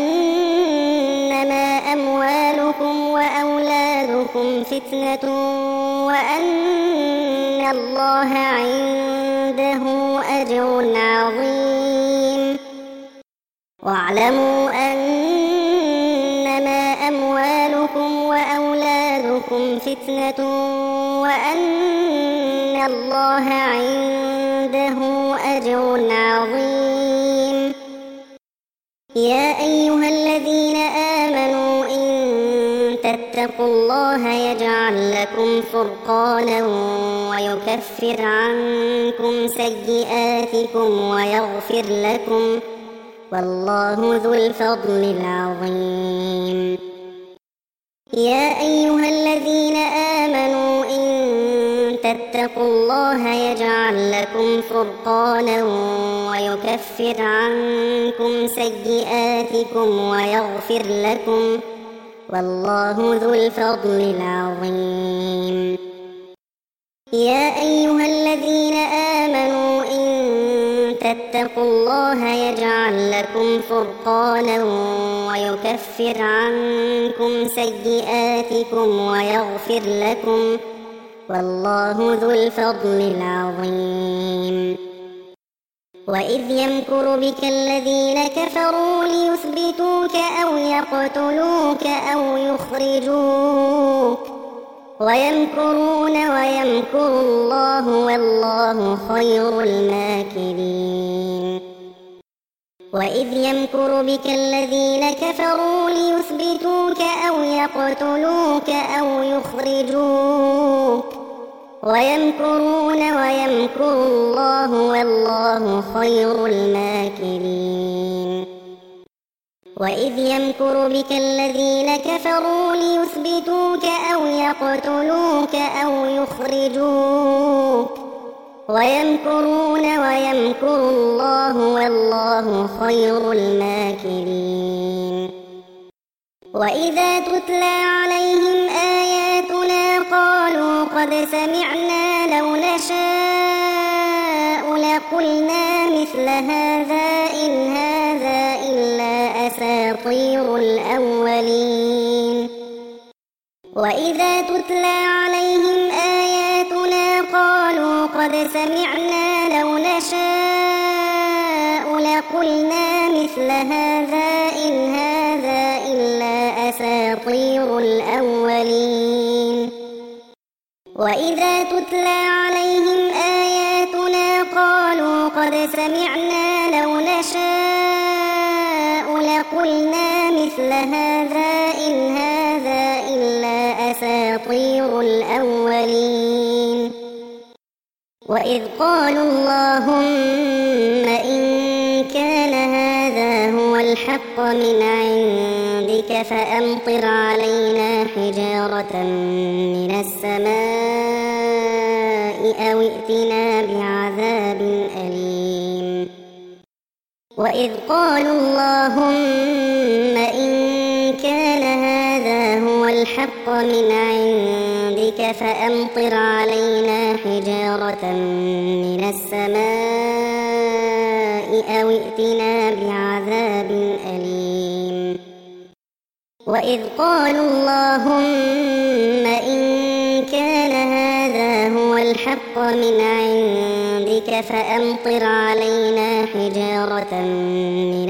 A: أنما أموالكم وأولادكم فتنة وأن الله عنده أجر عظيم واعلموا أنما أموالكم وأولادكم فتنة وأن الله عنده أجر عظيم يا أيها الذين آمنوا إن تتقوا الله يجعل لكم فرقانا ويكفر عنكم سيئاتكم ويغفر لكم والله ذو الفضل العظيم يا أيها الذين آمنوا إن تتقوا الله يجعل لكم فرقانا ويكفر عنكم سيئاتكم ويغفر لكم والله ذو الفضل العظيم يا أيها الذين آمنوا إن تتقوا الله يجعل لكم فرقانا ويكفر عنكم سيئاتكم ويغفر لكم والله ذو الفضل العظيم. وإذ يمكر بك الذين كفروا ليثبتوك أو يقتلوك أو يخرجوك ويمكرون ويمكر الله والله خير الماكرين. وإذ يمكر بك الذين كفروا ليثبتوك أو يقتلوك أو يخرجوك ويمكرون ويمكر الله والله خير الماكرين. وإذ يمكر بك الذين كفروا ليثبتوك أو يقتلوك أو يخرجوك ويمكرون ويمكر الله والله خير الماكرين. وإذا تتلى عليهم آياتنا قالوا قد سمعنا لو نشاء لقلنا مثل هذا إن هذا إلا أساطير الأولين. وإذا تتلى عليهم آياتنا قالوا قد سمعنا لو نشاء لقلنا مثل هذا إن هذا إلا أساطير الأولين. وإذا تتلى عليهم آياتنا قالوا قد سمعنا لو نشاء لقلنا مثل هذا إن هذا إلا أساطير الأولين. وإذ قالوا اللهم إن كان هذا هو الحق من عندك فأمطر علينا حجارة من السماء أو ائتنا بعذاب أليم. وإذ قالوا اللهم إن كان هذا هو الحق من عندك فأمطر علينا حجارة من السماء أو ائتنا بعذاب أليم. وإذ قالوا اللهم إن كان هذا هو الحق من عندك فأمطر علينا حجارة من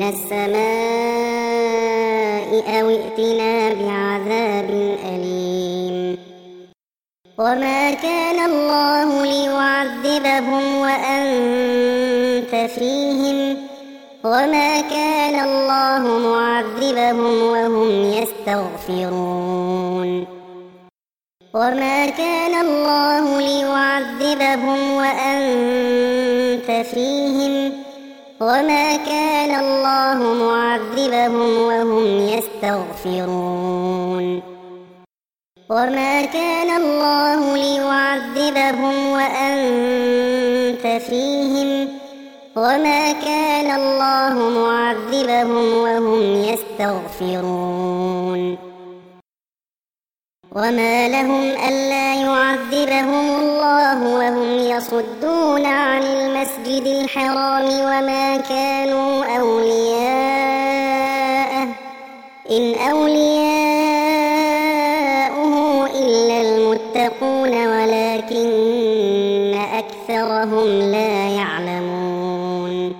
A: السماء أو ائتنا بعذاب أليم. وما كان الله ليعذبهم وأنت فيهم وما كان الله معذبهم وهم يستغفرون. وما كان الله ليعذبهم وأنت فيهم وما كان الله معذبهم وهم يستغفرون. وما كان الله ليعذبهم وأنت فيهم وما كان الله معذبهم وهم يستغفرون. وما لهم ألا يعذبهم الله وهم يصدون عن المسجد الحرام وما كانوا أولياءه إن أولياؤه إلا المتقون ولكن أكثرهم لا يعلمون.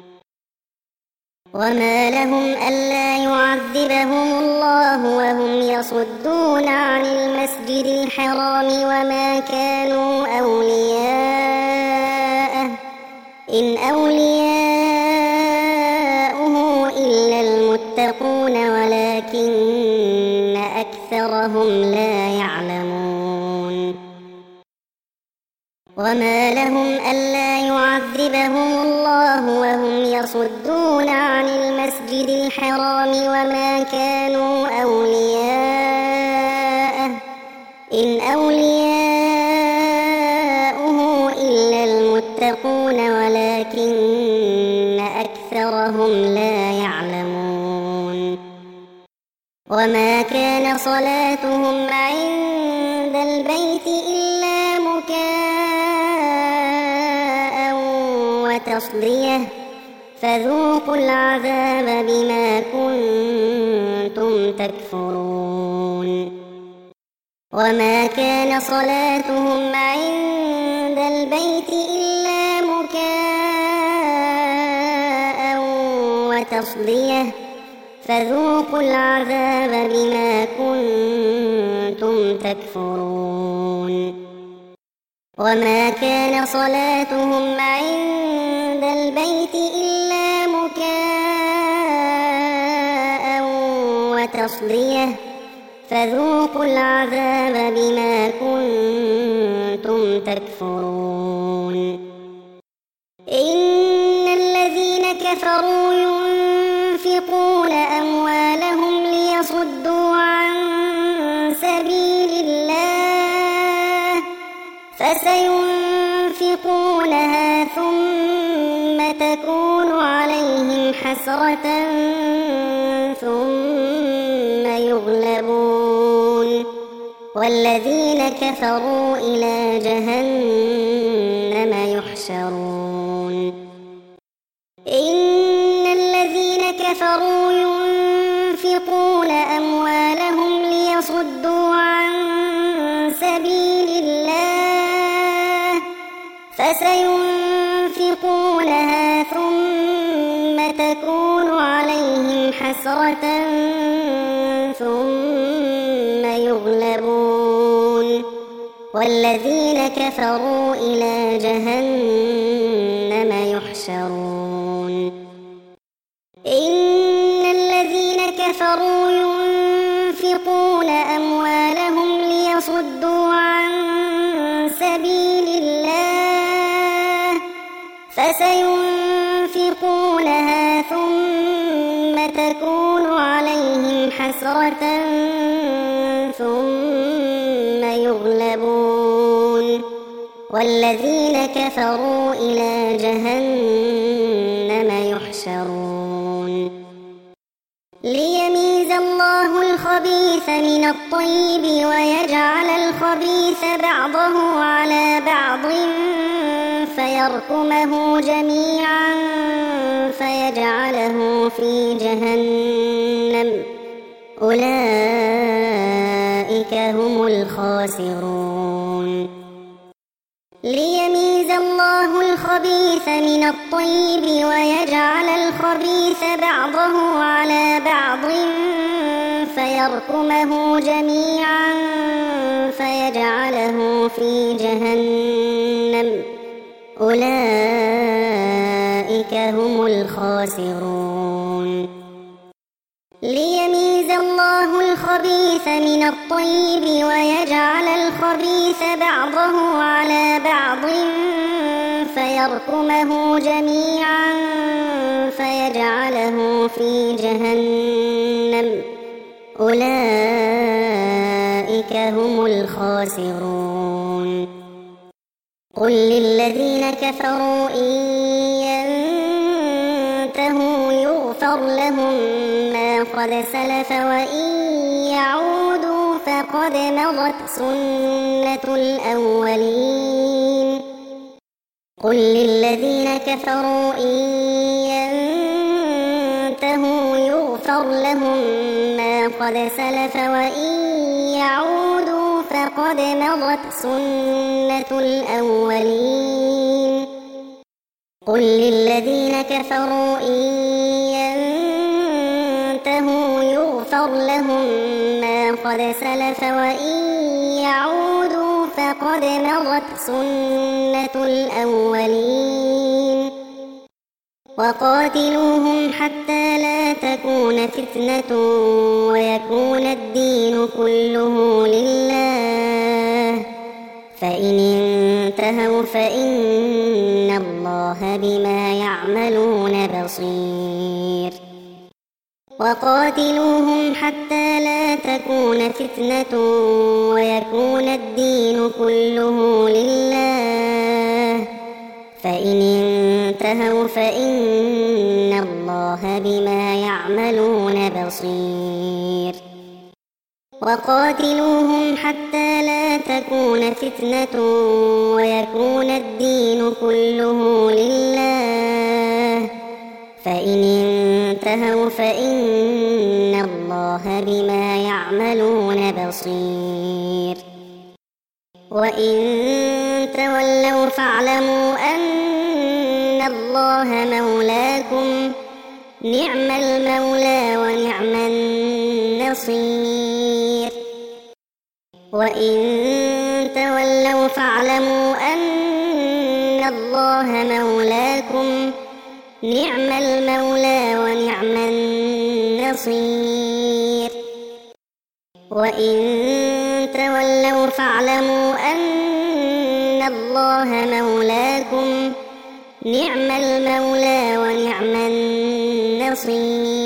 A: وما لهم ألا يعذبهم الله وهم يصدون عن المسجد الحرام وما كانوا أولياءه إن أولياؤه إلا المتقون ولكن أكثرهم لا يعلمون. وما لهم ألا يعذبهم الله وهم يصدون عن المسجد الحرام وما كانوا أولياءه إن أولياؤه إلا المتقون ولكن أكثرهم لا يعلمون. وما كان صلاتهم عند البيت إلا مكاء وتصدية فذوقوا العذاب بما كنتم تكفرون. وما كان صلاتهم عند البيت إلا مكاء وتصدية فذوقوا العذاب بما كنتم تكفرون وما كان صلاتهم عند البيت إلا مكاء وتصدية فذوقوا العذاب بما كنتم تكفرون إن الذين كفروا ينفقون أموالهم ليصدوا عن سبيل الله فسينفقونها ثم تكون عليهم حسرة ثم يغلبون والذين كفروا إلى جهنم يحشرون إن الذين كفروا ينفقون أموالهم ليصدوا عن سبيل الله فسينفقونها ثم تكون عليهم حسرة ثم يغلبون والذين كفروا إلى جهنم يحشرون إن الذين كفروا ينفقون أموالهم ليصدوا عن سبيل الله فسينفقونها ثم تكون عليهم حسرة ثم يغلبون والذين كفروا إلى جهنم يحشرون ليميز الله الخبيث من الطيب ويجعل الخبيث بعضه على بعض فيركمه جميعا فيجعله في جهنم أولئك هم الخاسرون ليميز الله الخبيث من الطيب ويجعل الخبيث بعضه على بعض فيركمه جميعا فيجعله في جهنم أولئك هم الخاسرون ليميز الله الخبيث من الطيب ويجعل الخبيث بعضه على بعض فيركمه جميعا فيجعله في جهنم أولئك هم الخاسرون قل للذين كفروا إن ينتهوا يغفر لهم ما قد سلف وإن يعودوا فقد مضت سنة الأولين قل للذين كفروا إن ينتهوا يغفر لهم ما قد سلف وإن يعودوا فقد مضت سنة الأولين قل للذين كفروا إن ينتهوا يغفر لهم ما قد سلف وإن يعودوا فقد مضت سنة الأولين وقاتلوهم حتى لا تكون فتنة ويكون الدين كله لله فإن انتهوا فإن الله بما يعملون بصير وقاتلوهم حتى لا تكون فتنة ويكون الدين كله لله فإن انتهوا فإن الله بما يعملون بصير وقاتلوهم حتى لا تكون فتنة ويكون الدين كله لله فإن انتهوا فإن الله بما يعملون بصير وإن تولوا فاعلموا أن الله مولاكم نعم المولى ونعم النصير وإن تولوا فاعلموا أن الله مولاكم نعم المولى ونعم النصير وإن تولوا فاعلموا أن الله مولاكم نعم المولى ونعم النصير